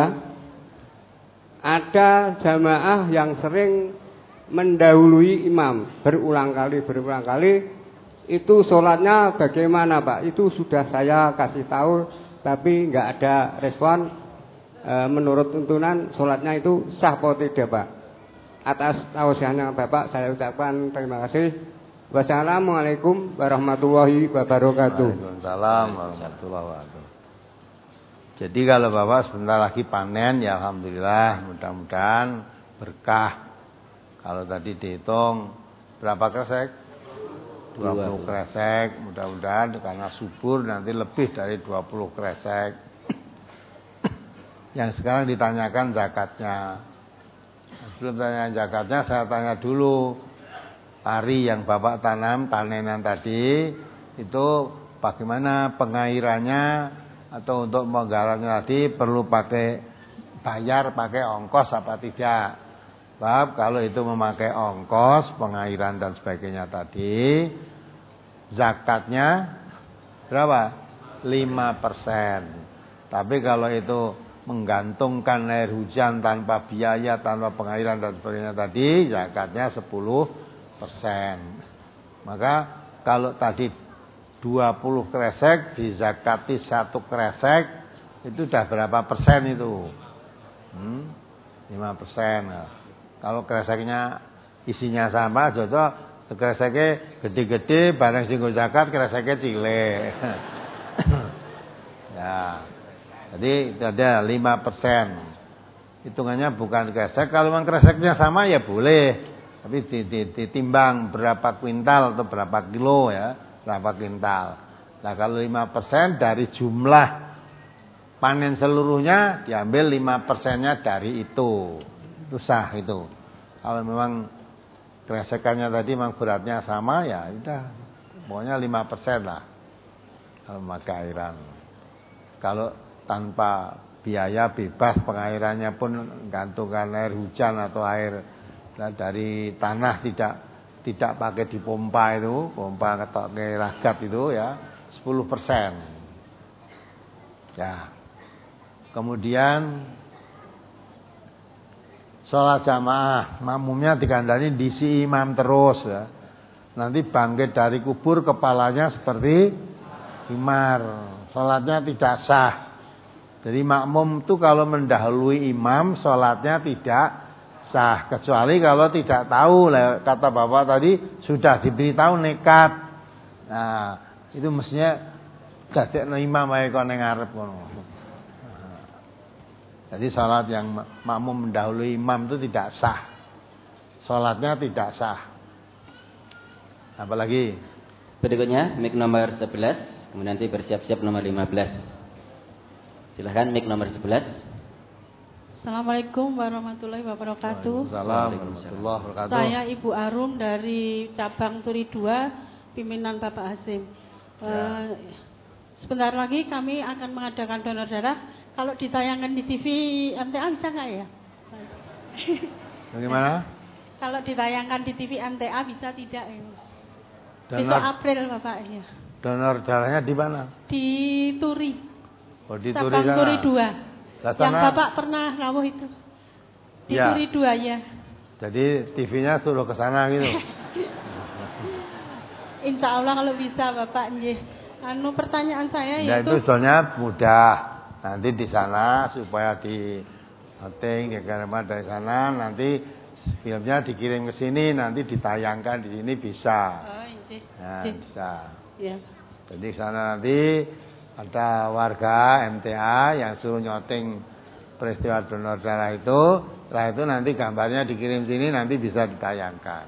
ada jamaah yang sering mendahului imam berulang kali berulang kali. Itu sholatnya bagaimana Pak? Itu sudah saya kasih tahu, tapi nggak ada respon. E, menurut tuntunan sholatnya itu sah atau tidak Pak? Atas tausiahnya Bapak saya ucapkan terima kasih. Wassalamualaikum warahmatullahi wabarakatuh.
Waalaikumsalam warahmatullahi wabarakatuh. Jadi kalau Bapak sebentar lagi panen ya alhamdulillah, mudah-mudahan berkah. Kalau tadi dihitung berapa kresek? dua puluh kresek, mudah-mudahan karena subur nanti lebih dari dua puluh kresek. Yang sekarang ditanyakan zakatnya. Sebelum tanya zakatnya, saya tanya dulu. Pari yang Bapak tanam, panenan tadi, itu bagaimana pengairannya, atau untuk menggarapnya tadi perlu pakai bayar, pakai ongkos apa tidak. Sebab kalau itu memakai ongkos, pengairan dan sebagainya tadi, zakatnya berapa? lima persen. Tapi kalau itu menggantungkan air hujan tanpa biaya, tanpa pengairan dan sebagainya tadi, zakatnya sepuluh persen. Maka kalau tadi dua puluh kresek dizakati satu kresek, itu sudah berapa persen itu? Hmm, lima persen. Nah, kalau kreseknya isinya sama, jodoh kreseknya gede-gede, barang sing zakat kreseknya cilik. Ya. Jadi ada lima persen. Hitungannya bukan kresek. Kalau memang kreseknya sama ya boleh. Tapi ditimbang berapa kuintal atau berapa kilo ya. Berapa kuintal. Nah kalau lima persen dari jumlah panen seluruhnya, diambil lima persennya dari itu. Itu sah itu. Kalau memang kresekannya tadi memang beratnya sama ya udah. Pokoknya lima persen lah. Kalau memakai airan. Kalau tanpa biaya bebas pengairannya pun gantungkan air hujan atau air dari tanah, tidak tidak pakai dipompa itu, pompa ketok ke ragat itu ya sepuluh persen. Ya. Kemudian sholat jamaah, makmumnya dikandani diisi imam terus ya. Nanti bangkit dari kubur kepalanya seperti himar, sholatnya tidak sah. Jadi makmum itu kalau mendahului imam sholatnya tidak sah. Kecuali kalau tidak tahu, kata Bapak tadi sudah diberitahu nekat. Nah, itu mestinya dadekno imam ae kok ning ngarep ngono. Jadi sholat yang makmum mendahului imam itu tidak sah. Sholatnya tidak sah. Apalagi?
Berikutnya mic nomor sebelas, kemudian nanti bersiap-siap nomor lima belas. Silahkan mic nomor sebelas.
Assalamualaikum warahmatullahi wabarakatuh.
Waalaikumsalam warahmatullahi wabarakatuh.
Saya Ibu Arum dari cabang Turi dua, pimpinan Bapak Hasim. Ya. Uh, sebentar lagi kami akan mengadakan donor darah. Kalau ditayangkan di T V M T A bisa nggak ya?
Bagaimana?
Kalau ditayangkan di T V M T A bisa tidak?
Donor,
besok April Bapak ya.
Donor darahnya di mana?
Di Turi.
Oh, di
cabang
Turi sana.
Turi dua.
Lasana.
Yang Bapak pernah rawuh itu. Di
ya.
Turi dua ya.
Jadi T V-nya suruh ke sana gitu.
Insya Allah kalau bisa Bapak nggih. Anu pertanyaan saya
ya,
itu.
Itu soalnya mudah. Nanti di sana supaya di setting dikirim dari sana, nanti filmnya dikirim ke sini, nanti ditayangkan di sini bisa.
Oh, iya.
Nah,
iya.
bisa.
Ya.
Jadi sana nanti ada warga M T A yang suruh nyoting peristiwa donor darah itu, setelah itu nanti gambarnya dikirim sini, nanti bisa ditayangkan.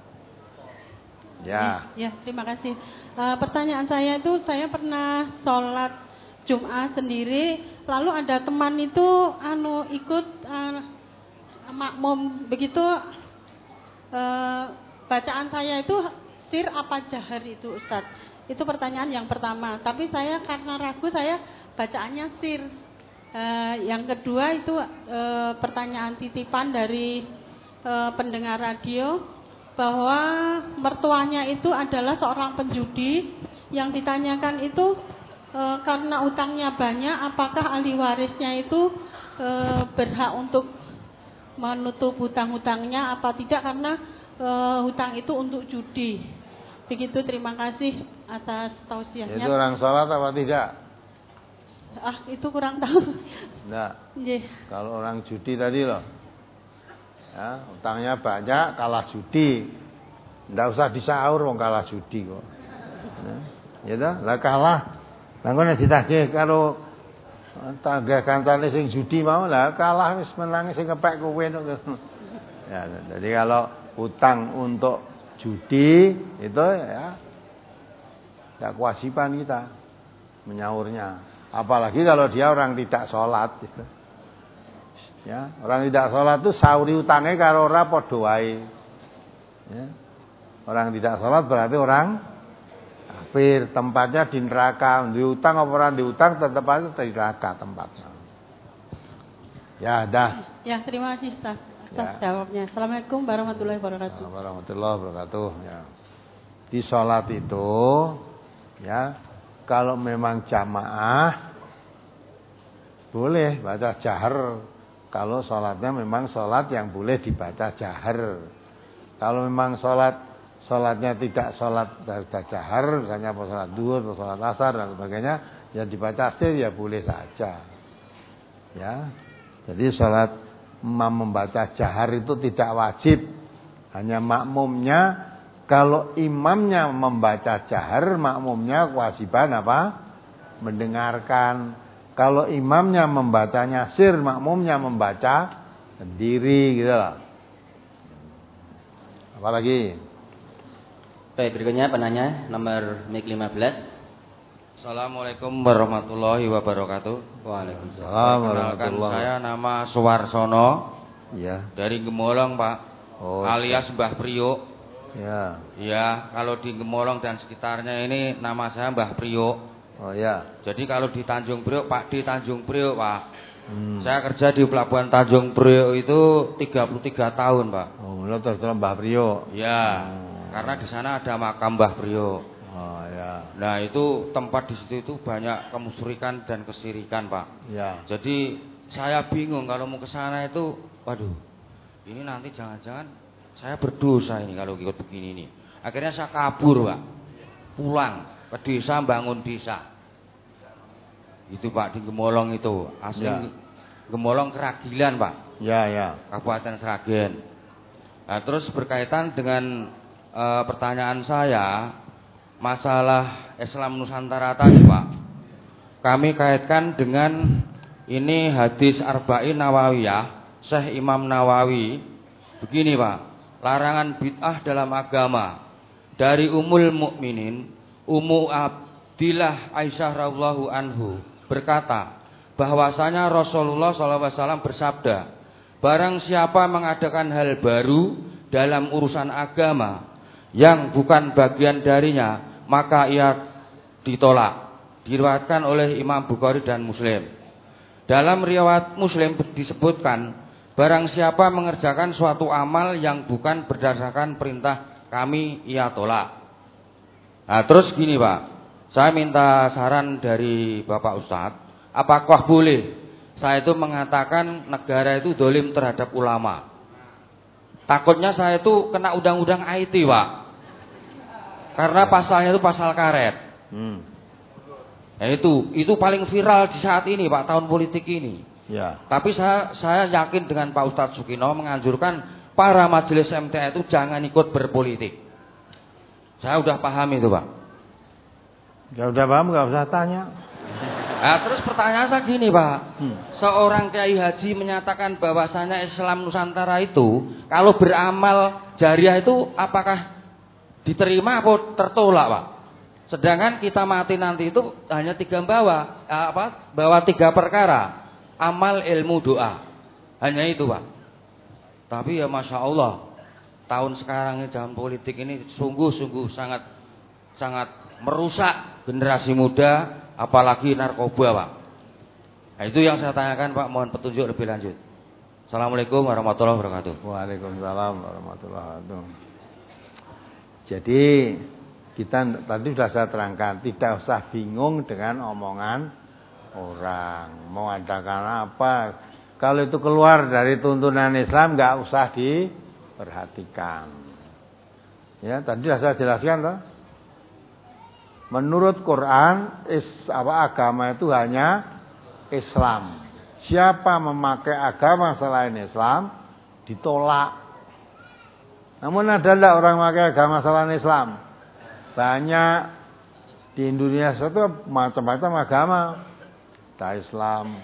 Ya.
Ya, terima kasih. Uh, pertanyaan saya itu, saya pernah sholat Jumat sendiri, lalu ada teman itu anu ikut uh, makmum begitu, uh, bacaan saya itu sir apa jahar itu Ustaz? Itu pertanyaan yang pertama. Tapi saya karena ragu saya bacaannya sir. Uh, yang kedua itu uh, pertanyaan titipan dari uh, pendengar radio bahwa mertuanya itu adalah seorang penjudi. Yang ditanyakan itu E, karena utangnya banyak, apakah ahli warisnya itu e, berhak untuk menutup hutang-hutangnya apa tidak, karena e, hutang itu untuk judi. Begitu, terima kasih atas tausiahnya.
Itu orang sholat apa tidak?
Ah, itu kurang tahu.
Enggak.
Yeah.
Kalau orang judi tadi loh, ya, hutangnya banyak, kalah judi, enggak usah disaur wong kalah judi kok. Ya, ya lah kalah. Lah ngono ditagih karo tagih kancane sing judi mau, lah kalah wis menang sing kepek kowe. Ya, jadi kalau hutang untuk judi itu ya tidak kewajiban kita menyaurnya. Apalagi kalau dia orang tidak sholat gitu. Ya, orang tidak sholat itu sauri utangnya karo ora padha wae. Ya. Orang tidak sholat berarti orang kafir, tempatnya di neraka. Diutang apa orang diutang tetap aja di neraka tempatnya. Ya, dah.
Ya, terima kasih atas ya. jawabnya. Assalamualaikum warahmatullahi wabarakatuh.
Nah, warahmatullahi wabarakatuh. Ya. Di sholat itu, ya, kalau memang jamaah boleh baca jahar. Kalau sholatnya memang sholat yang boleh dibaca jahar. Kalau memang sholat Sholatnya tidak sholat baca jahar, misalnya apa sholat duhur atau sholat asar dan sebagainya, yang dibaca sir ya boleh saja. Ya, jadi sholat imam membaca jahar itu tidak wajib, hanya makmumnya. Kalau imamnya membaca jahar, makmumnya kewajiban apa? Mendengarkan. Kalau imamnya membacanya sir, makmumnya membaca sendiri, gitu lah. Apalagi?
Baik, berikutnya penanya nomor mic lima belas.
Assalamualaikum warahmatullahi wabarakatuh.
Waalaikumsalam
warahmatullahi. Saya nama Suwarsono.
Ya.
Dari Gemolong, Pak.
Oh,
alias Mbah Priok.
Ya.
Ya, kalau di Gemolong dan sekitarnya ini nama saya Mbah Priok.
Oh ya.
Jadi kalau di Tanjung Priok, Pak, di Tanjung Priok, Pak.
Hmm.
Saya kerja di pelabuhan Tanjung Priok itu tiga puluh tiga tahun, Pak.
Oh, lo terus Mbah Priok.
Ya.
Hmm.
Karena di sana ada makam Mbah Priok.
Oh ya.
Nah, itu tempat di situ itu banyak kemusyrikan dan kesirikan, Pak.
Ya.
Jadi saya bingung kalau mau ke sana itu, waduh, ini nanti jangan-jangan saya berdosa ini kalau ikut begini nih. Akhirnya saya kabur, Pak. Pulang ke desa, bangun desa. Itu Pak di Gemolong itu, asli ya. Gemolong Keragilan Pak.
Ya ya.
Kabupaten Sragen. Nah, terus berkaitan dengan e, pertanyaan saya masalah Islam Nusantara tadi Pak. Kami kaitkan dengan ini hadis Arba'in Nawawiyah Syekh Imam Nawawi. Begini Pak, larangan bid'ah dalam agama dari Ummul Mukminin Ummu Abdillah Aisyah radhiyallahu anhu berkata bahwasanya Rasulullah shallallahu alaihi wasallam bersabda, barang siapa mengadakan hal baru dalam urusan agama yang bukan bagian darinya, maka ia ditolak. Diriwayatkan oleh Imam Bukhari dan Muslim. Dalam riwayat Muslim disebutkan, barang siapa mengerjakan suatu amal yang bukan berdasarkan perintah kami, ia tolak. Nah, terus gini Pak, saya minta saran dari Bapak Ustadz, apakah boleh saya itu mengatakan negara itu dolim terhadap ulama? Takutnya saya itu kena undang-undang I T Pak, karena pasalnya itu pasal karet. Hmm. Nah, itu itu paling viral di saat ini Pak, tahun politik ini. Ya. Tapi saya saya yakin dengan Pak Ustadz Sukino menganjurkan para majelis M T A itu jangan ikut berpolitik. Saya udah paham itu Pak.
Ya udah paham, nggak usah tanya.
Nah, terus pertanyaan saya gini Pak, hmm. seorang Kiai Haji menyatakan bahwasanya Islam Nusantara itu kalau beramal jariah itu apakah diterima atau tertolak Pak? Sedangkan kita mati nanti itu hanya tiga bawa, apa? Bawa tiga perkara, amal, ilmu, doa. Hanya itu Pak. Tapi ya Masya Allah, tahun sekarang ini zaman politik ini sungguh-sungguh sangat sangat merusak generasi muda, apalagi narkoba Pak. Nah, itu yang saya tanyakan Pak, mohon petunjuk lebih lanjut. Assalamualaikum warahmatullahi wabarakatuh.
Waalaikumsalam warahmatullahi wabarakatuh. Jadi kita tadi sudah saya terangkan, tidak usah bingung dengan omongan orang. Mau adakan apa, kalau itu keluar dari tuntunan Islam nggak usah diperhatikan. Ya, tadi sudah saya jelaskan toh. Menurut Quran, is, apa, agama itu hanya Islam. Siapa memakai agama selain Islam ditolak. Namun ada tidak orang memakai agama selain Islam? Banyak di Indonesia itu macam-macam agama. Ada Islam,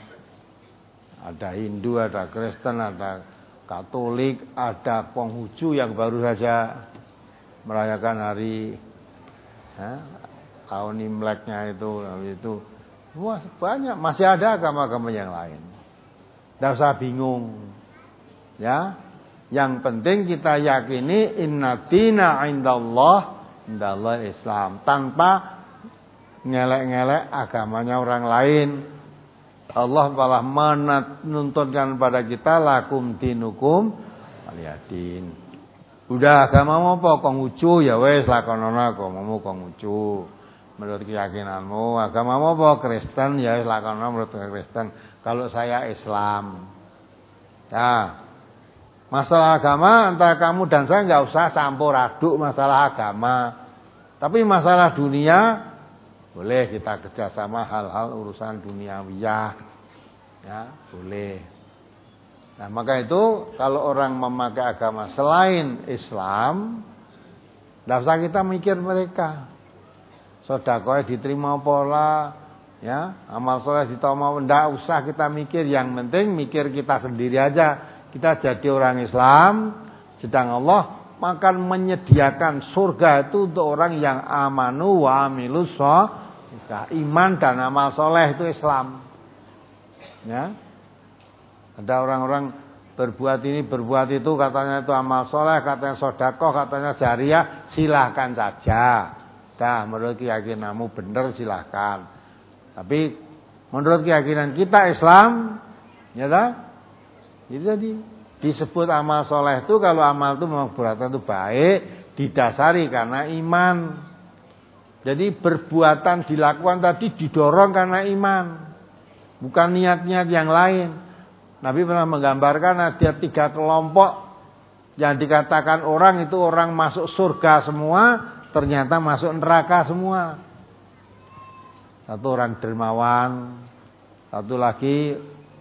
ada Hindu, ada Kristen, ada Katolik, ada Konghucu yang baru saja merayakan hari ya, tahun Imleknya itu, itu. Wah, banyak, masih ada agama-agama yang lain. Tidak usah bingung. Ya, yang penting kita yakini inna dina indallah indallah Islam, tanpa ngelek-ngelek agamanya orang lain. Allah malah menuntunkan pada kita lakum dinukum waliyadin. Udah agamamu apa Konghucu ya wes lakonono agamamu Konghucu. Menurut keyakinanmu, agamamu apa Kristen ya wes lakonono menurut Kristen. Kalau saya Islam. Ya. Masalah agama antara kamu dan saya nggak usah campur aduk masalah agama. Tapi masalah dunia boleh kita kerjasama hal-hal urusan duniawiyah. Ya, boleh. Nah, maka itu kalau orang memakai agama selain Islam, nggak usah kita mikir mereka. Sedekah diterima pola, ya, amal soleh diterima, nggak usah kita mikir. Yang penting mikir kita sendiri aja. Kita jadi orang Islam, sedang Allah akan menyediakan surga itu untuk orang yang amanu wa amilus sholihah. Iman dan amal soleh itu Islam. Ya. Ada orang-orang berbuat ini, berbuat itu, katanya itu amal soleh, katanya sedekah, katanya jariah, silahkan saja. Dah, menurut keyakinanmu benar silahkan. Tapi menurut keyakinan kita Islam, ya dah. Jadi tadi disebut amal soleh itu kalau amal itu memang perbuatan itu baik, didasari karena iman. Jadi perbuatan dilakukan tadi didorong karena iman, bukan niat-niat yang lain. Nabi pernah menggambarkan ada tiga kelompok yang dikatakan orang itu orang masuk surga semua, ternyata masuk neraka semua. Satu orang dermawan, Satu lagi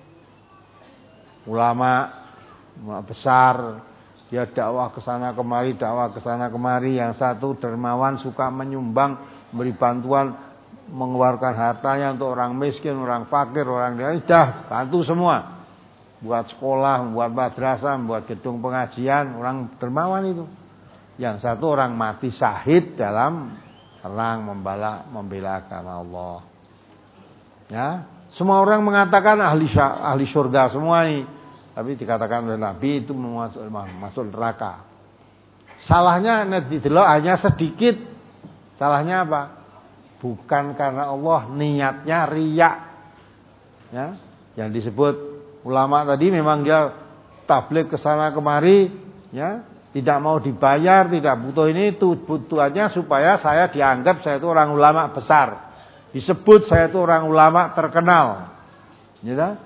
ulama, ulama besar, dia dakwah ke sana kemari, dakwah ke sana kemari. Yang satu dermawan, suka menyumbang, memberi bantuan, mengeluarkan hartanya untuk orang miskin, orang fakir, orang lain, dah bantu semua. Buat sekolah, membuat madrasah, membuat gedung pengajian, orang dermawan itu. Yang satu orang mati syahid dalam perang membela membela agama Allah. Ya, semua orang mengatakan ahli ahli surga semua ini, tapi dikatakan oleh Nabi itu masuk masuk neraka. Salahnya didelok hanya sedikit. Salahnya apa? Bukan karena Allah, niatnya riya. Ya, yang disebut ulama tadi memang dia tabligh ke sana kemari, ya. Tidak mau dibayar, tidak butuh ini, tujuannya supaya saya dianggap saya itu orang ulama besar. Disebut saya itu orang ulama terkenal. Ya.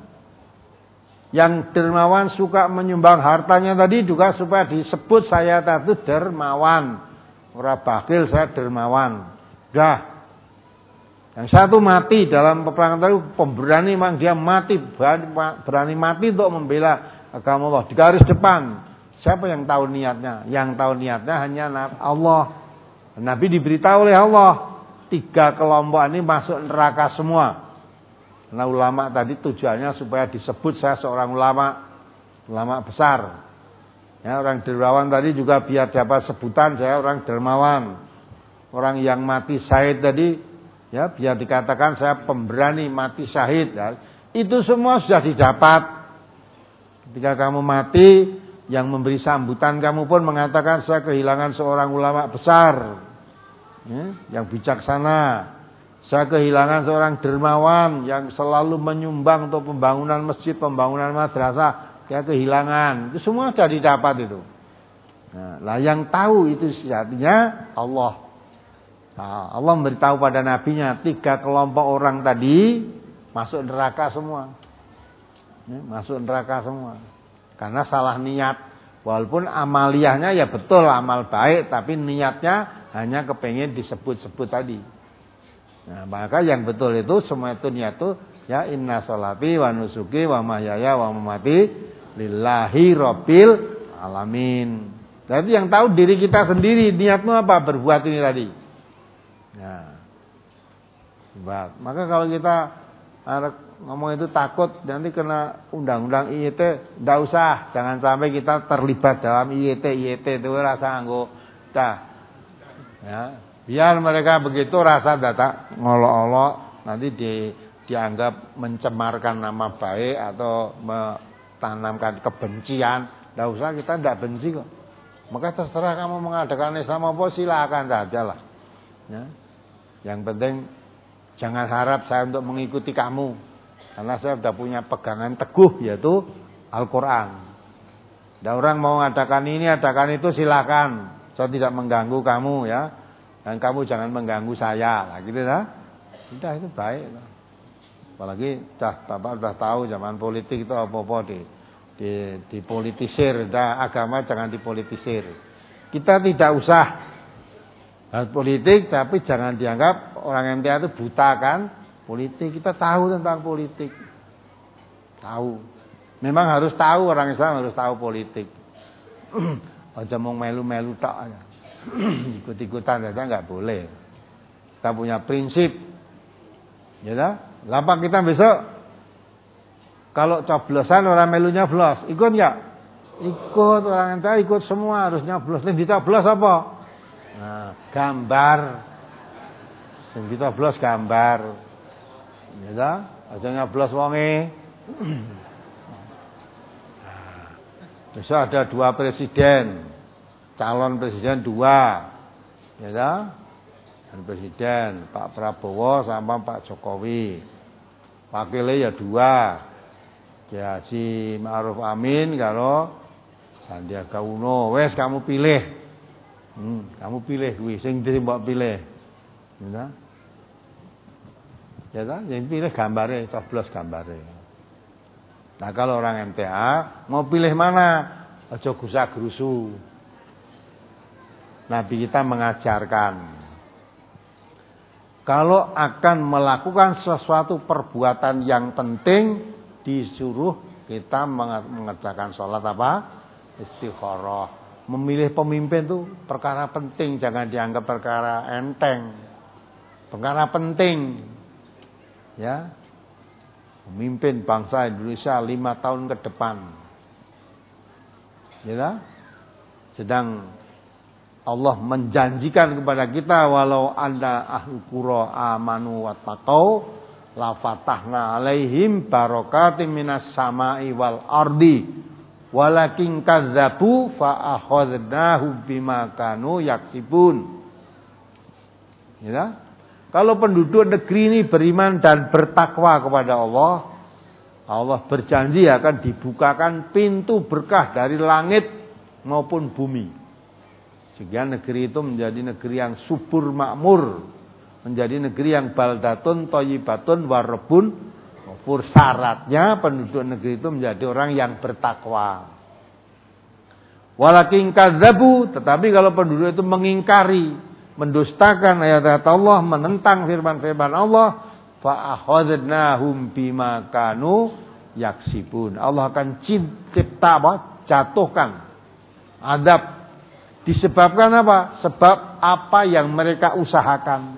Yang dermawan suka menyumbang hartanya tadi juga supaya disebut saya itu dermawan. Orang bakhil, saya dermawan. Dah. Yang satu mati dalam peperangan tadi, pemberani memang dia mati, berani, berani mati untuk membela agama Allah di garis depan. Siapa yang tahu niatnya? Yang tahu niatnya hanya Allah. Nabi diberitahu oleh Allah, tiga kelompok ini masuk neraka semua. Karena ulama tadi tujuannya supaya disebut saya seorang ulama, ulama besar. Ya, orang dermawan tadi juga biar dapat sebutan saya orang dermawan. Orang yang mati syahid tadi, ya biar dikatakan saya pemberani mati syahid. Ya. Itu semua sudah didapat. Ketika kamu mati, yang memberi sambutan kamu pun mengatakan saya kehilangan seorang ulama besar, ya, yang bijaksana. Saya kehilangan seorang dermawan yang selalu menyumbang untuk pembangunan masjid, pembangunan madrasah. Saya kehilangan. Itu semua sudah didapat itu. Nah, lah yang tahu itu sejatinya Allah. Nah, Allah memberitahu pada nabinya tiga kelompok orang tadi masuk neraka semua. Ya, masuk neraka semua. Karena salah niat. Walaupun amaliyahnya ya betul amal baik, tapi niatnya hanya kepengen disebut-sebut tadi. Nah, maka yang betul itu semua itu niat itu ya inna sholati wa nusuki wa mahyaya wa mamati lillahi rabbil alamin. Jadi yang tahu diri kita sendiri, niatmu apa berbuat ini tadi. Nah, sebab maka kalau kita ngomong itu takut nanti kena undang-undang I Y T, enggak usah, jangan sampai kita terlibat dalam I Y T I Y T itu rasa anggo dah. Ya, biar mereka begitu rasa data ngolok-olok nanti di, dianggap mencemarkan nama baik atau menanamkan kebencian. Enggak usah, kita enggak benci kok. Maka terserah kamu mengadakan Islam apa silakan saja lah. Ya. Yang penting jangan harap saya untuk mengikuti kamu. Karena saya sudah punya pegangan teguh yaitu Al-Quran. Dan orang mau mengadakan ini, adakan itu silakan. Saya tidak mengganggu kamu ya. Dan kamu jangan mengganggu saya. Nah, gitu ya. Sudah itu baik. Apalagi dah, Bapak sudah tahu zaman politik itu apa-apa di, di, dipolitisir. Dah, agama jangan dipolitisir. Kita tidak usah politik, tapi jangan dianggap orang M T A itu buta kan politik. Kita tahu tentang politik, tahu. Memang harus tahu, orang Islam harus tahu politik. Aja mau melu-melu tak aja, ikut-ikutan saja nggak boleh. Kita punya prinsip, ya dah. Lapak kita besok kalau coblosan orang melunya blos, ikut nggak? Ikut, orang M T A ikut semua, harus nyoblos. Nih dicoblos apa? Nah, gambar. Sing kita blos gambar. Ya ta? Aja nyoblos wonge. Besok ada dua presiden. Calon presiden dua. Ya ta? Dan presiden Pak Prabowo sama Pak Jokowi. Wakilnya ya dua. Ya Haji Ma'ruf Amin kalau Sandiaga Uno. Wes kamu pilih. Hmm, kamu pilih kuwi sing mbok pilih. Ya. Ya ta, yang pilih gambare, coblos gambare. Nah, kalau orang M T A mau pilih mana? Aja gusa-grusu. Nabi kita mengajarkan Kalau akan melakukan sesuatu perbuatan yang penting, disuruh kita mengerjakan sholat apa? Istikharah. Memilih pemimpin itu perkara penting, jangan dianggap perkara enteng. Perkara penting. Ya. Memimpin bangsa Indonesia lima tahun ke depan. Ya. Sedang Allah menjanjikan kepada kita, walau anda ahlul qura amanu wattaqau la fatahna alaihim barakatim minas sama'i wal ardi walakin kadzabu fa akhadnahum bima kanu yaksibun. Ya. Kalau penduduk negeri ini beriman dan bertakwa kepada Allah, Allah berjanji akan dibukakan pintu berkah dari langit maupun bumi. Sehingga negeri itu menjadi negeri yang subur makmur, menjadi negeri yang baldatun thayyibatun warebun ghafur. Syaratnya penduduk negeri itu menjadi orang yang bertakwa. Walakin kadzabu, tetapi kalau penduduk itu mengingkari, mendustakan ayat-ayat Allah, menentang firman-firman Allah, fa akhadnahum bima kanu yaksibun. Allah akan cipta apa? Jatuhkan azab. Disebabkan apa? Sebab apa yang mereka usahakan.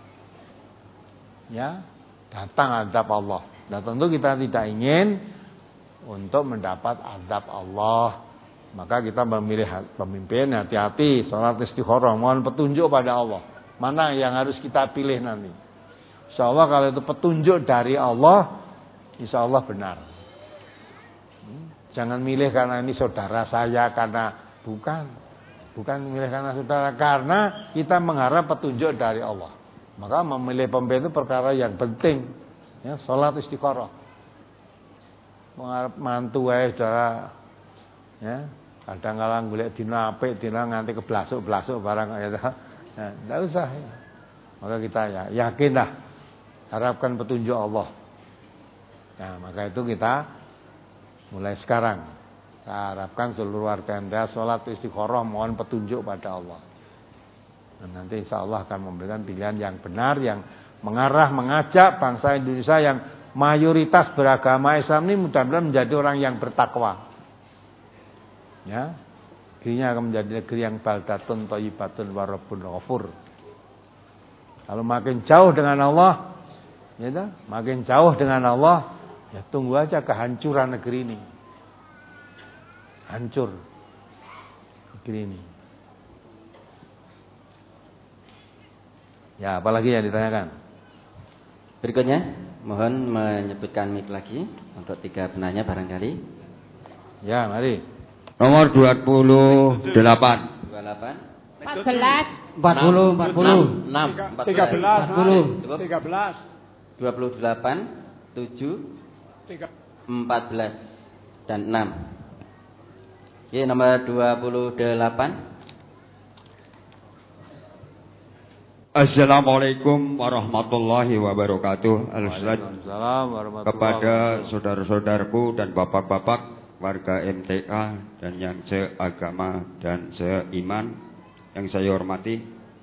Ya, datang azab Allah. Nah, tentu kita tidak ingin untuk mendapat azab Allah. Maka kita memilih pemimpin, hati-hati, salat istikharah, mohon petunjuk pada Allah. Mana yang harus kita pilih nanti? Insyaallah kalau itu petunjuk dari Allah, insyaallah benar. Jangan milih karena ini saudara saya, karena bukan. Bukan memilih karena saudara, karena kita mengharap petunjuk dari Allah. Maka memilih pemimpin itu perkara yang penting. Ya, salat istikharah. Mengharap mantu wae saudara. Ya, kadang-kadang golek dina apik, dina nganti keblasuk-blasuk barang ya. Nah, enggak usah. Ya. Maka kita ya yakinlah, harapkan petunjuk Allah. Nah, maka itu kita mulai sekarang saya harapkan seluruh warga Anda sholat istikharah, mohon petunjuk pada Allah. Dan nanti insya Allah akan memberikan pilihan yang benar, yang mengarah, mengajak bangsa Indonesia yang mayoritas beragama Islam ini mudah-mudahan menjadi orang yang bertakwa. Ya, negerinya akan menjadi negeri yang baldatun thayyibatun warabun ghafur. Kalau makin jauh dengan Allah, ya, makin jauh dengan Allah, ya tunggu aja kehancuran negeri ini. Hancur negeri ini. Ya, apalagi yang ditanyakan?
Berikutnya, mohon menyebutkan mic lagi untuk tiga penanya barangkali.
Ya, mari.
Nomor dua puluh delapan.
dua puluh delapan.
empat belas.
empat puluh, empat puluh.
enam,
tiga belas,
empat puluh.
tiga belas.
dua puluh delapan, tujuh, empat belas dan enam. Oke, nomor dua puluh delapan.
Assalamualaikum warahmatullahi wabarakatuh.
Waalaikumsalam warahmatullahi
Kepada saudara-saudaraku dan bapak-bapak warga M T A dan yang seagama dan seiman yang saya hormati,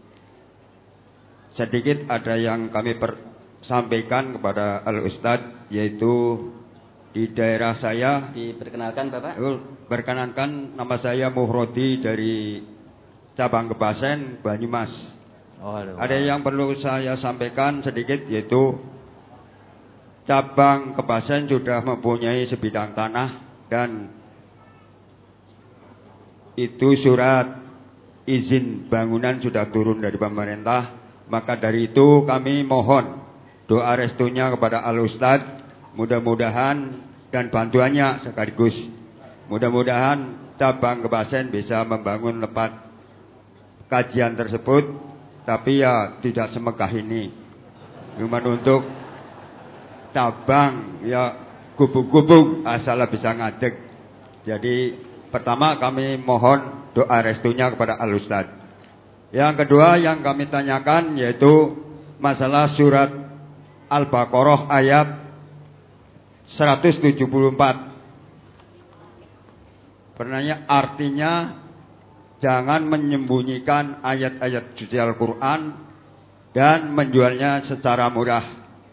sedikit ada yang kami sampaikan kepada Al-Ustadz, yaitu di daerah saya.
Diperkenalkan Bapak.
Perkenalkan, nama saya Muhrodi dari cabang Kebasen, Banyumas.
Oh,
ada yang perlu saya sampaikan sedikit, yaitu cabang Kebasen sudah mempunyai sebidang tanah dan itu surat izin bangunan sudah turun dari pemerintah. Maka dari itu kami mohon doa restunya kepada Al-Ustadz, mudah-mudahan dan bantuannya sekaligus. Mudah-mudahan cabang Kebasen bisa membangun tempat kajian tersebut, tapi ya tidak semegah ini. Cuma untuk cabang ya gubuk-gubuk asal bisa ngadeg. Jadi pertama kami mohon doa restunya kepada Al-Ustadz. Yang kedua yang kami tanyakan yaitu masalah surat Al-Baqarah ayat seratus tujuh puluh empat. Sebenarnya artinya jangan menyembunyikan ayat-ayat suci Al-Quran
dan menjualnya secara murah.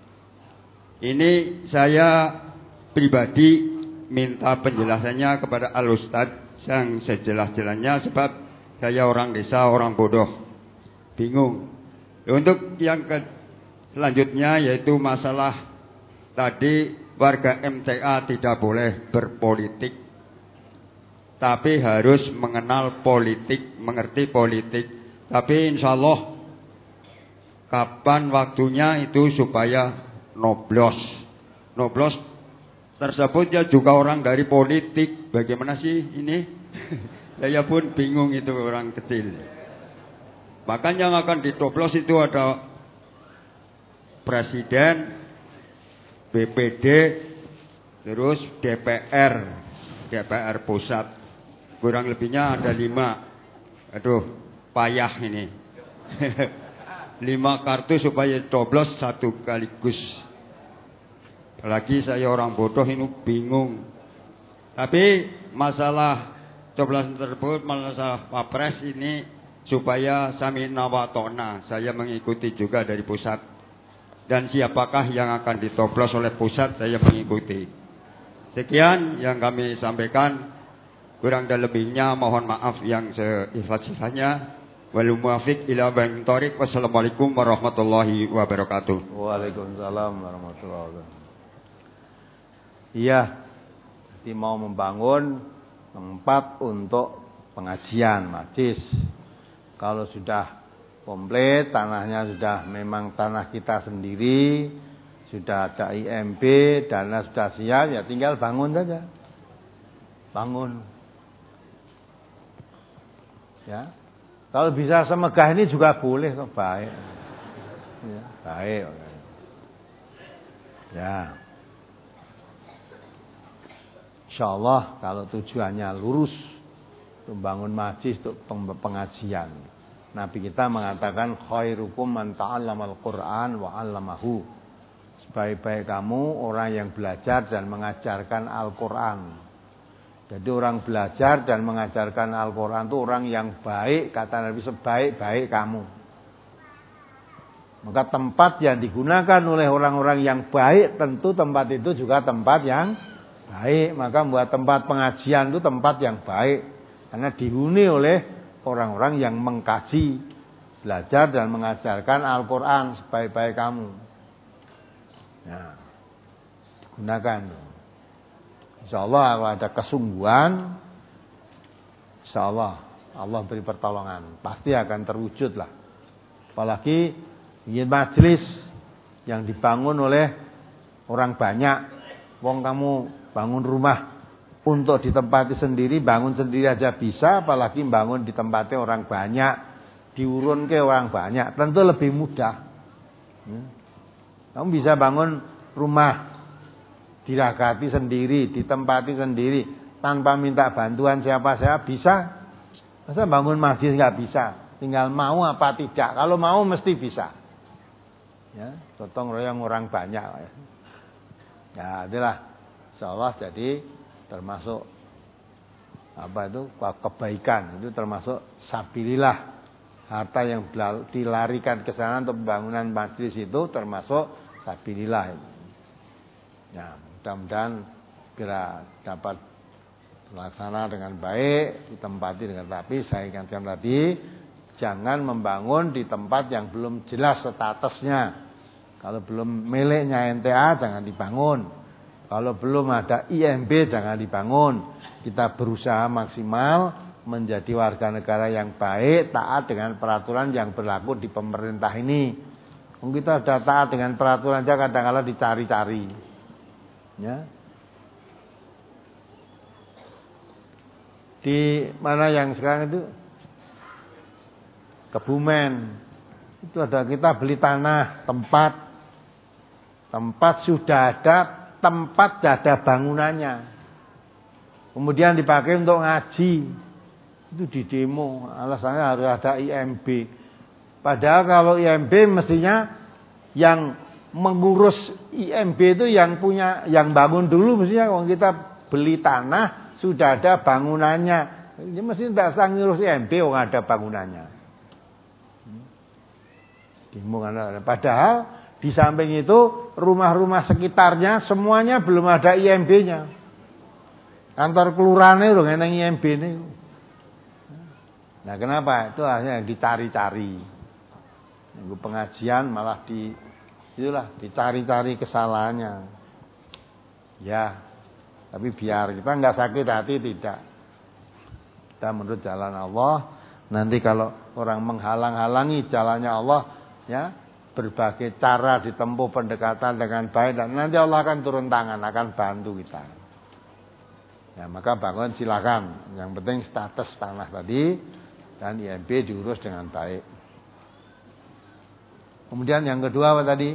Ini saya pribadi minta penjelasannya kepada Al-Ustadz yang sejelas-jelasnya, sebab saya orang desa, orang bodoh, bingung. Untuk yang ke selanjutnya yaitu masalah tadi warga M T A tidak boleh berpolitik, tapi harus mengenal politik, mengerti politik. Tapi insya Allah kapan waktunya itu supaya noblos. Noblos tersebut ya juga orang dari politik. Bagaimana sih ini? Saya pun bingung, itu orang kecil. Bahkan yang akan ditoblos itu ada presiden, B P D, terus D P R, D P R pusat. Kurang lebihnya ada lima. Aduh, payah ini. Lima kartu supaya coblos satu sekaligus. Apalagi saya orang bodoh ini bingung. Tapi masalah coblosan tersebut, masalah Wapres ini supaya sami'na wa ta'na, saya mengikuti juga dari pusat. Dan siapakah yang akan ditoblos oleh pusat, saya mengikuti. Sekian yang kami sampaikan. Kurang dan lebihnya mohon maaf yang seikhlas-ikhlasnya. Wal muwafiq ila ba'in thoriq. Wassalamualaikum warahmatullahi wabarakatuh.
Waalaikumsalam warahmatullahi wabarakatuh. Iya, jadi mau membangun tempat untuk pengajian majlis. Kalau sudah komplit, tanahnya sudah memang tanah kita sendiri, sudah ada I M B, dana sudah siap, ya tinggal bangun saja. Bangun. Ya. Kalau bisa semegah ini juga boleh kok, baik. Ya, baik. Ya. Insyaallah kalau tujuannya lurus, membangun majlis untuk pengajian. Nabi kita mengatakan khairukum man ta'allamal Qur'an wa 'allamahu. Sebaik-baik kamu orang yang belajar dan mengajarkan Al-Qur'an. Jadi orang belajar dan mengajarkan Al-Qur'an itu orang yang baik, kata Nabi, sebaik-baik kamu. Maka tempat yang digunakan oleh orang-orang yang baik, tentu tempat itu juga tempat yang baik. Maka buat tempat pengajian itu tempat yang baik, karena dihuni oleh orang-orang yang mengkaji, belajar dan mengajarkan Al-Quran sebaik-baik kamu. Nah, digunakan. InsyaAllah kalau ada kesungguhan, InsyaAllah Allah beri pertolongan, pasti akan terwujud lah. Apalagi ini majelis yang dibangun oleh orang banyak. Wong kamu bangun rumah untuk ditempati sendiri, bangun sendiri aja bisa, apalagi bangun ditempati orang banyak, diurun ke orang banyak, tentu lebih mudah. Kamu bisa bangun rumah, diragati sendiri, ditempati sendiri, tanpa minta bantuan siapa-siapa, bisa. Masa bangun masjid nggak bisa? Tinggal mau apa tidak. Kalau mau mesti bisa. Ya, gotong royong orang banyak. Ya, itulah. Insyaallah jadi termasuk apa itu kebaikan, itu termasuk sabilillah. Harta yang dilarikan ke sana untuk pembangunan majlis itu termasuk sabilillah. Ya, mudah-mudahan segera dapat terlaksana dengan baik, ditempati dengan rapi. Saya ingatkan tadi, jangan membangun di tempat yang belum jelas statusnya. Kalau belum miliknya N T A jangan dibangun. Kalau belum ada I M B jangan dibangun. Kita berusaha maksimal menjadi warga negara yang baik, taat dengan peraturan yang berlaku di pemerintah ini. Kita sudah taat dengan peraturan aja kadang-kadang dicari-cari. Ya. Di mana yang sekarang itu Kebumen, itu ada, kita beli tanah, tempat, tempat sudah ada, tempat sudah ada bangunannya, kemudian dipakai untuk ngaji, itu di demo, alasannya harus ada I M B. Padahal kalau I M B mestinya yang mengurus I M B itu yang punya, yang bangun dulu mestinya. Kalau kita beli tanah sudah ada bangunannya, ini mesti tidak usah ngurus I M B, kalau ada bangunannya. Bingung kan. Padahal di samping itu rumah-rumah sekitarnya semuanya belum ada I M B-nya. Kantor kelurahannya udah ngeneng I M B ini. Nah kenapa? Itu hanya dicari-cari. Minggu pengajian malah di itulah dicari-cari kesalahannya. Ya, tapi biar kita nggak sakit hati tidak. Kita menurut jalan Allah. Nanti kalau orang menghalang-halangi jalannya Allah, ya berbagai cara ditempuh pendekatan dengan baik dan nanti Allah akan turun tangan, akan bantu kita. Ya maka bangun silakan. Yang penting status tanah tadi dan I M B diurus dengan baik. Kemudian yang kedua apa tadi?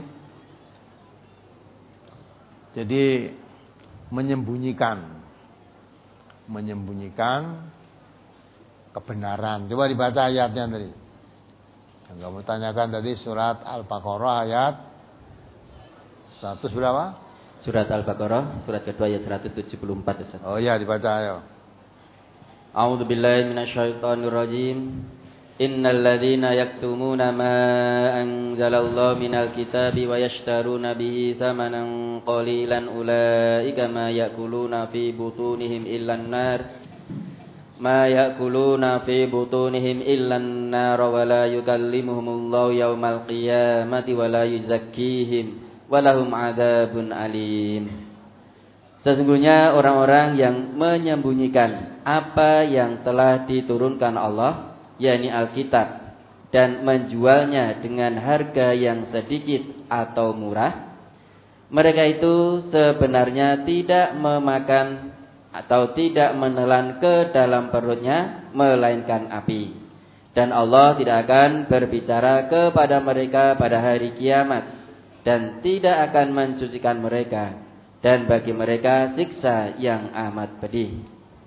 Jadi menyembunyikan, menyembunyikan kebenaran. Coba dibaca ayatnya tadi. Yang kamu tanyakan tadi surat Al-Baqarah ayat seratus berapa?
Surat Al-Baqarah surat kedua ayat seratus tujuh puluh empat. Ustaz.
Oh iya dibaca ayo.
A'udzu billahi minasyaitonir rajim. Innal ladzina yaktumuna ma anzalallahu minal kitabi wa yashtaruna bihi thamanan qalilan ulaika ma ya'kuluna fi butunihim illan nar ma ya'kuluna fi butunihim illan nar wa la yukallimuhumullahu yaumal qiyamati wa la yuzakkihim wa lahum 'adzabun alim. Sesungguhnya orang-orang yang menyembunyikan apa yang telah diturunkan Allah, yakni Alkitab, dan menjualnya dengan harga yang sedikit atau murah, mereka itu sebenarnya tidak memakan atau tidak menelan ke dalam perutnya melainkan api. Dan Allah tidak akan berbicara kepada mereka pada hari kiamat dan tidak akan mensucikan mereka, dan bagi mereka siksa yang amat pedih.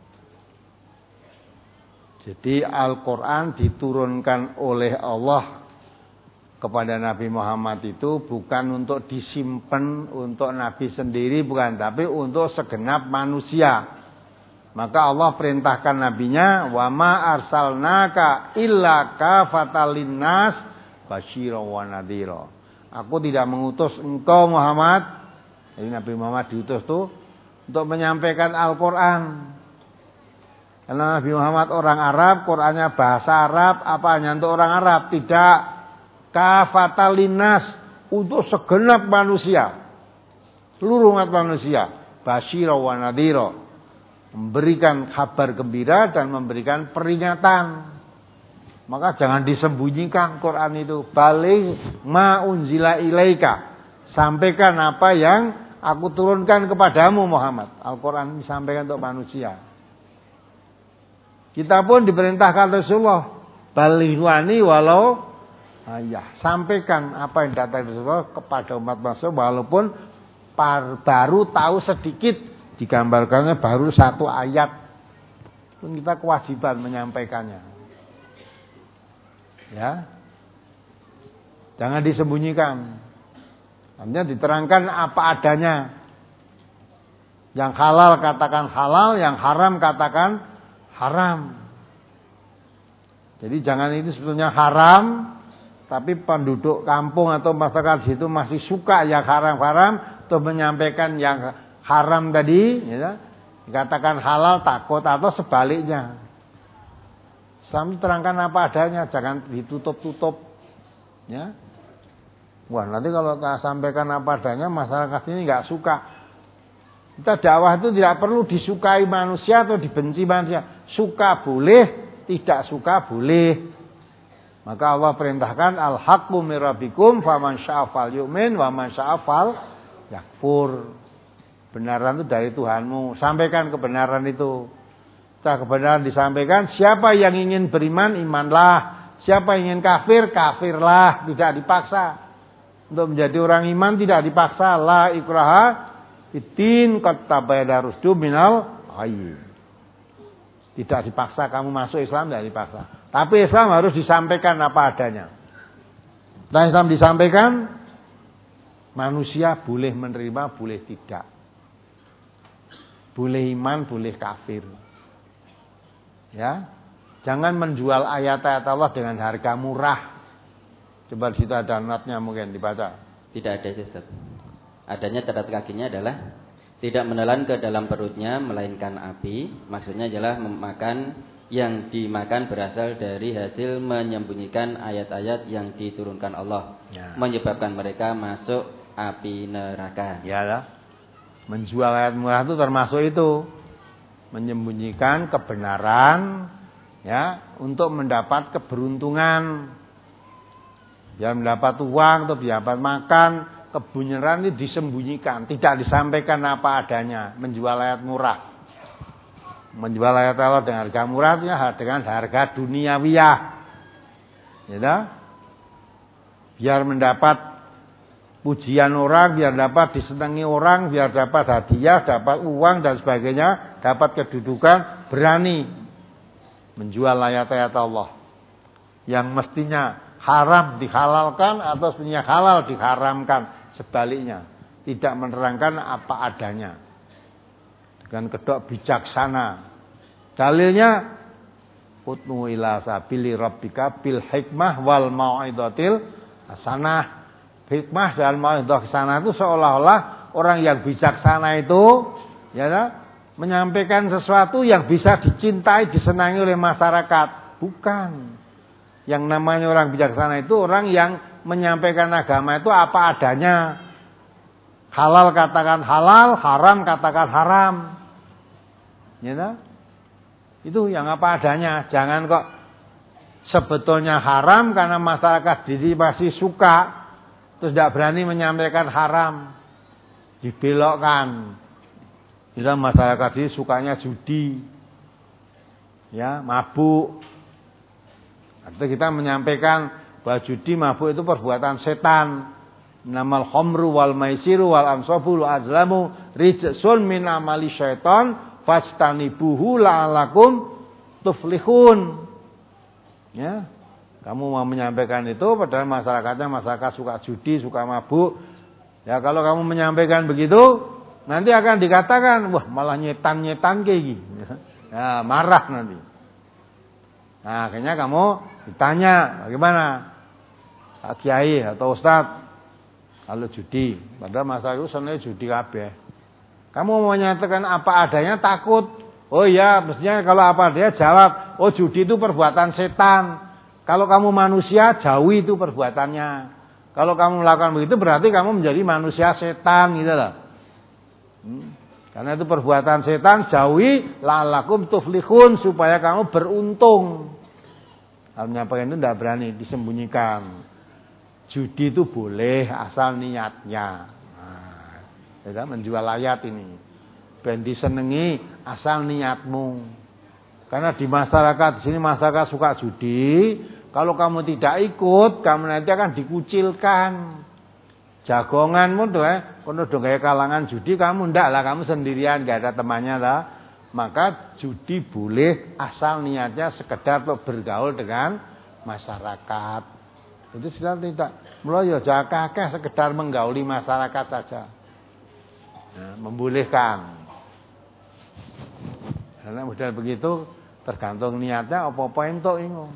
Jadi Al-Quran diturunkan oleh Allah kepada Nabi Muhammad itu bukan untuk disimpan untuk Nabi sendiri, bukan, tapi untuk segenap manusia. Maka Allah perintahkan nabinya, wa ma arsalnaka illa kafatal linnas basyira wa nadhira. Aku tidak mengutus engkau Muhammad. Jadi Nabi Muhammad diutus tuh untuk menyampaikan Al-Quran. Karena Nabi Muhammad orang Arab, Qurannya bahasa Arab, apanya untuk orang Arab? Tidak. Kafatal linnas, untuk segenap manusia. Seluruh umat manusia. Basyira wa nadhira. Memberikan kabar gembira dan memberikan peringatan. Maka jangan disembunyikan Quran itu. Baligh ma unzila ilaika. Sampaikan apa yang aku turunkan kepadamu Muhammad. Al-Quran disampaikan untuk manusia. Kita pun diperintahkan Rasulullah, balighani walau ayah. Sampaikan apa yang datang Rasulullah kepada umat manusia walaupun par, baru tahu sedikit, digambarkannya baru satu ayat. Pun kita kewajiban menyampaikannya. Ya. Jangan disembunyikan. Artinya diterangkan apa adanya. Yang halal katakan halal, yang haram katakan haram. Jadi jangan ini sebetulnya haram, tapi penduduk kampung atau masyarakat situ masih suka yang haram-haram, atau menyampaikan yang haram tadi, ya, dikatakan halal takut atau sebaliknya. Islam terangkan apa adanya, jangan ditutup-tutup. Ya, wah nanti kalau kita sampaikan apa adanya masyarakat ini nggak suka. Kita dakwah itu tidak perlu disukai manusia atau dibenci manusia. Suka boleh, tidak suka boleh. Maka Allah perintahkan al-haqqu mir rabbikum faman syaa'a falyu'min wa man syaa'a falyakfur. Kebenaran itu dari Tuhanmu. Sampaikan kebenaran itu. Setelah kebenaran disampaikan, siapa yang ingin beriman, imanlah. Siapa yang ingin kafir, kafirlah. Tidak dipaksa. Untuk menjadi orang iman tidak dipaksa. La ikraha Idin qad tabayyana rusdu minal ghayy. Tidak dipaksa kamu masuk Islam, tidak dipaksa. Tapi Islam harus disampaikan apa adanya. Dan Islam disampaikan, manusia boleh menerima, boleh tidak. Boleh iman, boleh kafir. Ya, jangan menjual ayat-ayat Allah dengan harga murah. Coba di situ ada natnya mungkin dibaca.
Tidak ada Ustaz. Adanya catatan kakinya adalah tidak menelan ke dalam perutnya melainkan api. Maksudnya adalah memakan yang dimakan berasal dari hasil menyembunyikan ayat-ayat yang diturunkan Allah, ya. Menyebabkan mereka masuk api neraka.
Ya lah. Menjual ayat murah itu termasuk itu. Menyembunyikan kebenaran, ya, untuk mendapat keberuntungan. Biar mendapat uang atau biar dapat makan, kebenaran ini disembunyikan, tidak disampaikan apa adanya. Menjual ayat murah, menjual ayat Allah dengan harga murah, dengan harga duniawiyah, ya, biar mendapat pujian orang, biar dapat disenangi orang, biar dapat hadiah, dapat uang dan sebagainya, dapat kedudukan, berani menjual ayat-ayat Allah yang mestinya haram dihalalkan atau sebenarnya halal diharamkan, sebaliknya tidak menerangkan apa adanya dengan kedok bijaksana. Dalilnya utnu ila sabili rabbika bil hikmah wal mau'izatil hasanah. Hikmah dan mau'izah hasanah itu seolah-olah orang yang bijaksana itu, ya, menyampaikan sesuatu yang bisa dicintai, disenangi oleh masyarakat. Bukan. Yang namanya orang bijaksana itu orang yang menyampaikan agama itu apa adanya. Halal katakan halal, haram katakan haram. Ya, itu yang apa adanya. Jangan kok sebetulnya haram karena masyarakat jadi masih suka, terus tidak berani menyampaikan haram, dibelokkan. Bila masyarakat ini sukanya judi, ya, mabuk. Artinya kita menyampaikan bahwa judi, mabuk itu perbuatan setan. Namal khamru wal maisiru wal ansabu wal azlamu rijsun min amali syaiton fastanibuhu la'alakum tuflihun. Ya, kamu mau menyampaikan itu padahal masyarakatnya masyarakat suka judi, suka mabuk. Ya, kalau kamu menyampaikan begitu, nanti akan dikatakan, wah malah nyetan-nyetan kayak gini. Ya, marah nanti. Nah, akhirnya kamu ditanya, bagaimana Pak Kiai atau Ustadz kalau judi, padahal masalah itu sebenarnya judi kabeh. Kamu mau menyatakan apa adanya takut. Oh iya, mestinya kalau apa adanya jawab, oh judi itu perbuatan setan. Kalau kamu manusia, jauhi itu perbuatannya. Kalau kamu melakukan begitu berarti kamu menjadi manusia setan, gitu loh. Hmm. Karena itu perbuatan setan, jauhi la'alakum tuflihun, supaya kamu beruntung. Kalau menyampaikan itu tidak berani, disembunyikan. Judi itu boleh asal niatnya. Nah, ya, menjual ayat ini. Ben disenengi asal niatmu. Karena di masyarakat, di sini masyarakat suka judi. Kalau kamu tidak ikut, kamu nanti akan dikucilkan. Jagonganmu tuh, eh, kalau udah kayak kalangan judi, kamu ndak lah, kamu sendirian, gak ada temannya lah. Maka judi boleh asal niatnya sekedar untuk bergaul dengan masyarakat. Itu sudah tidak. Mulai ya jakakeh sekedar menggauli masyarakat saja. Nah, membolehkan. Karena model begitu tergantung niatnya apa-apa entuk ingo.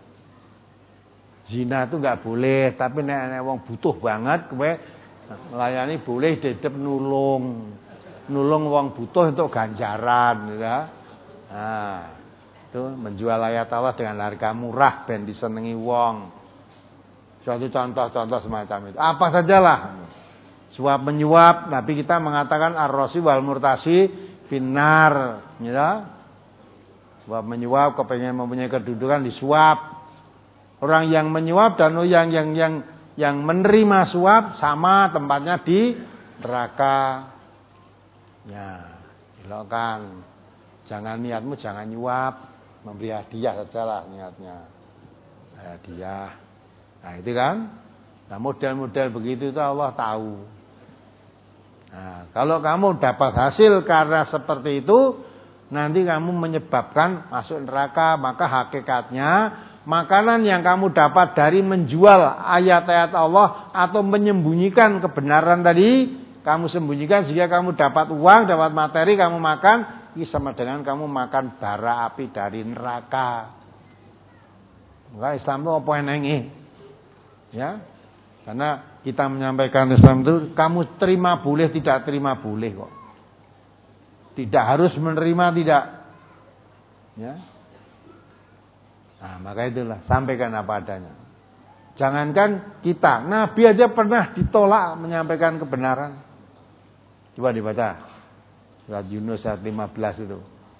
Zina itu enggak boleh, tapi nek nek wong butuh banget kowe melayani boleh dedep nulung. Nulung wong butuh untuk ganjaran, ya. Nah, itu menjual ayat Allah dengan harga murah ben disenengi wong. Suatu contoh-contoh semacam itu. Apa sajalah. Suap menyuap, Nabi kita mengatakan ar-rasi wal murtasi finnar, ya. Suap menyuap, kepengen mempunyai kedudukan disuap. Orang yang menyuap dan yang yang yang yang menerima suap sama tempatnya di neraka. Ya, silakan. Jangan niatmu jangan nyuap, memberi hadiah sajalah niatnya. Hadiah. Nah, itu kan. Nah, model-model begitu itu Allah tahu. Nah, kalau kamu dapat hasil karena seperti itu, nanti kamu menyebabkan masuk neraka, maka hakikatnya makanan yang kamu dapat dari menjual ayat-ayat Allah atau menyembunyikan kebenaran tadi, kamu sembunyikan sehingga kamu dapat uang, dapat materi, kamu makan, ini sama dengan kamu makan bara api dari neraka. Enggak, Islam itu apa yang ini? Ya. Karena kita menyampaikan Islam itu kamu terima boleh, tidak terima boleh kok. Tidak harus menerima, tidak. Ya. Nah, maka itulah sampaikan apa adanya. Jangankan kita, Nabi aja pernah ditolak menyampaikan kebenaran. Coba dibaca surat Yunus ayat lima belas itu.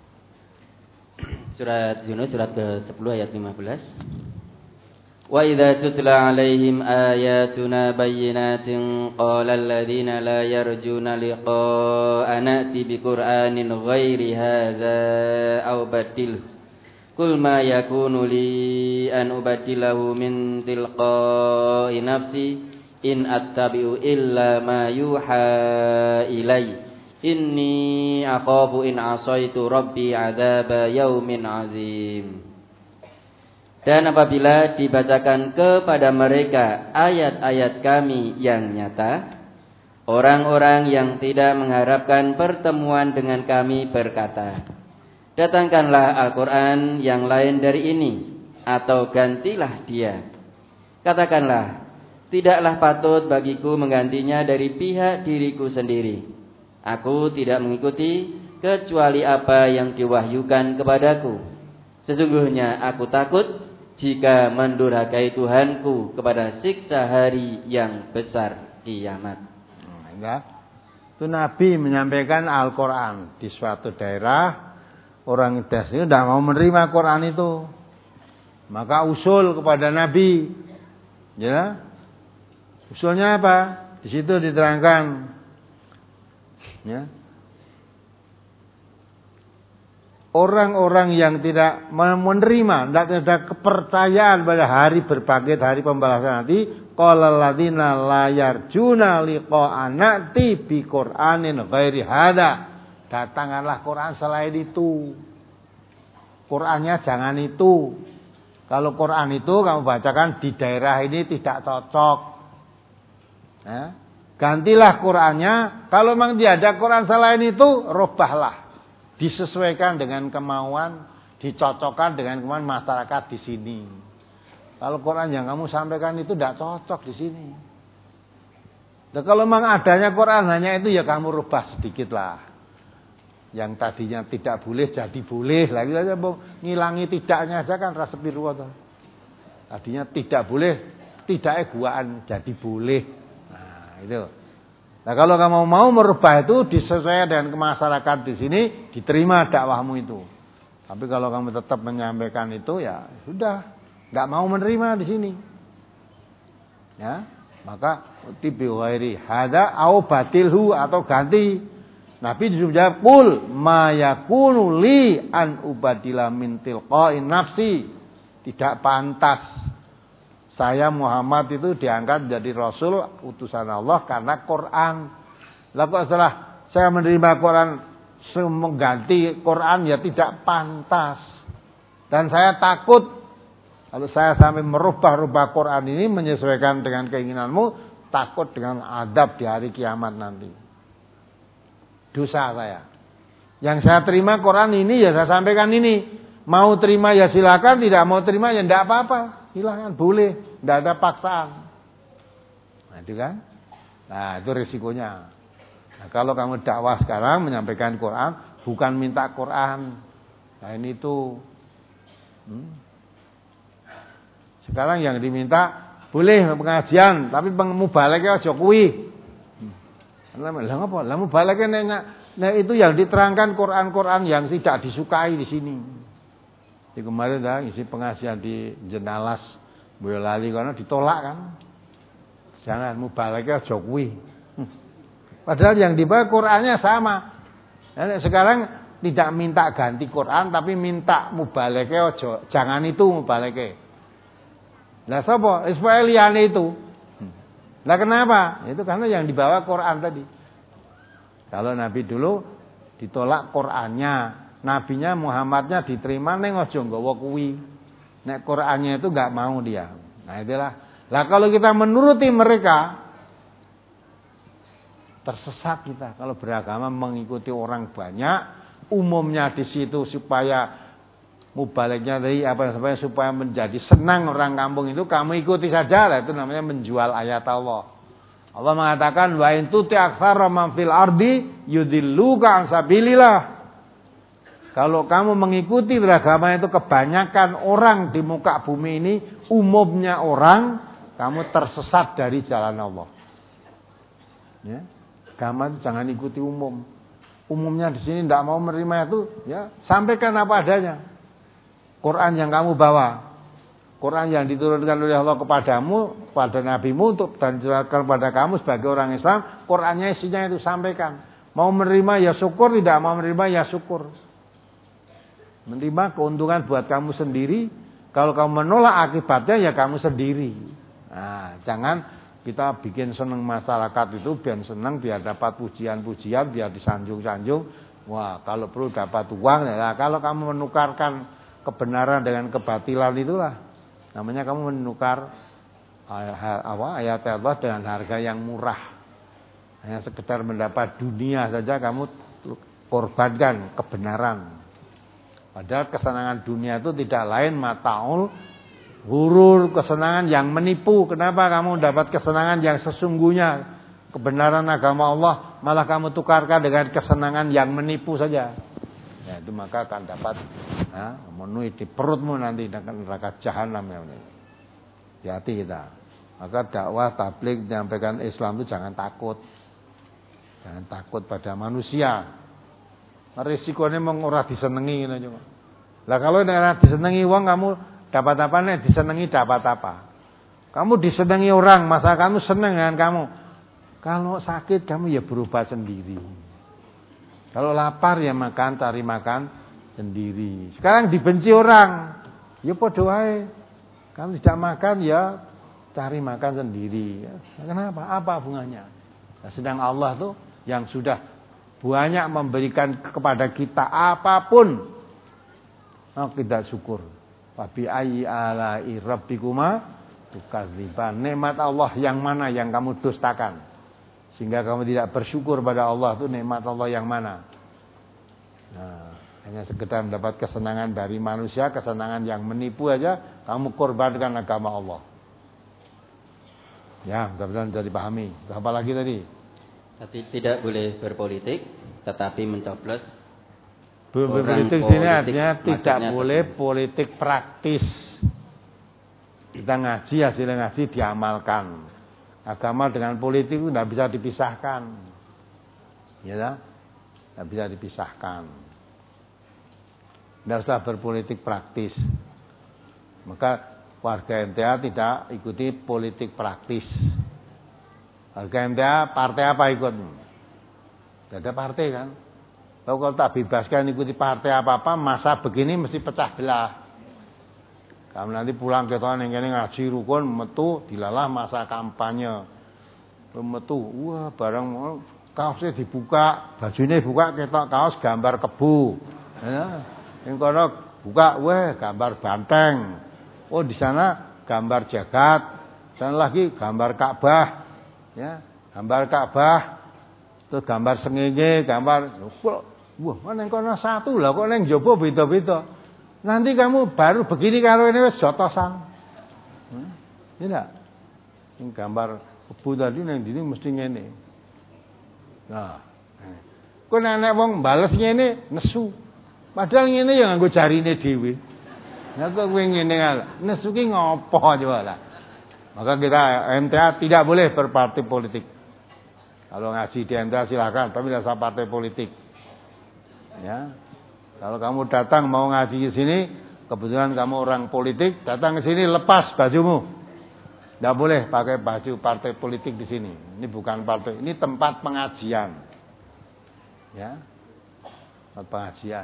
Surat Yunus surat ke sepuluh ayat lima belas. Wa idza tutla alaihim ayatuna bayyinatin qala alladziina la yarjuna liqa'ana ati biqur'anin ghairi hadza aw badil. Qul ma yakunu li an ubaddilahu min tilqa'i nafsi in attabi'u illa ma yuha ilai. Inni aqafu in asaitu rabbi adzaba yaumin azim. Dan apabila dibacakan kepada mereka ayat-ayat kami yang nyata, orang-orang yang tidak mengharapkan pertemuan dengan kami berkata, datangkanlah Al-Quran yang lain dari ini, atau gantilah dia. Katakanlah, tidaklah patut bagiku menggantinya dari pihak diriku sendiri. Aku tidak mengikuti kecuali apa yang diwahyukan kepadaku. Sesungguhnya aku takut jika mendurhakai Tuhanku kepada siksa hari yang besar kiamat.
Enggak. Itu Nabi menyampaikan Al-Quran di suatu daerah. Orang das itu tidak mau menerima Quran itu. Maka usul kepada Nabi. Ya. Usulnya apa? Di situ diterangkan. Ya. Orang-orang yang tidak menerima, tidak ada kepercayaan pada hari berbangkit, hari pembalasan nanti, qala alladziina la yarjuna liqa'ana ati bi Qur'anin ghairi hada. Datangkanlah Quran selain itu. Qurannya jangan itu. Kalau Quran itu kamu bacakan di daerah ini tidak cocok. Ya. Gantilah Qurannya. Kalau memang tiada Quran selain itu, robahlah. Disesuaikan dengan kemauan, dicocokkan dengan kemauan masyarakat di sini. Kalau Quran yang kamu sampaikan itu tidak cocok di sini. Dan kalau memang adanya Quran hanya itu, ya kamu rubah sedikit lah. Yang tadinya tidak boleh jadi boleh. Lagi aja ngilangi tidaknya aja kan rasa biru atau. Tadinya tidak boleh, tidak eguaan jadi boleh. Nah, itu. Nah, kalau kamu mau merubah itu disesuaikan dengan masyarakat di sini, diterima dakwahmu itu. Tapi kalau kamu tetap menyampaikan itu, ya sudah, nggak mau menerima di sini. Ya, maka tibi ghairi hada au batilhu atau ganti. Nabi disuruh jawab, "Qul ma yakunu li an ubadila min tilqa'i nafsi." Tidak pantas saya Muhammad itu diangkat menjadi Rasul utusan Allah karena Quran. Lah kok setelah saya menerima Quran mengganti Quran, ya tidak pantas. Dan saya takut kalau saya sampai merubah-rubah Quran ini menyesuaikan dengan keinginanmu, takut dengan adab di hari kiamat nanti. Dosa saya. Yang saya terima Quran ini ya saya sampaikan ini. Mau terima ya silakan, tidak mau terima ya tidak apa-apa. Silakan, boleh. Tidak ada paksaan. Nah itu kan. Nah itu risikonya. Nah, kalau kamu dakwah sekarang menyampaikan Quran, bukan minta Quran. Nah ini tuh. Hmm. Sekarang yang diminta boleh pengajian, tapi mubaleknya aja kuwi. Lah ngapa? Lah mubaleknya nanya, nah itu yang diterangkan Quran-Quran yang tidak disukai di sini. Di kemarin dah isi pengajian di Jenalas Boyolali karena ditolak kan. Jangan mubaleknya aja kuwi. Padahal yang dibawa Qurannya sama. Nah, sekarang tidak minta ganti Quran tapi minta mubaleknya aja, jangan itu mubaleke. Lah sapa? Supaya liyane itu. Lah kenapa? Itu karena yang dibawa Quran tadi. Kalau Nabi dulu ditolak Qurannya, Nabinya Muhammadnya diterima, neng ojo nggawa kuwi. Nek Qurannya itu enggak mau dia. Nah itulah. Lah kalau kita menuruti mereka, tersesat kita. Kalau beragama mengikuti orang banyak, umumnya di situ supaya mubaliknya tadi apa supaya supaya menjadi senang orang kampung itu kamu ikuti saja lah, itu namanya menjual ayat Allah. Allah mengatakan wa in tuti aktsara man fil ardi yudilluka an sabilillah. Kalau kamu mengikuti beragama itu kebanyakan orang di muka bumi ini, umumnya orang, kamu tersesat dari jalan Allah. Ya. Agama itu jangan ikuti umum. Umumnya di sini tidak mau menerima itu, ya sampaikan apa adanya. Quran yang kamu bawa, Quran yang diturunkan oleh Allah kepadamu, kepada nabimu untuk dan dijelaskan kepada kamu sebagai orang Islam, Qurannya isinya itu sampaikan. Mau menerima ya syukur, tidak mau menerima ya syukur. Menerima keuntungan buat kamu sendiri, kalau kamu menolak akibatnya ya kamu sendiri. Nah, jangan kita bikin senang masyarakat itu biar senang, biar dapat pujian-pujian, biar disanjung-sanjung. Wah, kalau perlu dapat uang ya. Kalau kamu menukarkan kebenaran dengan kebatilan itulah namanya kamu menukar ayat Allah dengan harga yang murah. Hanya sekedar mendapat dunia saja kamu korbankan kebenaran. Padahal kesenangan dunia itu tidak lain mataul ghurur, kesenangan yang menipu. Kenapa kamu dapat kesenangan yang sesungguhnya kebenaran agama Allah malah kamu tukarkan dengan kesenangan yang menipu saja? Ya, itu maka akan dapat ya, memenuhi di perutmu nanti dengan neraka jahanam ya. Hati-hati kita. Maka dakwah tabligh menyampaikan Islam itu jangan takut. Jangan takut pada manusia. Risikonya memang ora disenengi gitu cuma. Lah kalau ora disenengi wong kamu dapat apa nih? Disenengi dapat apa? Kamu disenengi orang, masa kamu seneng dengan kamu. Kalau sakit kamu ya berubah sendiri. Kalau lapar ya makan, cari makan sendiri. Sekarang dibenci orang, ya padha wae. Kamu tidak makan ya cari makan sendiri. Kenapa? Apa hubungannya? Nah, sedang Allah tuh yang sudah banyak memberikan kepada kita apapun, oh, tidak syukur. Fabi ayyi ala'i rabbikuma tukadziban. Nikmat Allah yang mana yang kamu dustakan? Sehingga kamu tidak bersyukur pada Allah itu nikmat Allah yang mana? Nah, hanya sekedar mendapat kesenangan dari manusia, kesenangan yang menipu aja, kamu korbankan agama Allah. Ya, mudah-mudahan bisa dipahami. Apa lagi tadi?
Tidak boleh berpolitik, tetapi mencoblos.
Berpolitik sini artinya tidak boleh politik praktis. Kita ngaji, hasilnya ngaji diamalkan. Agama dengan politik itu tidak bisa dipisahkan. Ya, tidak bisa dipisahkan. Tidak usah berpolitik praktis. Maka warga M T A tidak ikuti politik praktis. Warga M T A partai apa ikut? Tidak ada partai kan? Lalu kalau tak bebaskan ikuti partai apa-apa, masa begini mesti pecah belah. Kamu nanti pulang ke tahun yang ini ngaji rukun, metu dilalah masa kampanye. Metu, wah barang kaosnya dibuka, bajunya dibuka, ketok kaos gambar kebu. Ya. Yang kono buka, wah gambar banteng. Oh di sana gambar jagat, sana lagi gambar Ka'bah. Ya, gambar Ka'bah, terus gambar sengenge, gambar, wah, mana yang kono satu lah, kok yang jopo beda-beda. Nanti kamu baru begini karo ini wis jotosan, hmm? Tidak? Ini gambar kebu tadi yang dini mesti ngene. Nah, kok nenek wong bales ngene nesu, padahal ngene ya nganggo jarine dhewe. Nah kok kowe ngene kae, nesu ki ngopo coba lah. Maka kita M T A tidak boleh berpartai politik. Kalau ngaji di M T A silakan, tapi tidak usah partai politik. Ya, kalau kamu datang mau ngaji di sini, kebetulan kamu orang politik, datang ke sini lepas bajumu. Tidak boleh pakai baju partai politik di sini. Ini bukan partai, ini tempat pengajian. Ya, tempat pengajian.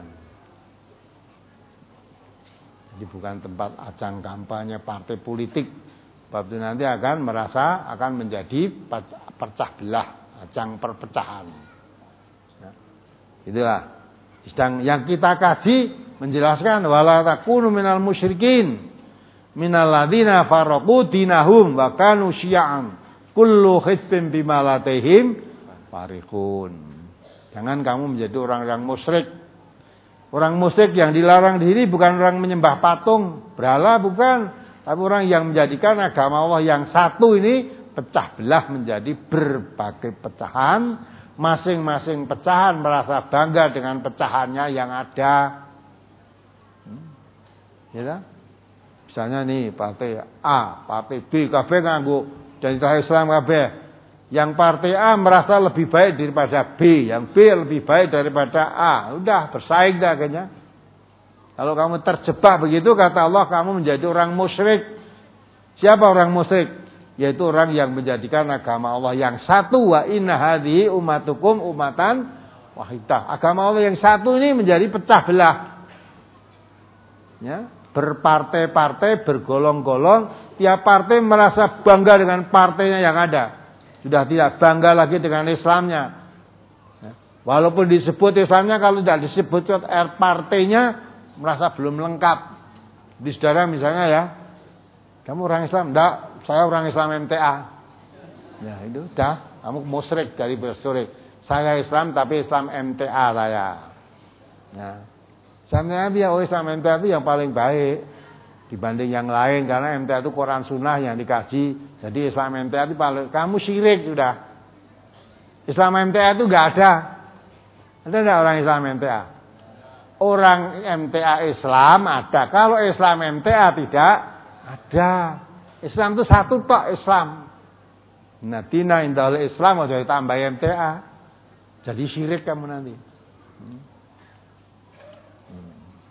Jadi bukan tempat ajang kampanye partai politik. Sebab itu nanti akan merasa akan menjadi pecah belah, ajang perpecahan. Ya. Itulah. Sedang yang kita kaji menjelaskan wala takunu minal musyrikin minal ladina faraqu dinahum wa kanu syi'an kullu hizbin bima latihim fariqun. Jangan kamu menjadi orang yang musyrik Orang musyrik yang dilarang di sini bukan orang menyembah patung, berhala, bukan. Tapi orang yang menjadikan agama Allah yang satu ini pecah belah menjadi berbagai pecahan. Masing-masing pecahan merasa bangga dengan pecahannya yang ada. Hmm. Ya, misalnya nih partai A, partai B, kabeh nganggo identitas Islam kabeh. Yang partai A merasa lebih baik daripada B, yang B lebih baik daripada A. Udah bersaing dah kayaknya. Kalau kamu terjebak begitu, kata Allah, kamu menjadi orang musyrik. Siapa orang musyrik? Yaitu orang yang menjadikan agama Allah yang satu. Wa inna hadhihi ummatukum ummatan wahidah. Agama Allah yang satu ini menjadi pecah belah. Ya, berpartai-partai, bergolong-golong. Tiap partai merasa bangga dengan partainya yang ada. Sudah tidak bangga lagi dengan Islamnya. Walaupun disebut Islamnya, kalau tidak disebut R partainya, merasa belum lengkap. Di saudara misalnya ya, kamu orang Islam? Enggak, saya orang Islam M T A. Ya itu, dah, kamu musyrik dari bersyrik. Saya Islam tapi Islam M T A saya. Ya. Sampai dia oh Islam M T A itu yang paling baik dibanding yang lain, karena M T A itu Quran Sunnah yang dikaji. Jadi Islam M T A itu paling, kamu syirik sudah. Islam M T A itu enggak ada. Ada enggak orang Islam M T A? Orang M T A Islam ada. Kalau Islam M T A tidak ada. Islam itu satu tok Islam. Nah, dina indahul Islam aja ditambah M T A. Jadi syirik kamu nanti. Hmm. Hmm.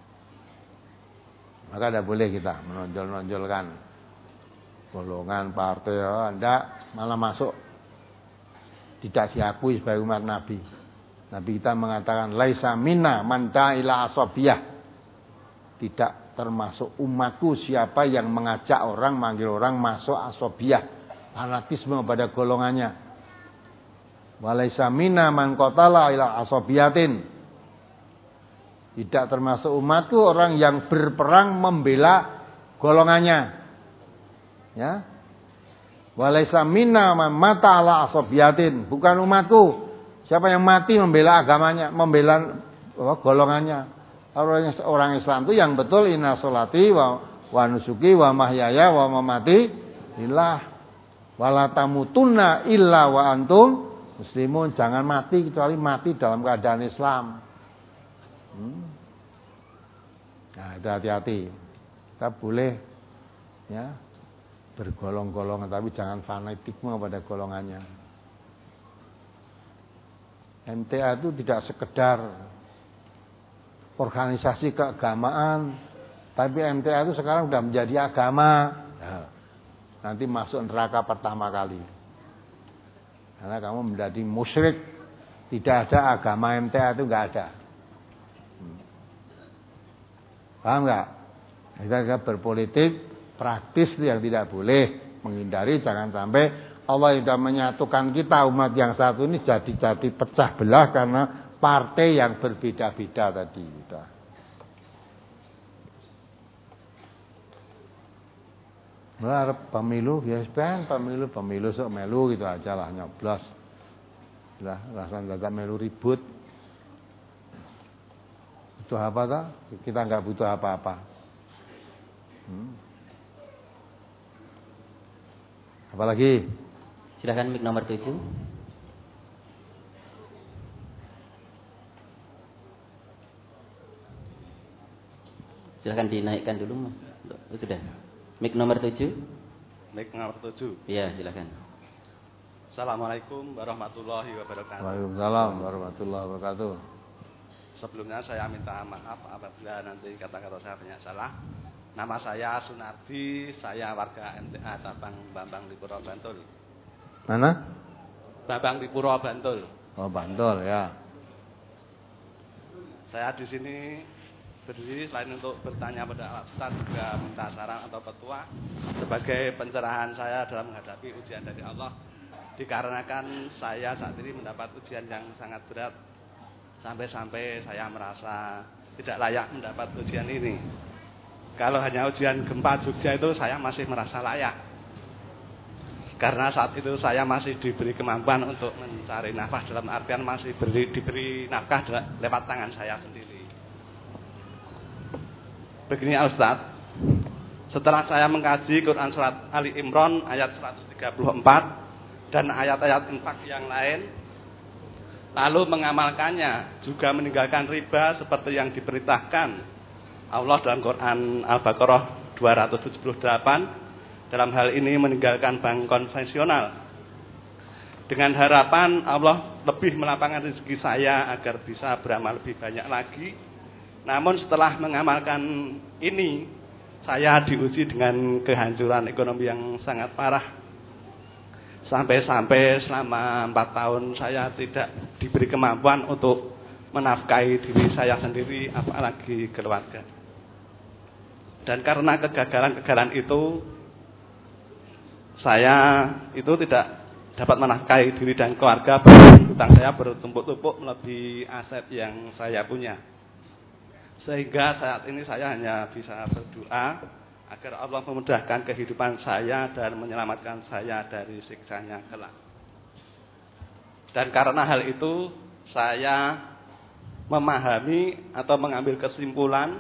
Maka tidak boleh kita menonjol-nonjolkan golongan partai. Oh, enggak, malah masuk tidak diakui sebagai umat Nabi. Nabi kita mengatakan laisa minna man ta'ila asabiyah. Tidak termasuk umatku siapa yang mengajak orang, manggil orang masuk asabiyah, fanatisme pada golongannya. Walaisa minna man qatala ila asabiyatin. Tidak termasuk umatku orang yang berperang membela golongannya. Ya. Walaisa minna man mata ala asabiyatin. Bukan umatku siapa yang mati membela agamanya, membela oh, golongannya. Orang orang Islam itu yang betul inna sholati wa, wa nusuki wa mahyaya wa mamati lillah wala tamutunna illa wa antum muslimun. Jangan mati kecuali mati dalam keadaan Islam. Hmm. Nah, itu hati-hati. Kita boleh ya bergolong-golongan, tapi jangan fanatisme pada golongannya. M T A itu tidak sekedar organisasi keagamaan, tapi M T A itu sekarang sudah menjadi agama. Nah, nanti masuk neraka pertama kali. Karena kamu menjadi musyrik, tidak ada agama M T A itu enggak ada. Hmm. Paham enggak? Kita berpolitik praktis itu yang tidak boleh, menghindari jangan sampai Allah sudah menyatukan kita umat yang satu ini jadi-jadi pecah belah karena partai yang berbeda-beda tadi. Udah. Nah, pemilu biasa pemilu pemilu sok melu gitu aja lah, nyoblos. Lah, rasanya enggak melu ribut. Butuh apa tak? Kita enggak butuh apa-apa. Hmm. Apalagi?
Silakan mic nomor tujuh. Silakan dinaikkan dulu, Mas. Oh, sudah. Mic nomor tujuh.
Mic nomor tujuh.
Iya, silakan.
Assalamualaikum warahmatullahi wabarakatuh.
Waalaikumsalam warahmatullahi wabarakatuh.
Sebelumnya saya minta maaf apabila nanti kata-kata saya banyak salah. Nama saya Sunardi, saya warga M T A cabang Bambang Lipuro Bantul.
Mana?
Bambang Lipuro Bantul.
Oh, Bantul ya.
Saya di sini berdiri selain untuk bertanya pada Ustaz, juga minta saran atau petua sebagai pencerahan saya dalam menghadapi ujian dari Allah. Dikarenakan saya saat ini mendapat ujian yang sangat berat, sampai-sampai saya merasa tidak layak mendapat ujian ini. Kalau hanya ujian gempa Jogja itu saya masih merasa layak, karena saat itu saya masih diberi kemampuan untuk mencari nafkah, dalam artian masih beri, diberi nafkah lewat tangan saya sendiri. Begini Ustaz, setelah saya mengkaji Quran surat Ali Imran ayat seratus tiga puluh empat dan ayat-ayat infak yang lain, lalu mengamalkannya, juga meninggalkan riba seperti yang diperintahkan Allah dalam Quran Al-Baqarah dua ratus tujuh puluh delapan, dalam hal ini meninggalkan bank konvensional, dengan harapan Allah lebih melapangkan rezeki saya agar bisa beramal lebih banyak lagi. Namun setelah mengamalkan ini, saya diuji dengan kehancuran ekonomi yang sangat parah. Sampai-sampai selama empat tahun saya tidak diberi kemampuan untuk menafkahi diri saya sendiri, apalagi keluarga. Dan karena kegagalan-kegagalan itu, saya itu tidak dapat menafkahi diri dan keluarga, bahkan hutang saya bertumpuk-tumpuk melebihi aset yang saya punya. Sehingga saat ini saya hanya bisa berdoa agar Allah memudahkan kehidupan saya dan menyelamatkan saya dari siksanya kelak. Dan karena hal itu, saya memahami atau mengambil kesimpulan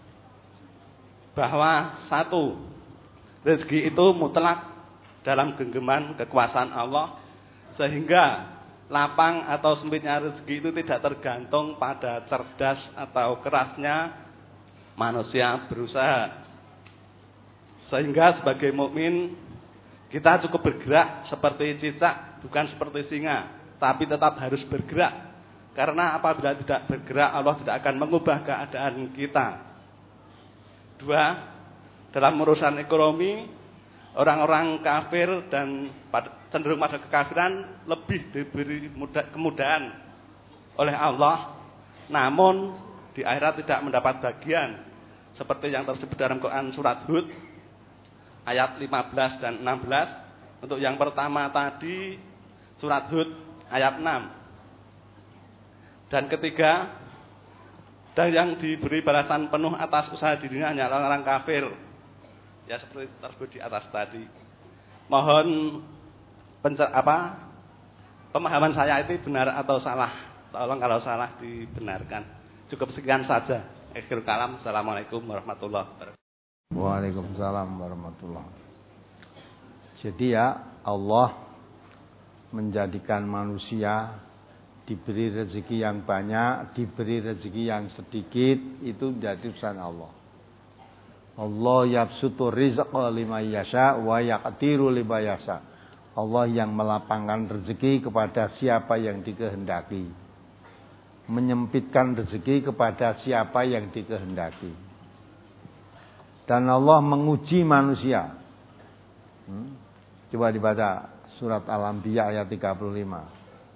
bahwa satu, rezeki itu mutlak dalam genggaman kekuasaan Allah, sehingga lapang atau sempitnya rezeki itu tidak tergantung pada cerdas atau kerasnya manusia berusaha. Sehingga sebagai mukmin kita cukup bergerak seperti cicak, bukan seperti singa, tapi tetap harus bergerak. Karena apabila tidak bergerak, Allah tidak akan mengubah keadaan kita. Dua, dalam urusan ekonomi, orang-orang kafir dan cenderung pada kekafiran lebih diberi kemudahan oleh Allah, namun di akhirat tidak mendapat bagian, seperti yang tersebut dalam Quran surat Hud ayat lima belas dan enam belas. Untuk yang pertama tadi surat Hud ayat enam. Dan ketiga, dan yang diberi balasan penuh atas usaha dirinya hanya orang-orang kafir, ya seperti tersebut di atas tadi. Mohon pencer apa pemahaman saya itu benar atau salah? Tolong kalau salah dibenarkan. Cukup sekian saja. Akhir kalam. Assalamualaikum warahmatullahi wabarakatuh.
Waalaikumsalam warahmatullahi wabarakatuh. Jadi ya, Allah menjadikan manusia diberi rezeki yang banyak, diberi rezeki yang sedikit, itu menjadi urusan Allah. Allah yabsutu rizqa liman yasha wa yaqdiru liman yasha. Allah yang melapangkan rezeki kepada siapa yang dikehendaki, menyempitkan rezeki kepada siapa yang dikehendaki. Dan Allah menguji manusia. Hmm? Coba dibaca surat Al-Anbiya ayat tiga puluh lima.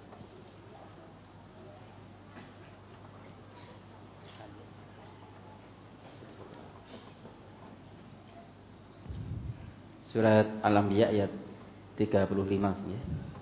Surat Al-Anbiya ayat tiga puluh lima ya.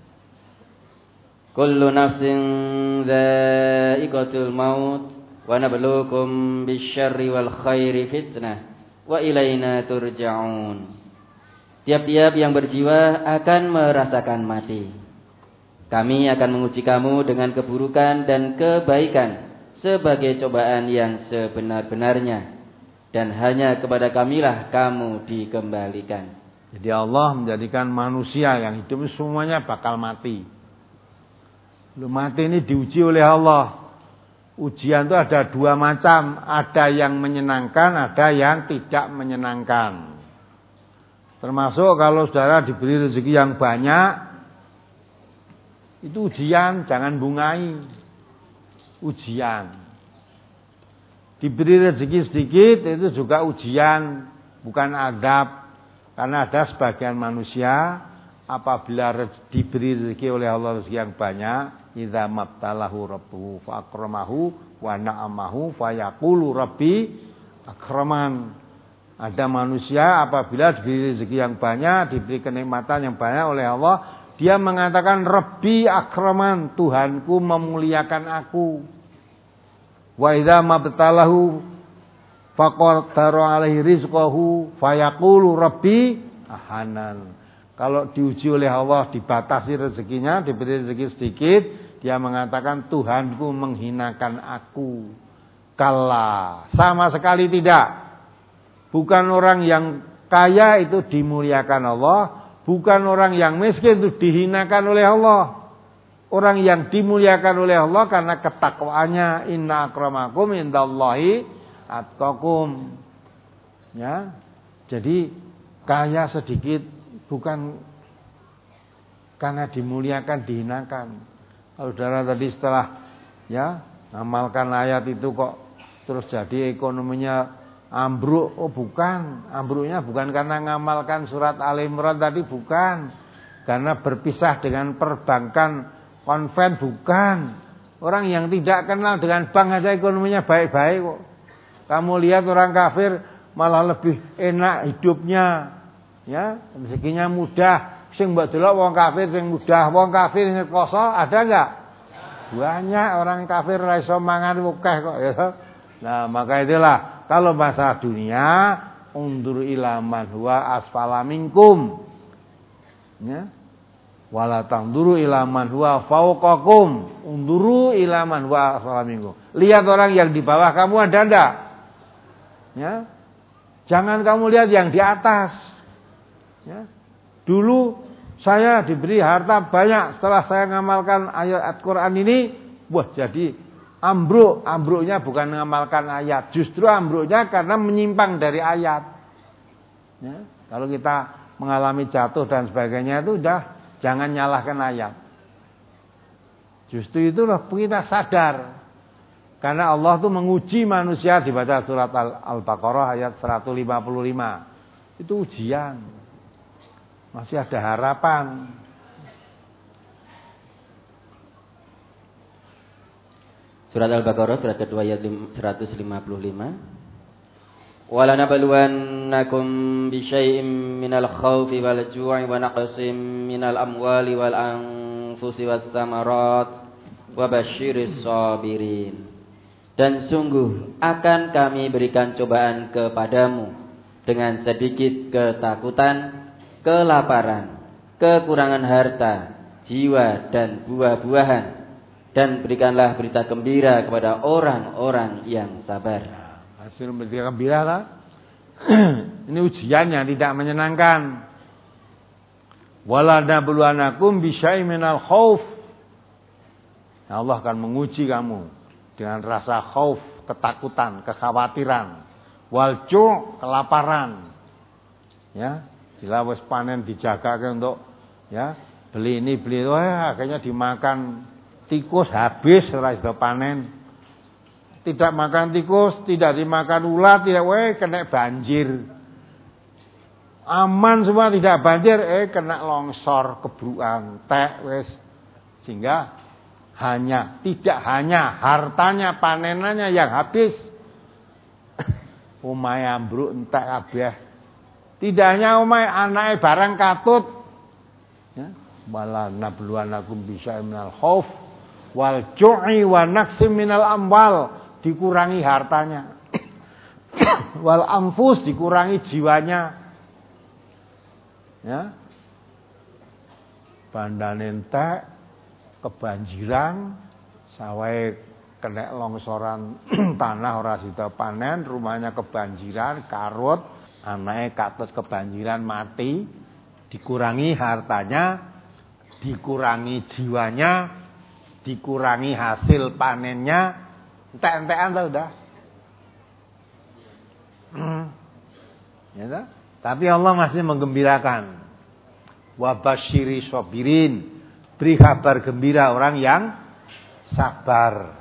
Kullu nafsin dha'iqatul maut wa nabluukum bisyarri wal khairi fitnah wa ilaina turja'un. Tiap-tiap yang berjiwa akan merasakan mati. Kami akan menguji kamu dengan keburukan dan kebaikan sebagai cobaan yang sebenar-benarnya, dan hanya kepada kamilah kamu dikembalikan.
Jadi Allah menjadikan manusia yang hidup semuanya bakal mati. Lu mati ini diuji oleh Allah. Ujian itu ada dua macam, ada yang menyenangkan, ada yang tidak menyenangkan. Termasuk kalau saudara diberi rezeki yang banyak, itu ujian, jangan bungai. Ujian. Diberi rezeki sedikit, itu juga ujian, bukan adab. Karena ada sebagian manusia apabila diberi rezeki oleh Allah rezeki yang banyak, idza mabtalahu rabbuhu fa akramahu wa na'amahu fa yaqulu rabbi akraman. Ada manusia apabila diberi rezeki yang banyak, diberi kenikmatan yang banyak oleh Allah, dia mengatakan rabbi akraman, Tuhanku memuliakan aku. Wa idza mabtalahu faqadara alaihi rizqahu fayaqulu rabbi ahanan. Kalau diuji oleh Allah, dibatasi rezekinya, diberi rezeki sedikit, dia mengatakan Tuhanku menghinakan aku. Kala, sama sekali tidak. Bukan orang yang kaya itu dimuliakan Allah, bukan orang yang miskin itu dihinakan oleh Allah. Orang yang dimuliakan oleh Allah karena ketakwaannya. Inna akramakum indallahi atqakum. Ya. Jadi kaya sedikit bukan karena dimuliakan dihinakan. Kalau saudara tadi setelah ya ngamalkan ayat itu kok terus jadi ekonominya ambruk, oh bukan, ambruknya bukan karena ngamalkan surat Al-Imran tadi, bukan. Karena berpisah dengan perbankan konven, bukan. Orang yang tidak kenal dengan bank aja ekonominya baik-baik kok. Kamu lihat orang kafir malah lebih enak hidupnya. Ya, rezekinya mudah. Sing mbok delok wong kafir sing mudah, wong kafir sing koso ada enggak? Banyak orang kafir ra iso mangan akeh kok ya. Nah, maka itulah kalau masalah dunia, undur ila man huwa asfala minkum. Ya. Wala tanduru ila man huwa fawqakum. Unduru ila man huwa asfala minkum. Lihat orang yang di bawah kamu ada enggak? Ya. Jangan kamu lihat yang di atas. Ya. Dulu saya diberi harta banyak, setelah saya ngamalkan ayat Al-Quran ini, wah jadi ambruk. Ambruknya bukan mengamalkan ayat, justru ambruknya karena menyimpang dari ayat. Ya, kalau kita mengalami jatuh dan sebagainya itu udah jangan nyalahkan ayat. Justru itulah kita sadar. Karena Allah itu menguji manusia, dibaca surat Al-Baqarah ayat seratus lima puluh lima. Itu ujian. Masih ada harapan.
Surat Al-Baqarah surat kedua ayat seratus lima puluh lima. Wala nabluwannakum bisyai'im minal khawfi wal ju'i wa naqsim minal amwali wal anfusi was samarat wa basyiris sabirin. Dan sungguh akan kami berikan cobaan kepadamu dengan sedikit ketakutan, kelaparan, kekurangan harta, jiwa dan buah-buahan, dan berikanlah berita gembira kepada orang-orang yang sabar.
Hasil berita gembira lah. Ini ujiannya tidak menyenangkan. Wala nabluwanakum bisyai'in minal khauf. Allah akan menguji kamu dengan rasa khauf, ketakutan, kekhawatiran, wal ju', kelaparan. Ya. Bila wis panen dijaga untuk ya beli ini beli itu, wah akhirnya dimakan tikus habis ora iso panen. Tidak makan tikus, tidak dimakan ulat, tidak weh kena banjir. Aman semua tidak banjir, eh kena longsor, kebruan, tek wis. Sehingga hanya tidak hanya hartanya panenannya yang habis. Omahe ambruk entek kabeh. Tidak hanya omai anake barang katut. Ya, wala nabluwanakum bisyai'in minal khauf wal ju'i wa naqsim minal amwal, dikurangi hartanya. Wal anfus, dikurangi jiwanya. Ya. Bandane entek, kebanjiran, sawahe kena longsoran tanah ora sida panen, rumahnya kebanjiran, karut. Anaknya katut kebanjiran mati, dikurangi hartanya, dikurangi jiwanya, dikurangi hasil panennya, entek-entekan tau udah. Hmm. Ya tak? Tapi Allah masih menggembirakan. Wa basyiri sabirin, beri kabar gembira orang yang sabar.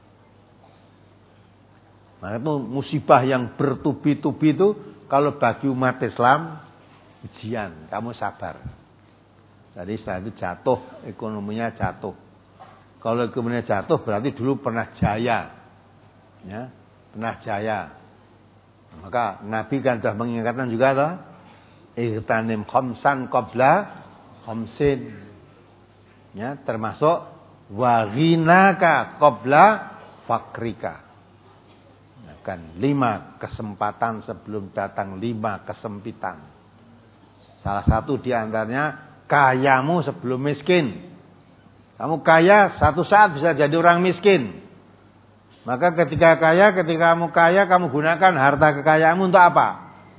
Nah itu musibah yang bertubi-tubi itu. Kalau bagi umat Islam ujian, kamu sabar. Jadi setelah itu jatuh, ekonominya jatuh. Kalau ekonominya jatuh berarti dulu pernah jaya, ya, pernah jaya. Maka Nabi kan sudah mengingatkan juga toh, ihtanim khamsan qabla khamsin. Ya, termasuk wa ghinaka qabla fakrika. Kan lima kesempatan sebelum datang lima kesempitan. Salah satu di antaranya kayamu sebelum miskin. Kamu kaya satu saat bisa jadi orang miskin. Maka ketika kaya, ketika kamu kaya, kamu gunakan harta kekayaanmu untuk apa?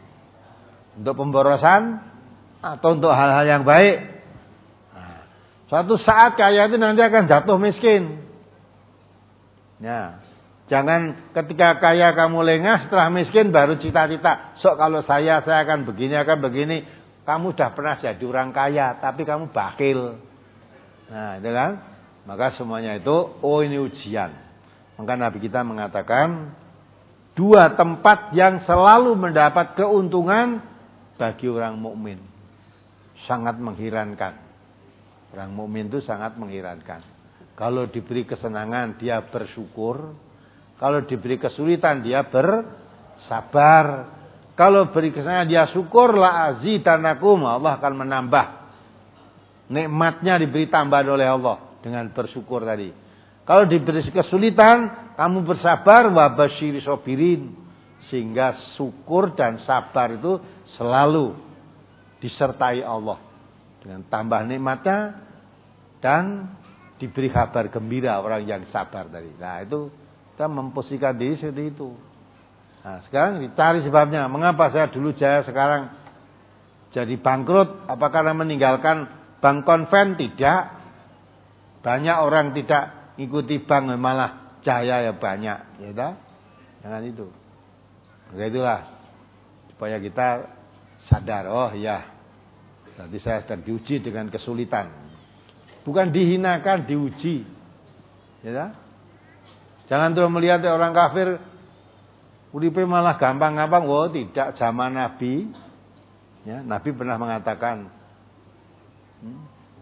Untuk pemborosan atau untuk hal-hal yang baik. Nah, suatu saat kaya itu nanti akan jatuh miskin. Ya, jangan ketika kaya kamu lengah, setelah miskin baru cita-cita. Sok kalau saya, saya akan begini, akan begini. Kamu sudah pernah jadi orang kaya, tapi kamu bakil. Nah, itu kan? Maka semuanya itu, oh ini ujian. Maka Nabi kita mengatakan, dua tempat yang selalu mendapat keuntungan bagi orang mukmin. Sangat mengherankan. Orang mukmin itu sangat mengherankan. Kalau diberi kesenangan dia bersyukur, kalau diberi kesulitan dia bersabar. Kalau beri kesenangan dia syukur, la azidanakum, Allah akan menambah. Nikmatnya diberi tambahan oleh Allah dengan bersyukur tadi. Kalau diberi kesulitan, kamu bersabar, wa basyiri sabirin. Sehingga syukur dan sabar itu selalu disertai Allah dengan tambah nikmatnya dan diberi kabar gembira orang yang sabar tadi. Nah, itu kita memposisikan diri seperti itu. Nah, sekarang dicari sebabnya. Mengapa saya dulu jaya sekarang jadi bangkrut? Apakah karena meninggalkan bank konven? Tidak. Banyak orang tidak ikuti bank, malah jaya ya banyak. Ya tak? Jangan itu. Maka itulah supaya kita sadar. Oh ya, nanti saya sedang diuji dengan kesulitan. Bukan dihinakan, diuji. Ya tak? Jangan terus melihat orang kafir uripe malah gampang-gampang. Oh, tidak, zaman Nabi. Ya, Nabi pernah mengatakan, hmm,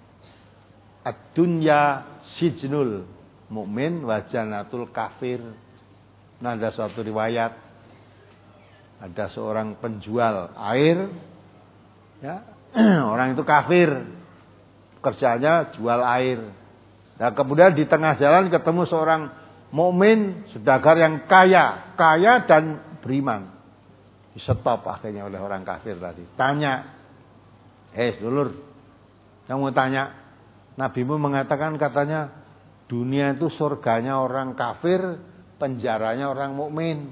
ad-dunya sijnul mukmin wa jannatul kafir. Nah, ada suatu riwayat, ada seorang penjual air, ya, orang itu kafir. Kerjanya jual air. Nah, kemudian di tengah jalan ketemu seorang mukmin, saudagar yang kaya, kaya dan beriman. Di stop akhirnya oleh orang kafir tadi. Tanya, "Eh, dulur, kamu tanya, Nabimu mengatakan katanya dunia itu surganya orang kafir, penjaranya orang mukmin.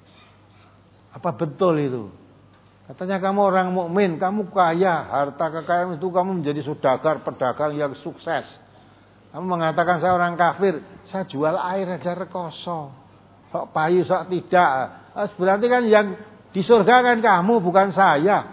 Apa betul itu?" Katanya kamu orang mukmin, kamu kaya, harta kekayaan itu kamu menjadi saudagar, pedagang yang sukses. Kamu mengatakan saya orang kafir, saya jual air aja rekoso. Sok payu, sok tidak. Berarti kan yang di surga kan kamu, bukan saya.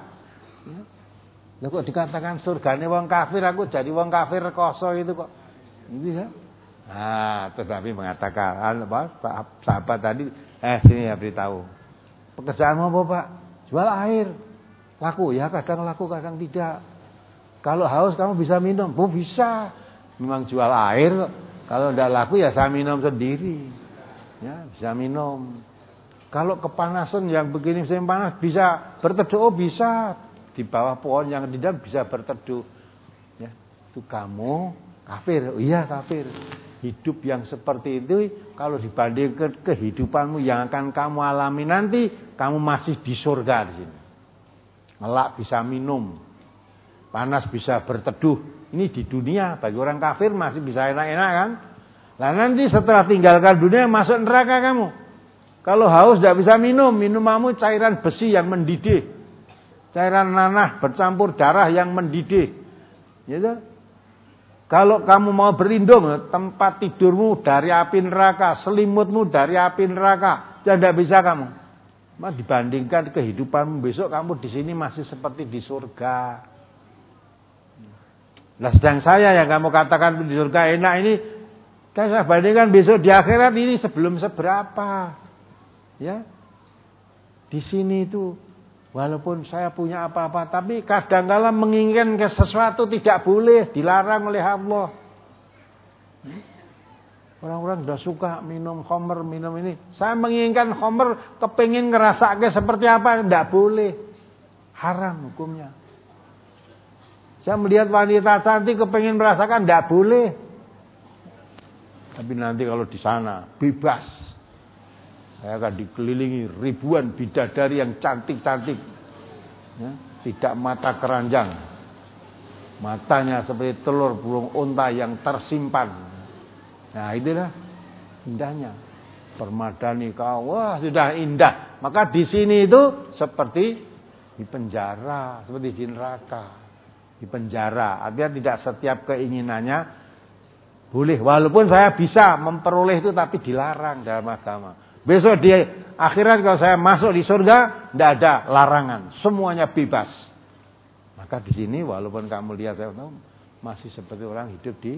Lah kok dikatakan surgane wong kafir, aku jadi wong kafir rekoso itu kok. Gitu ya. Nah, tetapi mengatakan apa? Sahabat tadi, eh sini ya beritahu. Pekerjaanmu apa, Pak? Jual air. Laku ya, kadang laku, kadang tidak. Kalau haus kamu bisa minum. Bu, bisa. Memang jual air. Kalau tidak laku ya saya minum sendiri. Ya, bisa minum. Kalau kepanasan yang begini musim panas bisa berteduh, oh bisa. Di bawah pohon yang tidak bisa berteduh. Ya, itu kamu kafir. Oh, iya kafir. Hidup yang seperti itu kalau dibandingkan kehidupanmu yang akan kamu alami nanti, kamu masih di surga di sini. Ngelak bisa minum, panas bisa berteduh. Ini di dunia, bagi orang kafir masih bisa enak-enak kan? Nah nanti setelah tinggalkan dunia masuk neraka kamu. Kalau haus tidak bisa minum, minumanmu cairan besi yang mendidih, cairan nanah bercampur darah yang mendidih. Gitu? Kalau kamu mau berlindung, tempat tidurmu dari api neraka, selimutmu dari api neraka, ya tidak bisa kamu. Nah, dibandingkan kehidupanmu besok, kamu di sini masih seperti di surga. Nah, sedang saya yang kamu katakan di surga enak ini, saya bandingkan besok di akhirat ini sebelum seberapa. Ya, di sini itu walaupun saya punya apa-apa, tapi kadang-kala menginginkan ke sesuatu tidak boleh, dilarang oleh Allah. Orang-orang sudah suka minum khamr, minum ini. Saya menginginkan khamr, kepingin ngerasake seperti apa, tidak boleh. Haram hukumnya. Saya melihat wanita cantik, kepingin merasakan, tidak boleh. Tapi nanti kalau di sana, bebas. Saya akan dikelilingi ribuan bidadari yang cantik-cantik. Ya, tidak mata keranjang. Matanya seperti telur burung unta yang tersimpan. Nah itulah indahnya. Permadani kau, wah sudah indah. Maka di sini itu seperti di penjara seperti di neraka. Di penjara, artinya tidak setiap keinginannya boleh. Walaupun saya bisa memperoleh itu tapi dilarang dalam agama. Besok di akhirat kalau saya masuk di surga, tidak ada larangan, semuanya bebas. Maka di sini walaupun kamu lihat saya tahu masih seperti orang hidup di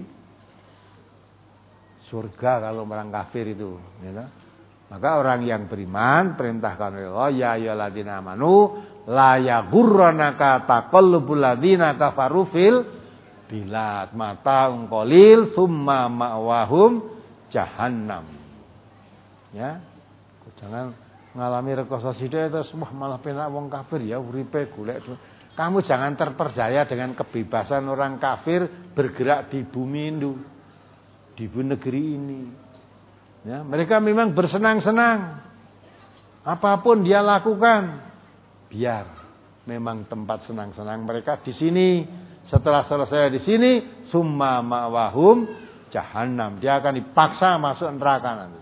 surga kalau orang kafir itu, ya. Maka orang yang beriman perintahkan oleh Allah, ya ayyuhalladzina amanu la yaghurranaka taqallubul ladzina kafaru fil bilad mata'un qalil tsumma ma'wahum jahannam. Ya. Jangan ngalami rekoso sithik terus wah malah penak wong kafir ya uripe golek. Kamu jangan terperdaya dengan kebebasan orang kafir bergerak di bumi Hindu, di negeri ini. Ya, mereka memang bersenang-senang. Apapun dia lakukan, biar memang tempat senang-senang mereka di sini. Setelah selesai di sini, summa ma'wahum jahannam. Dia akan dipaksa masuk neraka nanti.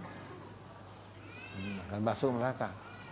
Hmm, akan masuk neraka.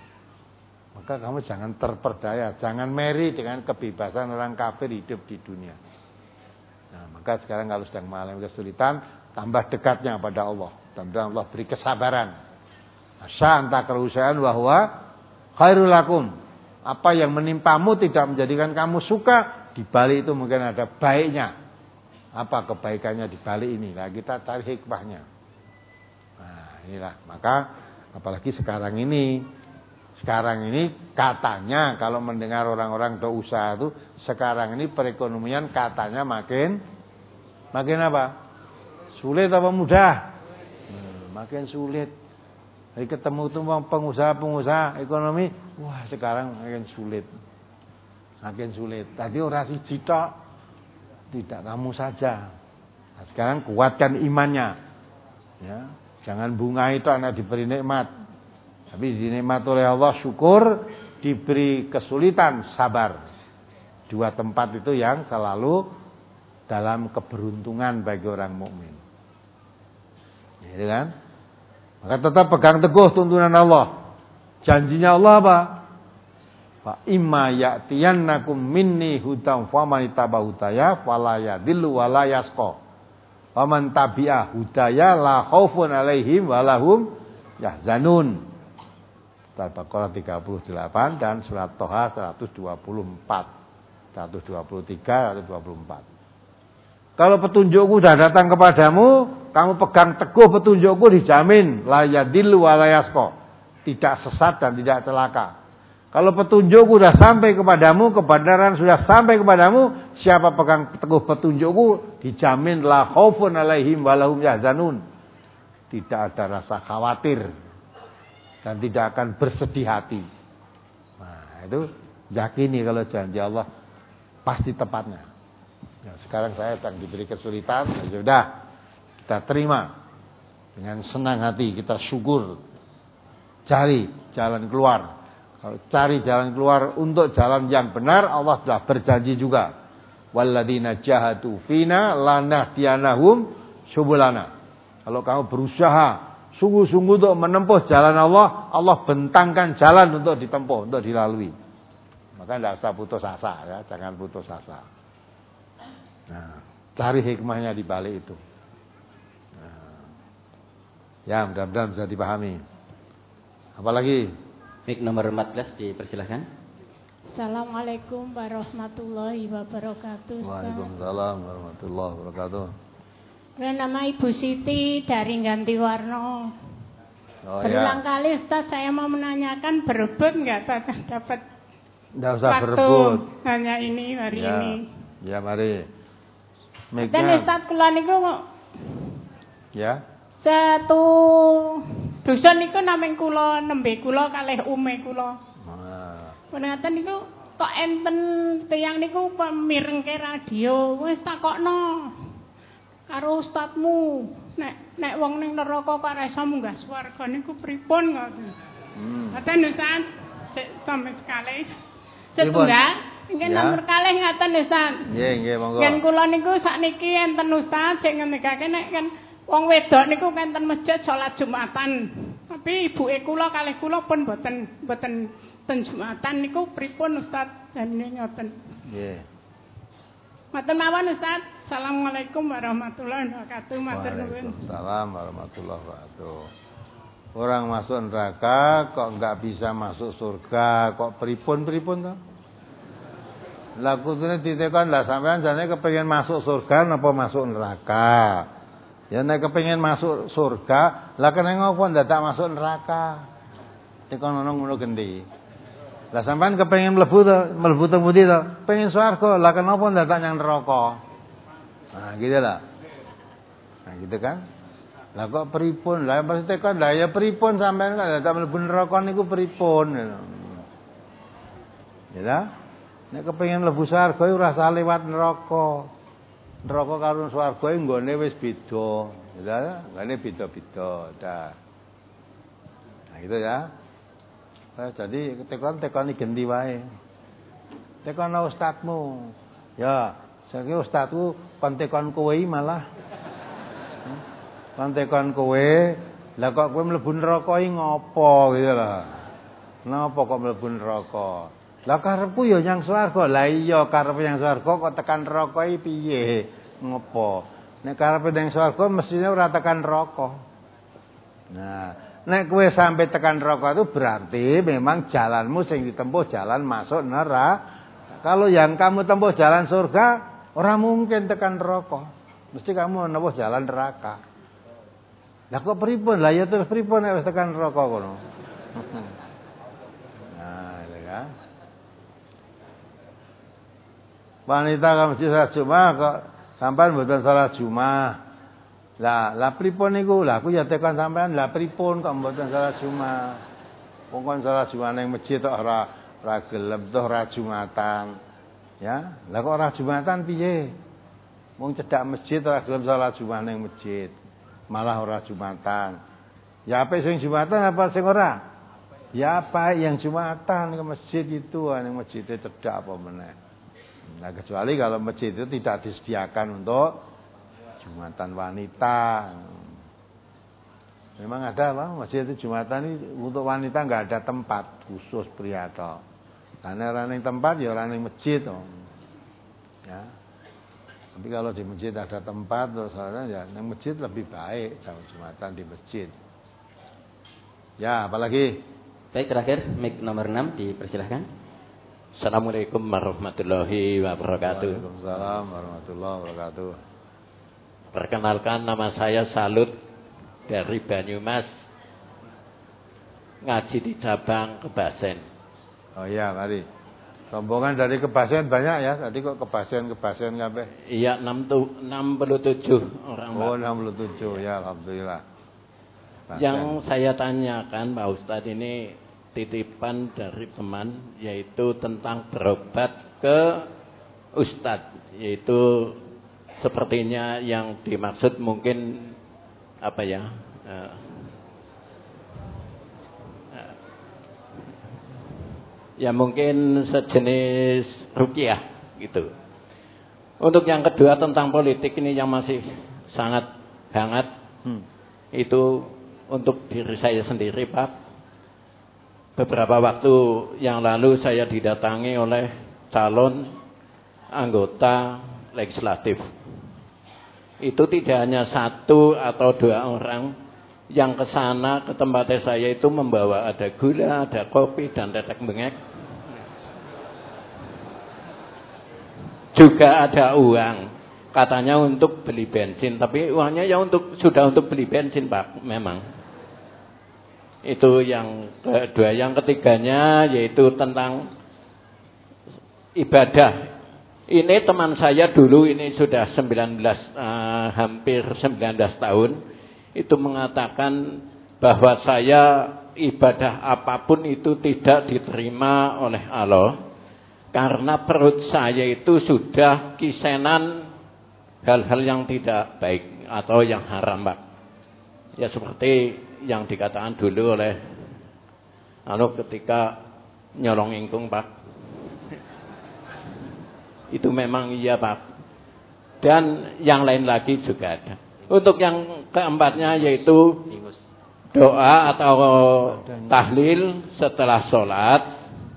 Maka kamu jangan terperdaya, jangan meri dengan kebebasan orang kafir hidup di dunia. Nah, maka sekarang kalau sedang mengalami kesulitan, tambah dekatnya pada Allah. Dan Allah beri kesabaran. Asa anta kerusakan bahwa khairul lakum. Apa yang menimpamu tidak menjadikan kamu suka, di balik itu mungkin ada baiknya. Apa kebaikannya di balik ini? Nah, kita cari hikmahnya. Nah, inilah. Maka apalagi sekarang ini, sekarang ini katanya kalau mendengar orang-orang do usaha itu, sekarang ini perekonomian katanya makin makin apa? Sulit apa mudah? Makin sulit. Jadi ketemu tuh pengusaha-pengusaha ekonomi, wah sekarang makin sulit. Makin sulit. Tadi orang siji tok, tidak kamu saja. Nah, sekarang kuatkan imannya. Ya, jangan bunga itu anak diberi nikmat. Tapi dinikmat oleh Allah syukur, diberi kesulitan sabar. Dua tempat itu yang selalu dalam keberuntungan bagi orang mukmin. Ya kan? Maka tetap pegang teguh tuntunan Allah. Janjinya Allah apa? Fa imma ya'tiyannakum minni hudan faman ittaba'a hudaya fala yadhillu wa la yasqa. Wa man tabi'a hudaya la khaufun 'alaihim wa lahum yahzanun. Al-Baqarah tiga puluh delapan dan surat Toha seratus dua puluh empat. seratus dua puluh tiga, seratus dua puluh empat. Kalau petunjukku sudah datang kepadamu, kamu pegang teguh petunjukku dijamin la yadillu wa la yasqa. Tidak sesat dan tidak celaka. Kalau petunjukku sudah sampai kepadamu, kebenaran sudah sampai kepadamu, siapa pegang teguh petunjukku dijamin la khaufun 'alaihim wa lahum yahzanun. Tidak ada rasa khawatir dan tidak akan bersedih hati. Nah, itu yakini kalau janji Allah pasti tepatnya. Ya, sekarang saya sedang diberi kesulitan, ya sudah kita terima dengan senang hati, kita syukur, cari jalan keluar. Kalau cari jalan keluar untuk jalan yang benar, Allah telah berjanji juga. Walladzina jahadu fina lanahdiyanahum subulana. Kalau kamu berusaha sungguh-sungguh untuk menempuh jalan Allah, Allah bentangkan jalan untuk ditempuh, untuk dilalui. Maka tidak usah putus asa, ya, jangan putus asa. Nah, cari hikmahnya di balik itu. Nah, ya, mudah-mudahan bisa dipahami. Apalagi?
Mik nomor empat belas dipersilahkan.
Assalamualaikum warahmatullahi wabarakatuh.
Waalaikumsalam warahmatullahi wabarakatuh.
Nama Ibu Siti dari Gantiwarno.
Oh,
Berulang
ya.
kali Ustaz saya mau menanyakan berebut enggak Ustaz dapat?
Enggak usah berebut.
Hanya ini hari
ya.
ini.
Ya, mari.
Dan Ustaz kula niku
ya.
Satu dusun niku namung kula nembe kula kalih ume kula.
Nah.
Menaten niku kok enten tiyang niku mirengke radio, wis takokno karo ustadmu, nek nek wong ning neraka kok ora iso munggah swarga niku pripun kok. Hmm. Ngaten Ustaz, sampe sekali. Setunggal nggih nomor kalih ngaten Ustaz.
Nggih, nggih monggo.
Yen kula niku sakniki enten Ustaz sing ngendikake nek kan wong wedok niku enten masjid salat Jumatan. Tapi ibuke kula kalih kula pun boten boten
ten Jumatan niku pripun Ustaz janine ngoten.
Nggih.
Matur mawon Ustaz. Assalamualaikum warahmatullahi wabarakatuh. Matur nuwun.
Waalaikumsalam warahmatullahi wabarakatuh. Orang masuk neraka kok enggak bisa masuk surga, kok pripun-pripun to? Lah kudune ditekon lah sampean jane kepengin masuk surga napa masuk neraka? Ya nek kepengin masuk surga, lah kene ngopo ndadak masuk neraka? Tekon ono ngono gendi. Lah sampean kepengin mlebu to, mlebu teng pundi to? Pengin swarga, lah kenapa ndadak nyang neraka? Nah, gitu lah. Nah, gitu kan? Lah kok pripun? Lah pasti tekon lah ya pripun sampean kok ndadak mlebu neraka niku pripun? Ya lah. Nek kepengin mlebu swarga ora usah liwat neraka. Neraka karo swarga nggone wis beda. Ya, nggone beda-beda. Dah. Nah, gitu ya. Eh, jadi tekon-tekoni gendi wae. Tekon ustadmu. Ya, saiki ustadku kon tekon kowe malah. Kon tekon kowe, lah kok kowe mlebu neraka iki ngopo gitu lho. Napa kok mlebu neraka? Lah karepku ya nyang swarga. Lah iya karepe nyang swarga kok tekan neraka iki piye? Ngopo? Nek karepe nyang swarga mestine ora tekan neraka. Nah, nek kowe sampai tekan neraka itu berarti memang jalanmu sing ditempuh jalan masuk neraka. Kalau yang kamu tempuh jalan surga, ora mungkin tekan neraka. Mesti kamu nempuh jalan neraka. Lah kok pripun? Lah ya terus pripun nek wis tekan neraka kono. Nah, itu kan. Wanita kamu mesti salat Jumat kok sampean mboten salat Jumat. Lah, lah pripun niku? Lah aku ya tekan sampean, lah pripun kok mboten salat Jumat? Wong kon salat Jumat ning masjid kok ora ora gelem toh ora Jumatan. Ya, lah kok ora Jumatan piye? Wong cedhak masjid ora gelem salat Jumat ning masjid. Malah ora Jumatan. Ya apa sing Jumatan apa sing ora? Ya apa yang Jumatan ke masjid itu, ning masjidnya cedhak apa meneh. Nah, kecuali kalau masjid itu tidak disediakan untuk Jumatan wanita. Memang ada lah masjid itu Jumatan ini untuk wanita enggak ada tempat khusus pria toh. Karena orang yang tempat ya orang yang masjid toh. Ya. Tapi kalau di masjid ada tempat terus ya yang masjid lebih baik kalau Jumatan di masjid. Ya, apalagi?
Baik, terakhir mic nomor enam dipersilahkan.
Assalamualaikum warahmatullahi wabarakatuh.
Waalaikumsalam warahmatullahi wabarakatuh.
Perkenalkan, nama saya Salut dari Banyumas, ngaji di cabang Kebasen.
Oh iya, mari. Rombongan dari Kebasen banyak ya. Tadi kok Kebasen Kebasen kabeh?
Iya, enam puluh tujuh orang.
Oh, enam puluh tujuh ya, alhamdulillah. Kebasen.
Yang saya tanyakan Pak Ustadz ini titipan dari teman, yaitu tentang berobat ke Ustadz, yaitu sepertinya yang dimaksud mungkin apa ya, uh, uh, ya mungkin sejenis ruqyah gitu. Untuk yang kedua tentang politik ini yang masih sangat hangat, hmm. itu untuk diri saya sendiri Pak. Beberapa waktu yang lalu saya didatangi oleh calon anggota legislatif. Itu tidak hanya satu atau dua orang yang ke sana ke tempatnya saya itu membawa ada gula, ada kopi dan tetek bengek. Juga ada uang, katanya untuk beli bensin, tapi uangnya ya untuk sudah untuk beli bensin Pak, memang. Itu yang kedua. Yang ketiganya yaitu tentang ibadah. Ini teman saya dulu, ini sudah sembilan belas, uh, hampir sembilan belas tahun, itu mengatakan bahwa saya ibadah apapun itu tidak diterima oleh Allah karena perut saya itu sudah kisenan hal-hal yang tidak baik atau yang haram Pak. Ya seperti yang dikatakan dulu oleh anu ketika nyolong ingkung Pak. Itu memang iya Pak. Dan yang lain lagi juga ada. Untuk yang keempatnya yaitu doa atau tahlil setelah sholat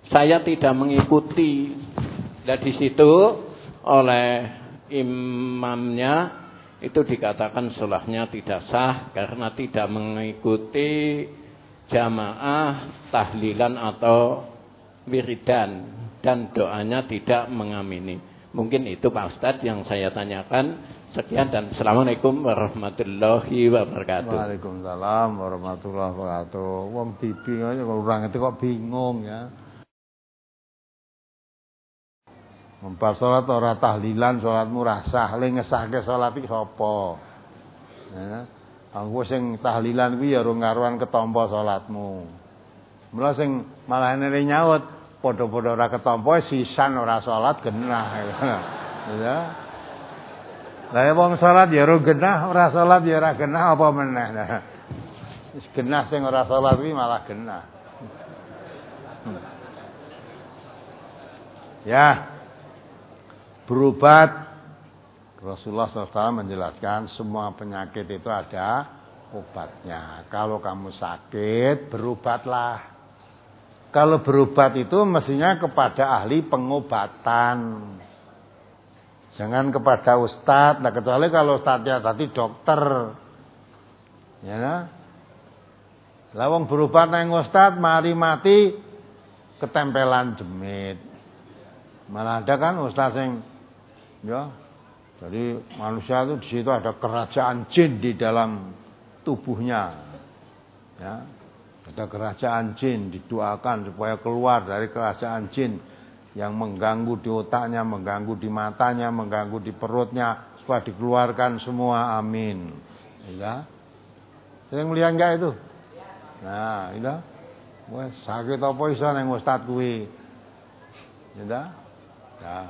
saya tidak mengikuti. Dan di situ oleh imamnya itu dikatakan sholatnya tidak sah karena tidak mengikuti jamaah tahlilan atau wiridan dan doanya tidak mengamini. Mungkin itu Pak Ustadz yang saya tanyakan. Sekian dan Assalamualaikum warahmatullahi wabarakatuh.
Waalaikumsalam warahmatullahi wabarakatuh. Wong bibi aja kalau orang itu kok bingung ya. Membar salat ora tahlilan salatmu ra sah, le ngesahke salat iki sapa? Ya. Aku sing tahlilan kuwi ya ora ngaruan ketampa salatmu. Mula sing malah nene nyaut padha-padha ora ketampa sisan ora salat genah. Ya. Lah wong salat ya ora genah, ora salat ya ora genah apa meneh. Nah. Wis genah sing ora salat kuwi malah genah. Hmm. Ya. Berobat, Rasulullah shallallahu alaihi wasallam menjelaskan semua penyakit itu ada obatnya. Kalau kamu sakit, berobatlah. Kalau berobat itu mestinya kepada ahli pengobatan. Jangan kepada ustadz. Nah, kecuali kalau ustadznya tadi dokter. Ya nah? Lawang berobat nang ustadz, mari mati ketempelan demit. Malah ada kan ustadz yang ya, jadi manusia itu di situ ada kerajaan jin di dalam tubuhnya, ya, ada kerajaan jin didoakan supaya keluar dari kerajaan jin yang mengganggu di otaknya, mengganggu di matanya, mengganggu di perutnya, supaya dikeluarkan semua, amin. Ya, sering melihat enggak itu? Nah, itu, wes sakit apa iso nang ustaz kuwi, ya, ya.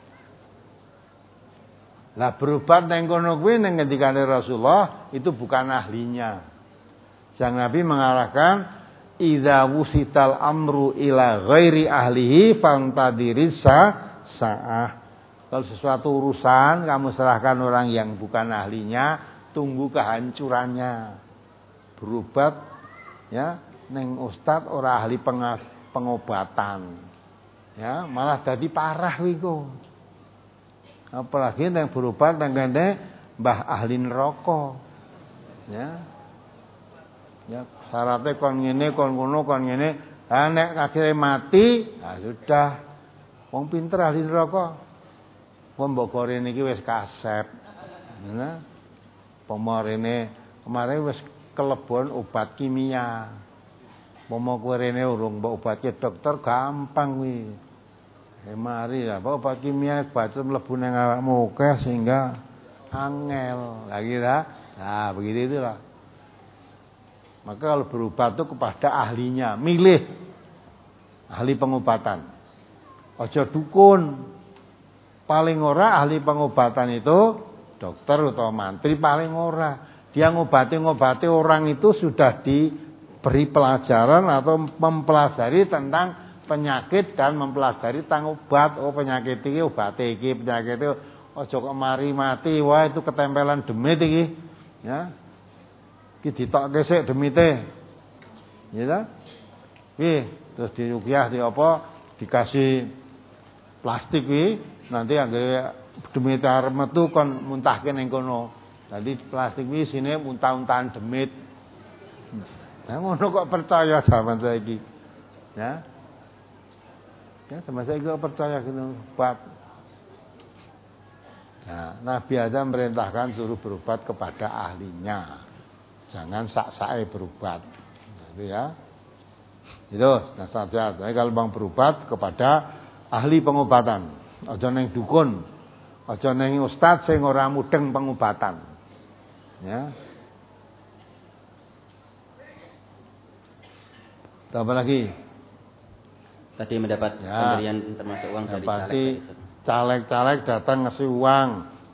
Lah berobat nang kono kuwi ning ngendikane Rasulullah itu bukan ahlinya. Sang Nabi mengarahkan idza wusital amru ila ghairi ahlihi fantadiris sa'ah. Kalau sesuatu urusan kamu serahkan orang yang bukan ahlinya, tunggu kehancurannya. Berobat ya ning ustaz ora ahli pengobatan. Ya, malah dadi parah kuwi kok. Apalagi yang berobat nang gende mbah ahli neraka. Ya. Ya, syaratnya kon ngene, kon ngono, kon ngene. Ha nek akhire mati, nah sudah. Wong pinter ahli neraka. Wong mbok gorene iki wis kasep. Nah. Pemarene kemarin wis kelebon obat kimia. Momo kowe rene urung mbok obatke dokter gampang kuwi. Eh mari lah, obat kimia bacem mlebu nang awakmu akeh sehingga angel. Lagi dah. Nah, begitu itulah. Maka kalau berobat itu kepada ahlinya, milih ahli pengobatan. Aja dukun. Paling ora ahli pengobatan itu dokter atau mantri paling ora. Dia ngobati-ngobati orang itu sudah diberi pelajaran atau mempelajari tentang penyakit dan mempelajari tentang obat. Oh penyakit ini obat iki, penyakit itu ojo kemari mati, wah itu ketempelan demit iki. Ya. Iki ditokke sik demite. Ya ta? Piye? Terus dirukyah di apa? Dikasih plastik iki, nanti anggere demit arep metu kon muntahke ning kono. Dadi plastik iki sine muntah-muntahan demit. Nah ngono kok percaya zaman saiki. Ya. Ya, sama saya juga percaya gitu obat. Nah, Nabi aja merintahkan suruh berobat kepada ahlinya. Jangan sak-sake berobat. Gitu ya. Itu nasihat. Jadi kalau bang berobat kepada ahli pengobatan. Aja neng dukun. Aja neng ustaz sing ora mudeng pengobatan. Ya. Apa lagi?
Tadi mendapat ya, pemberian termasuk uang dari
pasti caleg-caleg datang ngasih uang,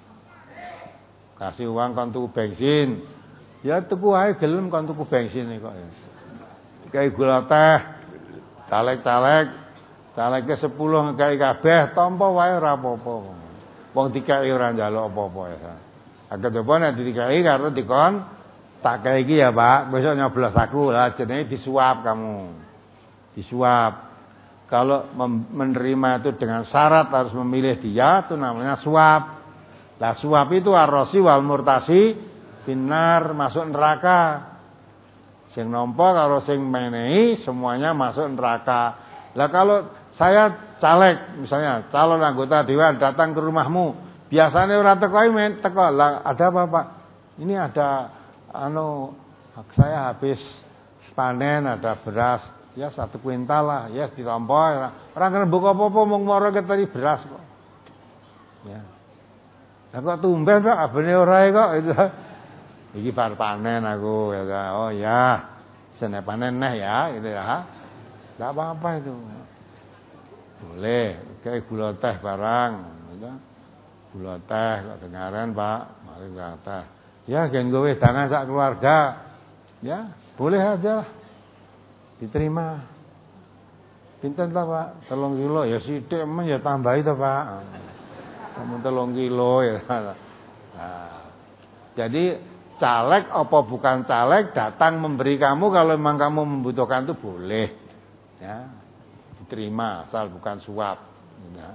kasih uang kon tuku bensin, ya tuku ae gelem kon tuku bensin kok ya. Kayak gula teh, caleg-caleg, calegke sepuluh ngekei kabeh, tampa wae ora apa-apa. Wong dikei ora njaluk apa-apa ya. Agak coba nek dikei karo dikon tak kei iki ya Pak, besok nyoblos aku lah jenenge disuap kamu. Disuap. Kalau menerima itu dengan syarat harus memilih dia, itu namanya suap. Lah suap itu arrosi wal murtasi binar, masuk neraka. Sing nompo kalau sing menehi semuanya masuk neraka. Lah kalau saya caleg misalnya, calon anggota dewan datang ke rumahmu, biasanya orang teko men teko, lah ada apa Pak? Ini ada anu saya habis panen, ada beras. Ya satu kuintal lah, ya ditompo. Orang kena buka apa-apa mau ngoro ke tadi beras kok. Ya. Lah kok tumben Pak, abene ora kok itu. Iki bar panen aku ya. Oh ya. Sene panen neh ya gitu ya. Enggak apa-apa itu. Boleh, kayak gula teh barang gitu. Gula teh kok dengaran Pak, mari gula teh. Ya gen gowe wedangan sak keluarga. Ya, boleh aja. Diterima. Pinten ta Pak? Telung kilo ya sithik men ya tambahi ta Pak. Kamu telung kilo ya. Nah, jadi caleg apa bukan caleg datang memberi kamu kalau memang kamu membutuhkan itu boleh. Ya. Diterima asal bukan suap. Ya.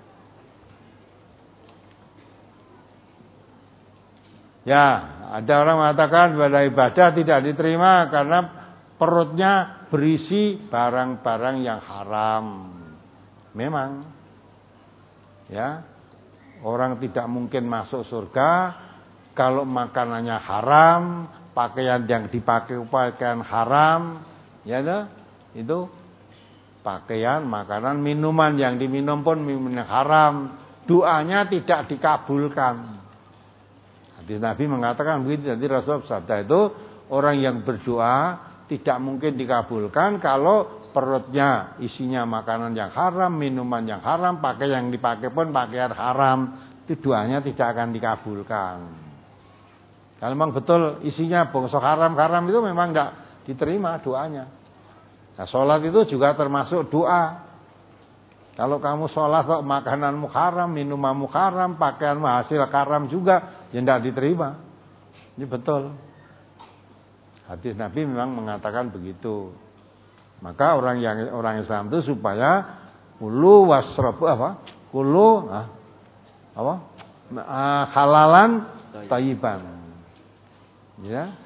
Ya, ada orang mengatakan ibadah ibadah tidak diterima karena perutnya berisi barang-barang yang haram. Memang ya, orang tidak mungkin masuk surga kalau makanannya haram, pakaian yang dipakai pakaian haram, ya dah, itu pakaian, makanan, minuman yang diminum pun minuman yang haram, doanya tidak dikabulkan. Hadis Nabi mengatakan begitu. Jadi Rasul sabda itu orang yang berdoa tidak mungkin dikabulkan kalau perutnya isinya makanan yang haram, minuman yang haram, pakaian yang dipakai pun pakaian haram. Itu doanya tidak akan dikabulkan. Kalau memang betul isinya bongso haram-haram itu memang tidak diterima doanya. Nah, sholat itu juga termasuk doa. Kalau kamu sholat kok makananmu haram, minumanmu haram, pakaianmu hasil haram juga, ya tidak diterima. Ini betul. Hadis Nabi memang mengatakan begitu. Maka orang yang orang Islam itu supaya kulu wasrabu apa? Kulu ah, apa? Ah, halalan thayyiban. Ya.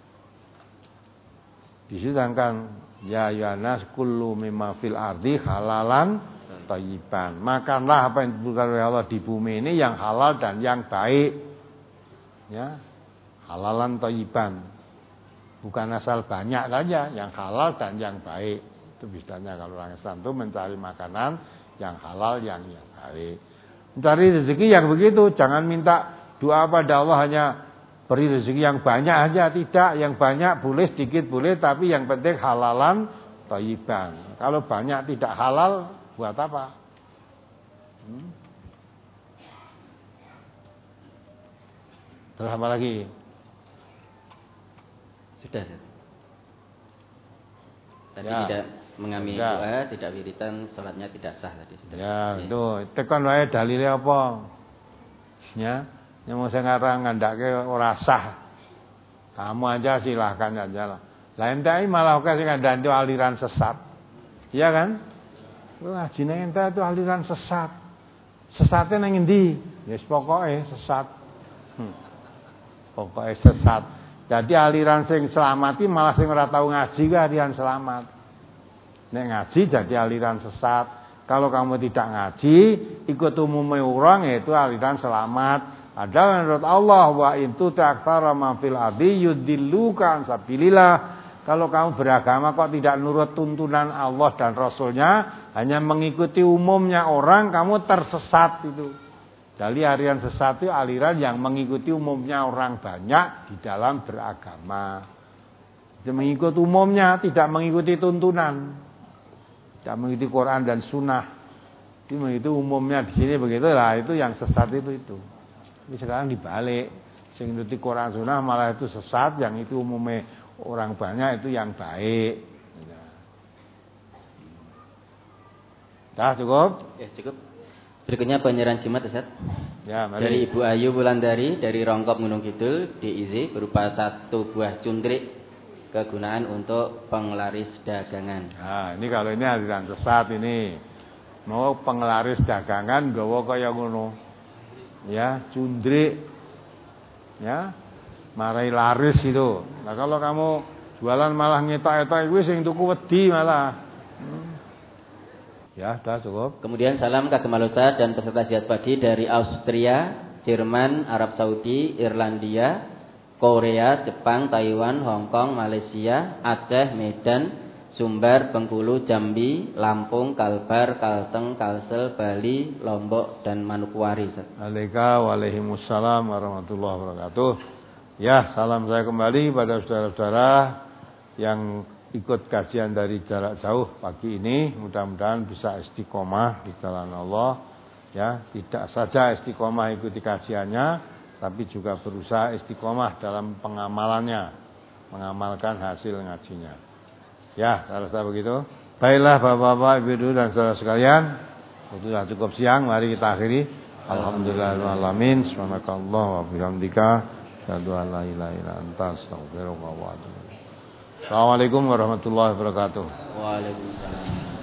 Disidangkan ya yanas kullu mimma fil ardi halalan thayyiban. Makanlah apa yang diberikan oleh Allah di bumi ini yang halal dan yang baik. Ya. Halalan thayyiban. Bukan asal banyak saja, yang halal dan yang baik. Itu bisanya kalau orang Islam itu mencari makanan yang halal, yang, yang baik. Mencari rezeki yang begitu, jangan minta doa pada Allah hanya beri rezeki yang banyak aja, tidak. Yang banyak boleh, sedikit boleh, tapi yang penting halalan thayyiban. Kalau banyak tidak halal, buat apa? Hmm? Terus apa lagi?
Sudah. Tadi
ya.
Tidak mengambil ya. Doa, tidak wiritan, sholatnya tidak sah tadi. Sudah.
Ya, itu tekan wae dalile apa? Ya, yang mau saya ngarang ngandake ora sah. Kamu aja silahkan aja lah. Lain dai malah oke sing ngandani aliran sesat. Iya kan? Lu ngaji nang ente itu aliran sesat. Sesatnya nang endi? Ya yes, pokoke sesat. Hmm. Pokoke sesat. Jadi aliran sing selamati malah sing ora tau ngaji ku aliran selamat. Nek ngaji jadi aliran sesat. Kalau kamu tidak ngaji, ikut umumnya orang itu aliran selamat. Ada menurut Allah wa intu ta'aksara ma fil ardi yudilluka an sabilillah. Kalau kamu beragama kok tidak nurut tuntunan Allah dan Rasulnya, hanya mengikuti umumnya orang, kamu tersesat itu. Jadi aliran sesat itu aliran yang mengikuti umumnya orang banyak di dalam beragama. Dia mengikuti umumnya, tidak mengikuti tuntunan. Tidak mengikuti Quran dan Sunnah. Dia mengikuti umumnya di sini begitulah, itu yang sesat itu itu. Tapi sekarang dibalik, yang mengikuti Quran Sunnah malah itu sesat, yang itu umumnya orang banyak itu yang baik. Dah cukup?
Ya cukup. Berikutnya penyerahan jimat Ustaz.
Ya, mari.
Dari Ibu Ayu Wulandari dari Rongkop Gunung Kidul, D I Z berupa satu buah cundrik kegunaan untuk penglaris dagangan.
Nah, ini kalau ini aliran sesat ini. Mau penglaris dagangan gawa kaya ngono. Ya, cundrik. Ya. Marai laris itu. Nah, kalau kamu jualan malah ngetok-etok kuwi sing tuku wedi malah. Hmm. Ya, sudah cukup.
Kemudian salam kagem Ustaz dan peserta jihad pagi dari Austria, Jerman, Arab Saudi, Irlandia, Korea, Jepang, Taiwan, Hong Kong, Malaysia, Aceh, Medan, Sumbar, Bengkulu, Jambi, Lampung, Kalbar, Kalteng, Kalsel, Bali, Lombok dan Manokwari.
Waalaikumsalam warahmatullahi wabarakatuh. Ya, salam saya kembali pada saudara-saudara yang ikut kajian dari jarak jauh pagi ini. Mudah-mudahan bisa istiqomah di jalan Allah. Ya, tidak saja istiqomah ikuti kajiannya, tapi juga berusaha istiqomah dalam pengamalannya, mengamalkan hasil ngajinya. Ya, saya begitu. Baiklah Bapak-bapak, Ibu-ibu dan saudara sekalian, itu sudah cukup siang, mari kita akhiri. Alhamdulillahirabbil alamin, subhanakallah wa bihamdika, asyhadu an la ilaha illa anta, astaghfiruka wa atubu ilaik. Assalamualaikum warahmatullahi wabarakatuh.
Waalaikumsalam.